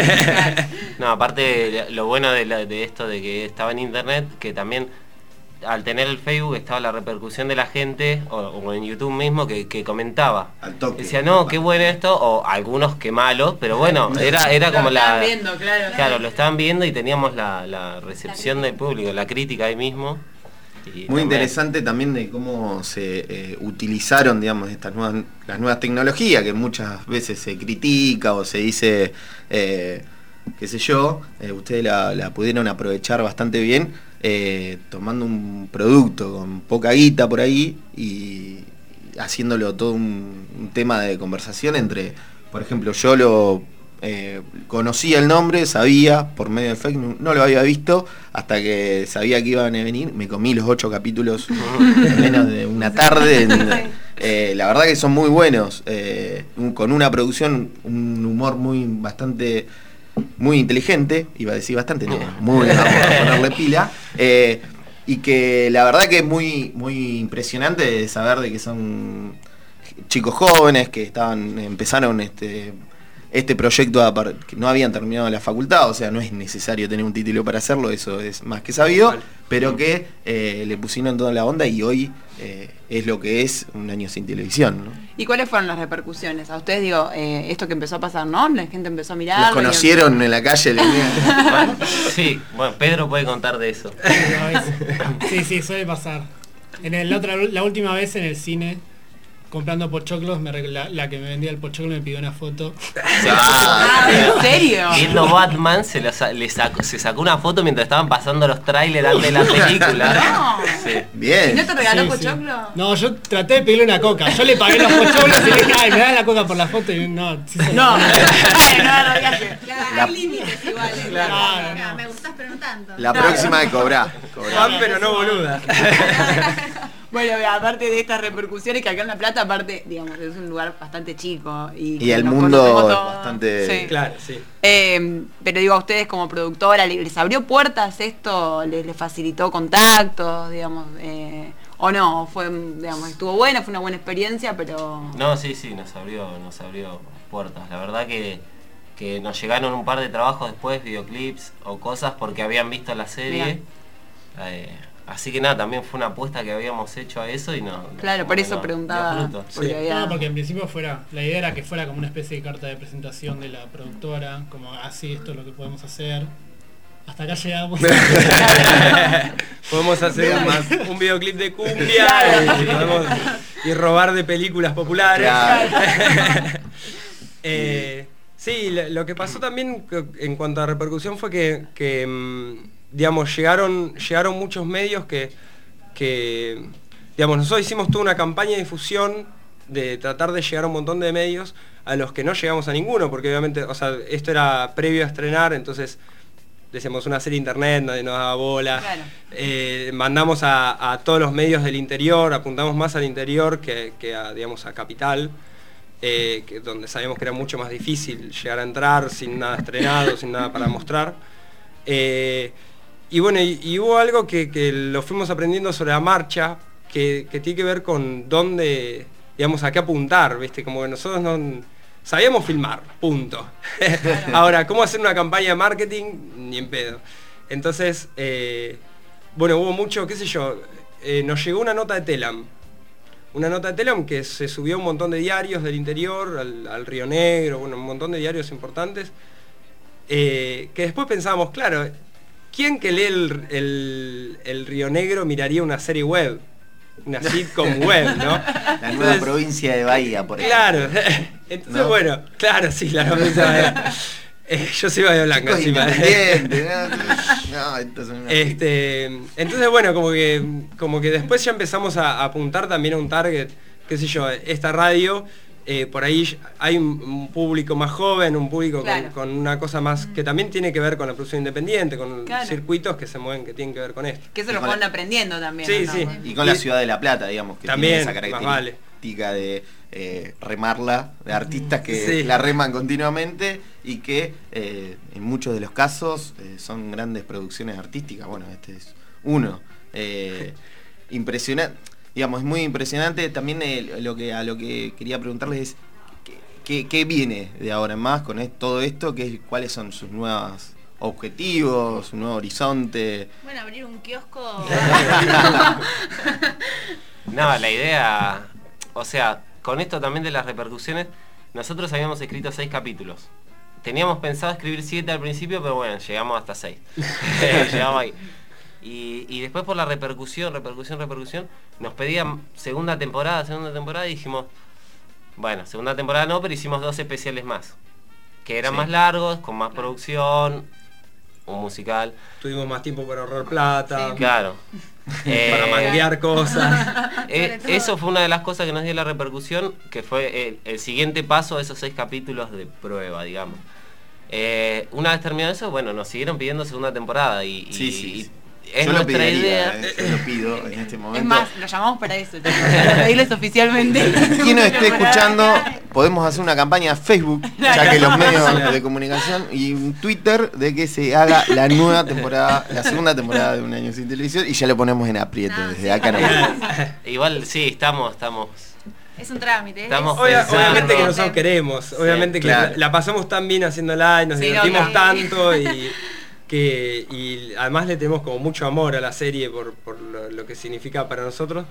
No, aparte lo bueno de, la, de esto de que estaba en internet, que también al tener el Facebook estaba la repercusión de la gente, o, o en YouTube mismo, que, que comentaba.
Al toque.
Decía, no, qué bueno esto, o algunos qué malo, pero bueno, era, era como la...
Lo estaban viendo, claro.
Claro, lo estaban viendo y teníamos la, la recepción del público, la crítica ahí mismo. Y
Muy
también
interesante también de cómo se eh, utilizaron, digamos, estas nuevas, las nuevas tecnologías, que muchas veces se critica o se dice, eh, qué sé yo, eh, ustedes la, la pudieron aprovechar bastante bien, eh, tomando un producto con poca guita por ahí y haciéndolo todo un, un tema de conversación entre, por ejemplo, yo lo... Eh, conocía el nombre, sabía por medio del Facebook, no lo había visto hasta que sabía que iban a venir, me comí los ocho capítulos en menos de una tarde. Eh, la verdad que son muy buenos, eh, un, con una producción, un humor muy bastante, muy inteligente, iba a decir bastante, no, muy, vamos a ponerle pila, eh, y que la verdad que es muy, muy impresionante de saber de que son chicos jóvenes que estaban, empezaron este este proyecto a par- que no habían terminado la facultad, o sea, no es necesario tener un título para hacerlo, eso es más que sabido, pero que eh, le pusieron toda la onda y hoy eh, es lo que es un año sin televisión, ¿no?
¿Y cuáles fueron las repercusiones? A ustedes, digo, eh, esto que empezó a pasar, ¿no? La gente empezó a mirar.
¿Los conocieron
y...
en la calle?
Bueno, sí, bueno, Pedro puede contar de eso.
Sí, sí, suele pasar. En el, la, otra, la última vez en el cine, comprando pochoclos, me, la, la que me vendía el pochoclo me pidió una foto.
Ah,
¿en serio?
Viendo Batman se, lo, le sacó, se sacó una foto mientras estaban pasando los trailers de la película.
No.
Sí.
Bien.
¿Y no te regaló
Sí,
pochoclo?
sí. No, yo traté de pedirle una coca. Yo le pagué los pochoclos y le dije, ay, me das la coca por la foto y no. Sí, sí,
No,
no.
Claro, hay límites igual.
Claro, no.
Me gustás pero no tanto.
La próxima de cobrar.
Juan, pero no boluda.
Bueno, aparte de estas repercusiones, que acá en La Plata, aparte, digamos, es un lugar bastante chico. Y,
Y
que
el
nos
mundo
conocemos
es
todos.
bastante...
Sí.
Claro, sí.
Eh, pero digo, a ustedes como productora, ¿les abrió puertas esto? ¿Les, les facilitó contactos, digamos? Eh, ¿O no? Fue, digamos, estuvo buena, fue una buena experiencia, pero...
No, sí, sí, nos abrió, nos abrió puertas. La verdad que, que nos llegaron un par de trabajos después, videoclips o cosas, porque habían visto la serie. Eh, así que nada, también fue una apuesta que habíamos hecho a eso y no...
Claro, por eso preguntaba.
Sí. No, porque en principio fuera, la idea era que fuera como una especie de carta de presentación de la productora, como así, esto es lo que podemos hacer. Hasta acá llegamos.
Podemos hacer un, un videoclip de cumbia y, podemos, y robar de películas populares.
Claro.
eh, sí, lo, lo que pasó también en cuanto a repercusión fue que, que digamos, llegaron, llegaron muchos medios que, que, digamos, nosotros hicimos toda una campaña de difusión de tratar de llegar a un montón de medios a los que no llegamos a ninguno, porque obviamente, o sea, esto era previo a estrenar, entonces decíamos una serie de internet, nadie nos daba bola.
Claro.
Eh, mandamos a, a todos los medios del interior, apuntamos más al interior que, que a, digamos, a Capital, eh, que, donde sabíamos que era mucho más difícil llegar a entrar sin nada estrenado, sin nada para mostrar. Eh, y bueno, y, y hubo algo que, que lo fuimos aprendiendo sobre la marcha, que, que tiene que ver con dónde, digamos, a qué apuntar, ¿viste? Como que nosotros no sabíamos filmar, punto. Ahora, ¿cómo hacer una campaña de marketing? Ni en pedo. Entonces, eh, bueno, hubo mucho, qué sé yo, eh, nos llegó una nota de Telam. Una nota de Telam que se subió a un montón de diarios del interior, al, al Río Negro, bueno, un montón de diarios importantes, eh, que después pensábamos, claro, ¿quién que lee el, el, el Río Negro miraría una serie web? Una sitcom web, ¿no?
La nueva
Entonces,
provincia de Bahía, por ejemplo.
Claro, entonces
¿no?
bueno, claro, sí, la provincia de Bahía. Eh, yo soy Bahía Blanca,
Chicos
encima.
independientes, ¿no? No, estos son unas-
Este, entonces bueno, como que, como que después ya empezamos a, a apuntar también a un target, qué sé yo, esta radio, eh, por ahí hay un, un público más joven, un público
Claro.
con, con una cosa más que también tiene que ver con la producción independiente, con
Claro.
circuitos que se mueven, que tienen que ver con esto.
Que eso lo
Y con
fueron
la-
aprendiendo también.
Sí,
¿no?
sí.
Y con la ciudad de La Plata, digamos, que
También,
tiene esa
más
característica
vale.
de eh, remarla, de artistas que
Sí.
la reman continuamente y que eh, en muchos de los casos eh, son grandes producciones artísticas. Bueno, este es uno. Eh, impresionante, digamos, es muy impresionante. También eh, lo que a lo que quería preguntarles es ¿qué, qué, qué viene de ahora en más con es- todo esto? ¿Qué, ¿Cuáles son sus nuevos objetivos, su nuevo horizonte?
Bueno, abrir un kiosco.
No, la idea, o sea, con esto también de las repercusiones, nosotros habíamos escrito seis capítulos. Teníamos pensado escribir siete al principio, pero bueno, llegamos hasta seis. Llegamos ahí. Y, y después por la repercusión, repercusión, repercusión, nos pedían segunda temporada, segunda temporada y dijimos, bueno, segunda temporada no, pero hicimos dos especiales más. Que eran
Sí.
más largos, con más producción, un musical.
Tuvimos más tiempo para ahorrar plata,
Claro.
para
Eh,
manguear cosas.
Eh, eso fue una de las cosas que nos dio la repercusión, que fue el, el siguiente paso de esos seis capítulos de prueba, digamos. Eh, una vez terminado eso, bueno, nos siguieron pidiendo segunda temporada y, y-
Sí, sí,
y
sí.
es
Yo lo
nuestra
pediría,
idea.
eh, yo lo pido en este momento.
Es más, lo llamamos para eso, chicos, para pedirles oficialmente.
Quien nos esté escuchando, podemos hacer una campaña a Facebook, ya que los medios de comunicación, y un Twitter de que se haga la nueva temporada, la segunda temporada de Un Año Sin Televisión, y ya lo ponemos en aprieto desde acá nomás.
Igual sí, estamos, estamos.
Es un trámite. ¿eh?
Estamos
Obvia-
pensando.
obviamente que nosotros queremos, obviamente que
claro.
la, la pasamos tan bien haciéndola y nos
Sí,
divertimos
obvio.
tanto y que y además le tenemos como mucho amor a la serie por, por lo, lo que significa para nosotros.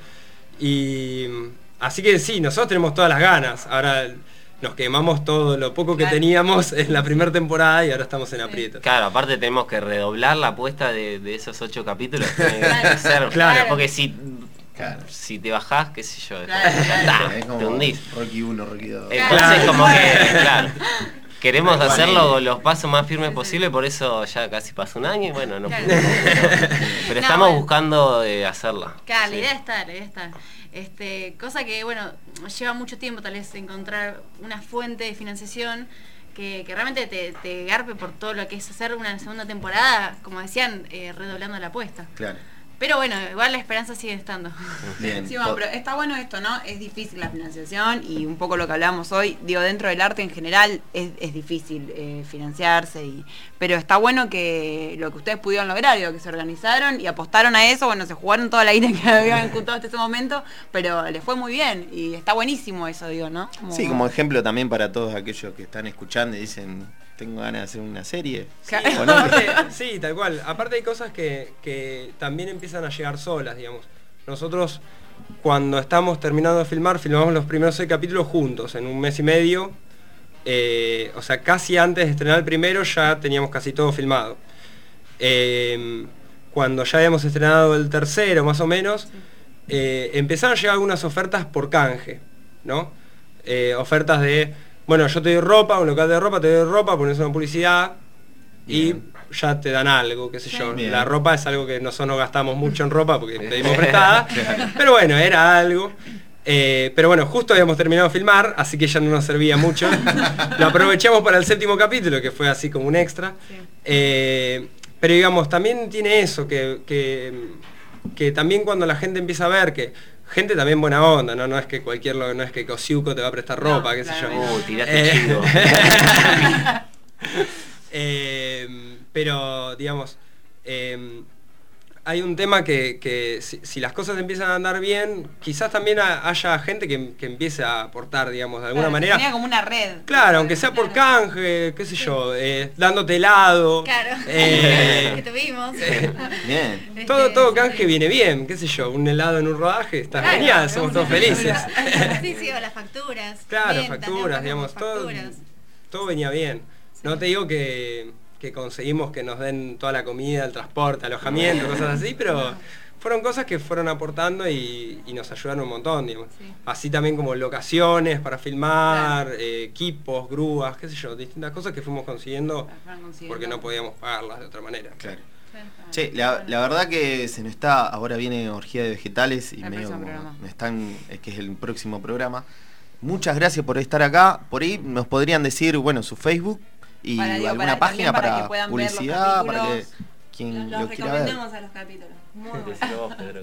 Y así que sí, nosotros tenemos todas las ganas. Ahora nos quemamos todo lo poco que
Claro.
teníamos en la primera temporada y ahora estamos en aprieto.
Claro, aparte tenemos que redoblar la apuesta de, de esos ocho capítulos. Tiene que ser,
Claro.
Porque si,
Claro.
si te bajás, qué sé yo,
Claro.
ya está,
Es
te
como
hundís.
Rocky uno, Rocky dos.
Entonces
Claro.
como que, claro, queremos
Tal cual.
hacerlo los pasos más firmes posible, por eso ya casi pasó un año y bueno, no
Claro.
pudimos. Pero
No,
estamos
bueno.
buscando eh, hacerla.
Claro,
Sí.
la idea está, la idea está. Este, cosa que, bueno, lleva mucho tiempo tal vez encontrar una fuente de financiación que, que realmente te, te garpe por todo lo que es hacer una segunda temporada, como decían, eh, redoblando la apuesta.
Claro.
Pero bueno, igual la esperanza sigue estando.
Bien.
Sí, bueno, pero está bueno esto, ¿no? Es difícil la financiación y un poco lo que hablamos hoy, digo, dentro del arte en general es, es difícil eh, financiarse, y, pero está bueno que lo que ustedes pudieron lograr, digo, que se organizaron y apostaron a eso, bueno, se jugaron toda la guita que habían juntado hasta ese momento, pero les fue muy bien y está buenísimo eso, digo, ¿no? Como-
Sí, como ejemplo también para todos aquellos que están escuchando y dicen, tengo ganas de hacer una serie.
Claro.
¿O no?
Aparte, sí, tal cual. Aparte hay cosas que, que también empiezan a llegar solas, digamos. Nosotros, cuando estamos terminando de filmar, filmamos los primeros seis capítulos juntos, en un mes y medio. Eh, o sea, casi antes de estrenar el primero ya teníamos casi todo filmado. Eh, cuando ya habíamos estrenado el tercero, más o menos, eh, empezaron a llegar algunas ofertas por canje, ¿no? Eh, ofertas de, bueno, yo te doy ropa, un local de ropa, te doy ropa, pones una publicidad y ya te dan algo, qué sé yo.
Bien.
La ropa es algo que nosotros no gastamos mucho en ropa porque pedimos prestada, pero bueno, era algo. Eh, pero bueno, justo habíamos terminado de filmar, así que ya no nos servía mucho. Lo aprovechamos para el séptimo capítulo, que fue así como un extra. Eh, pero digamos, también tiene eso, que, que, que también cuando la gente empieza a ver que gente también buena onda, ¿no? No es que cualquier lo- no es que Cosiuco te va a prestar ropa,
No,
qué sé yo.
claramente. Uh, tiraste chivo.
Eh, pero, digamos, eh, hay un tema que, que si, si las cosas empiezan a andar bien, quizás también ha- haya gente que, que empiece a aportar, digamos, de alguna
Claro,
manera.
Tenía como una red.
Claro, aunque sea por canje, qué sé yo, eh, dándote helado.
Claro.
eh,
que tuvimos.
Bien.
todo, todo canje viene bien, qué sé yo, un helado en un rodaje está
Claro,
genial, somos todos felices.
Sí, sí, o las facturas.
Claro,
ventas,
facturas, digamos, todo,
facturas.
todo venía bien. No te digo que, que conseguimos que nos den toda la comida, el transporte, alojamiento, cosas así, pero fueron cosas que fueron aportando y, y nos ayudaron un montón, digamos. Así también como locaciones para filmar, eh, equipos, grúas, qué sé yo, distintas cosas que fuimos consiguiendo porque no podíamos pagarlas de otra manera.
Claro. Che, la, la verdad que se nos está, ahora viene Orgía de Vegetales y
El
medio
próximo
como
programa.
me están, es que es el próximo programa. Muchas gracias por estar acá. Por ahí nos podrían decir, bueno, su Facebook y
Para, digo,
alguna
para-
página
también para
para,
que puedan ver los
publicidad, para que
capítulos.
quien
Los
lo quiera ver.
recomendamos a los capítulos. Muy bueno.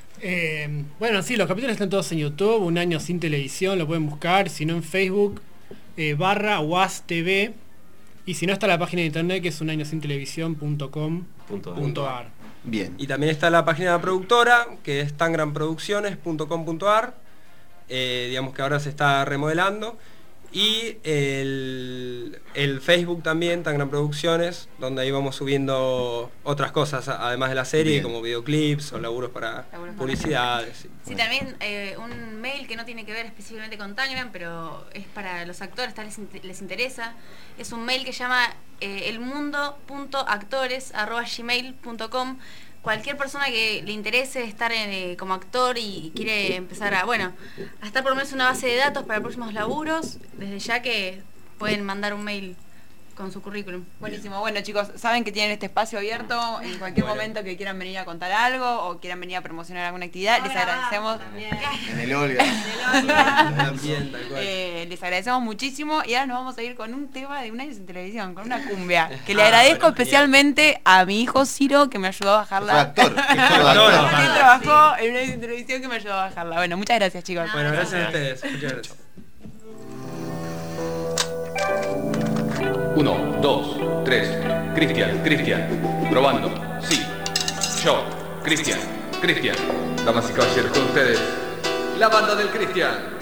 Eh, bueno, sí, los capítulos están todos en YouTube, Un Año Sin Televisión, lo pueden buscar, si no en Facebook, eh, barra U A S T V, y si no está la página de internet que es unañosintelevisión punto com punto a r.
Bien.
Y también está la página de la productora, que es tangranproducciones punto com punto a r, eh, digamos que ahora se está remodelando. Y el, el Facebook también, Tangran Producciones, donde ahí vamos subiendo otras cosas, a- además de la serie,
Bien.
como videoclips o laburos para publicidades. sí.
Sí, también eh, un mail que no tiene que ver específicamente con Tangram, pero es para los actores, tal les, int- les interesa. Es un mail que llama eh, elmundo punto actores arroba gmail punto com. Cualquier persona que le interese estar en, eh, como actor y quiere empezar a, bueno, a estar por lo menos una base de datos para próximos laburos, desde ya que pueden mandar un mail con su currículum.
Buenísimo. Bueno, chicos, saben que tienen este espacio abierto en cualquier momento que quieran venir a contar algo o quieran venir a promocionar alguna actividad. Les agradecemos.
En el Olga.
Bien, tal cual.
Eh, les agradecemos muchísimo y ahora nos vamos a ir con un tema de Un Año Sin Televisión, con una cumbia, que le agradezco especialmente a mi hijo Ciro, que me ayudó a bajarla.
Fue actor, que fue
Que
actor.
trabajó en Un Año Sin Televisión, que me ayudó a bajarla. Bueno, muchas gracias, chicos.
Bueno, gracias a ustedes. Muchas gracias.
Uno, dos, tres. Cristian, Cristian. Probando. Sí. Yo, Cristian, Cristian. Damas y caballeros, con ustedes, la banda del Cristian.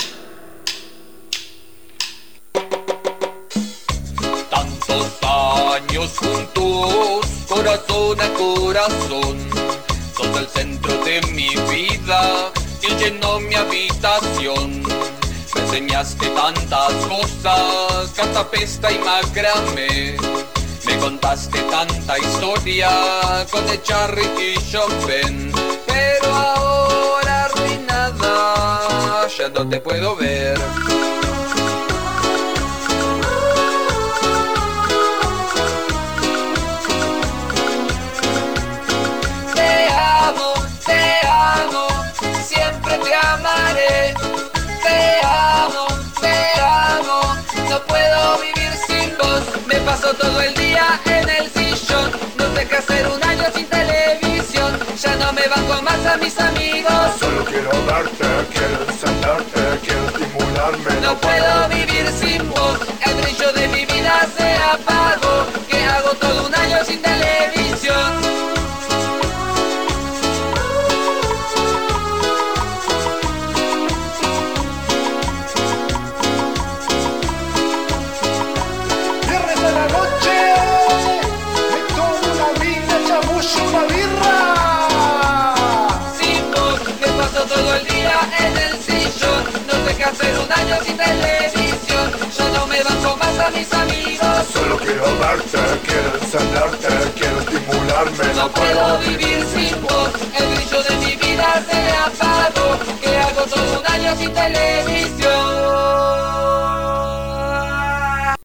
Tantos años juntos, corazón a corazón, sos el centro de mi vida y llenó mi habitación. Me enseñaste tantas cosas, catapesta y macramé. Me contaste tanta historia con Echarri y Chopin. Pero ahora arruinada, ya no te puedo ver. Te amo, te amo, siempre te amaré. Te amo, te amo, no puedo vivir sin vos. Me paso todo el día en el sillón, no sé qué hacer un año sin televisión. Ya no me banco más a mis amigos.
Solo quiero verte, quiero encenderte, quiero estimularme.
No puedo vivir sin vos, el brillo de mi vida se apagó. Que hago todo un año sin televisión.
Viernes de la noche, me tomo una birra, chamullo una birra.
Sin vos me paso todo el día en el sillón, no sé qué hacer un año sin televisión. Yo no me banco más a mis amigos.
Solo quiero verte, quiero encenderte, quiero estimularme.
No puedo vivir sin vos, el brillo de mi vida se apagó. Que hago todo un año sin televisión.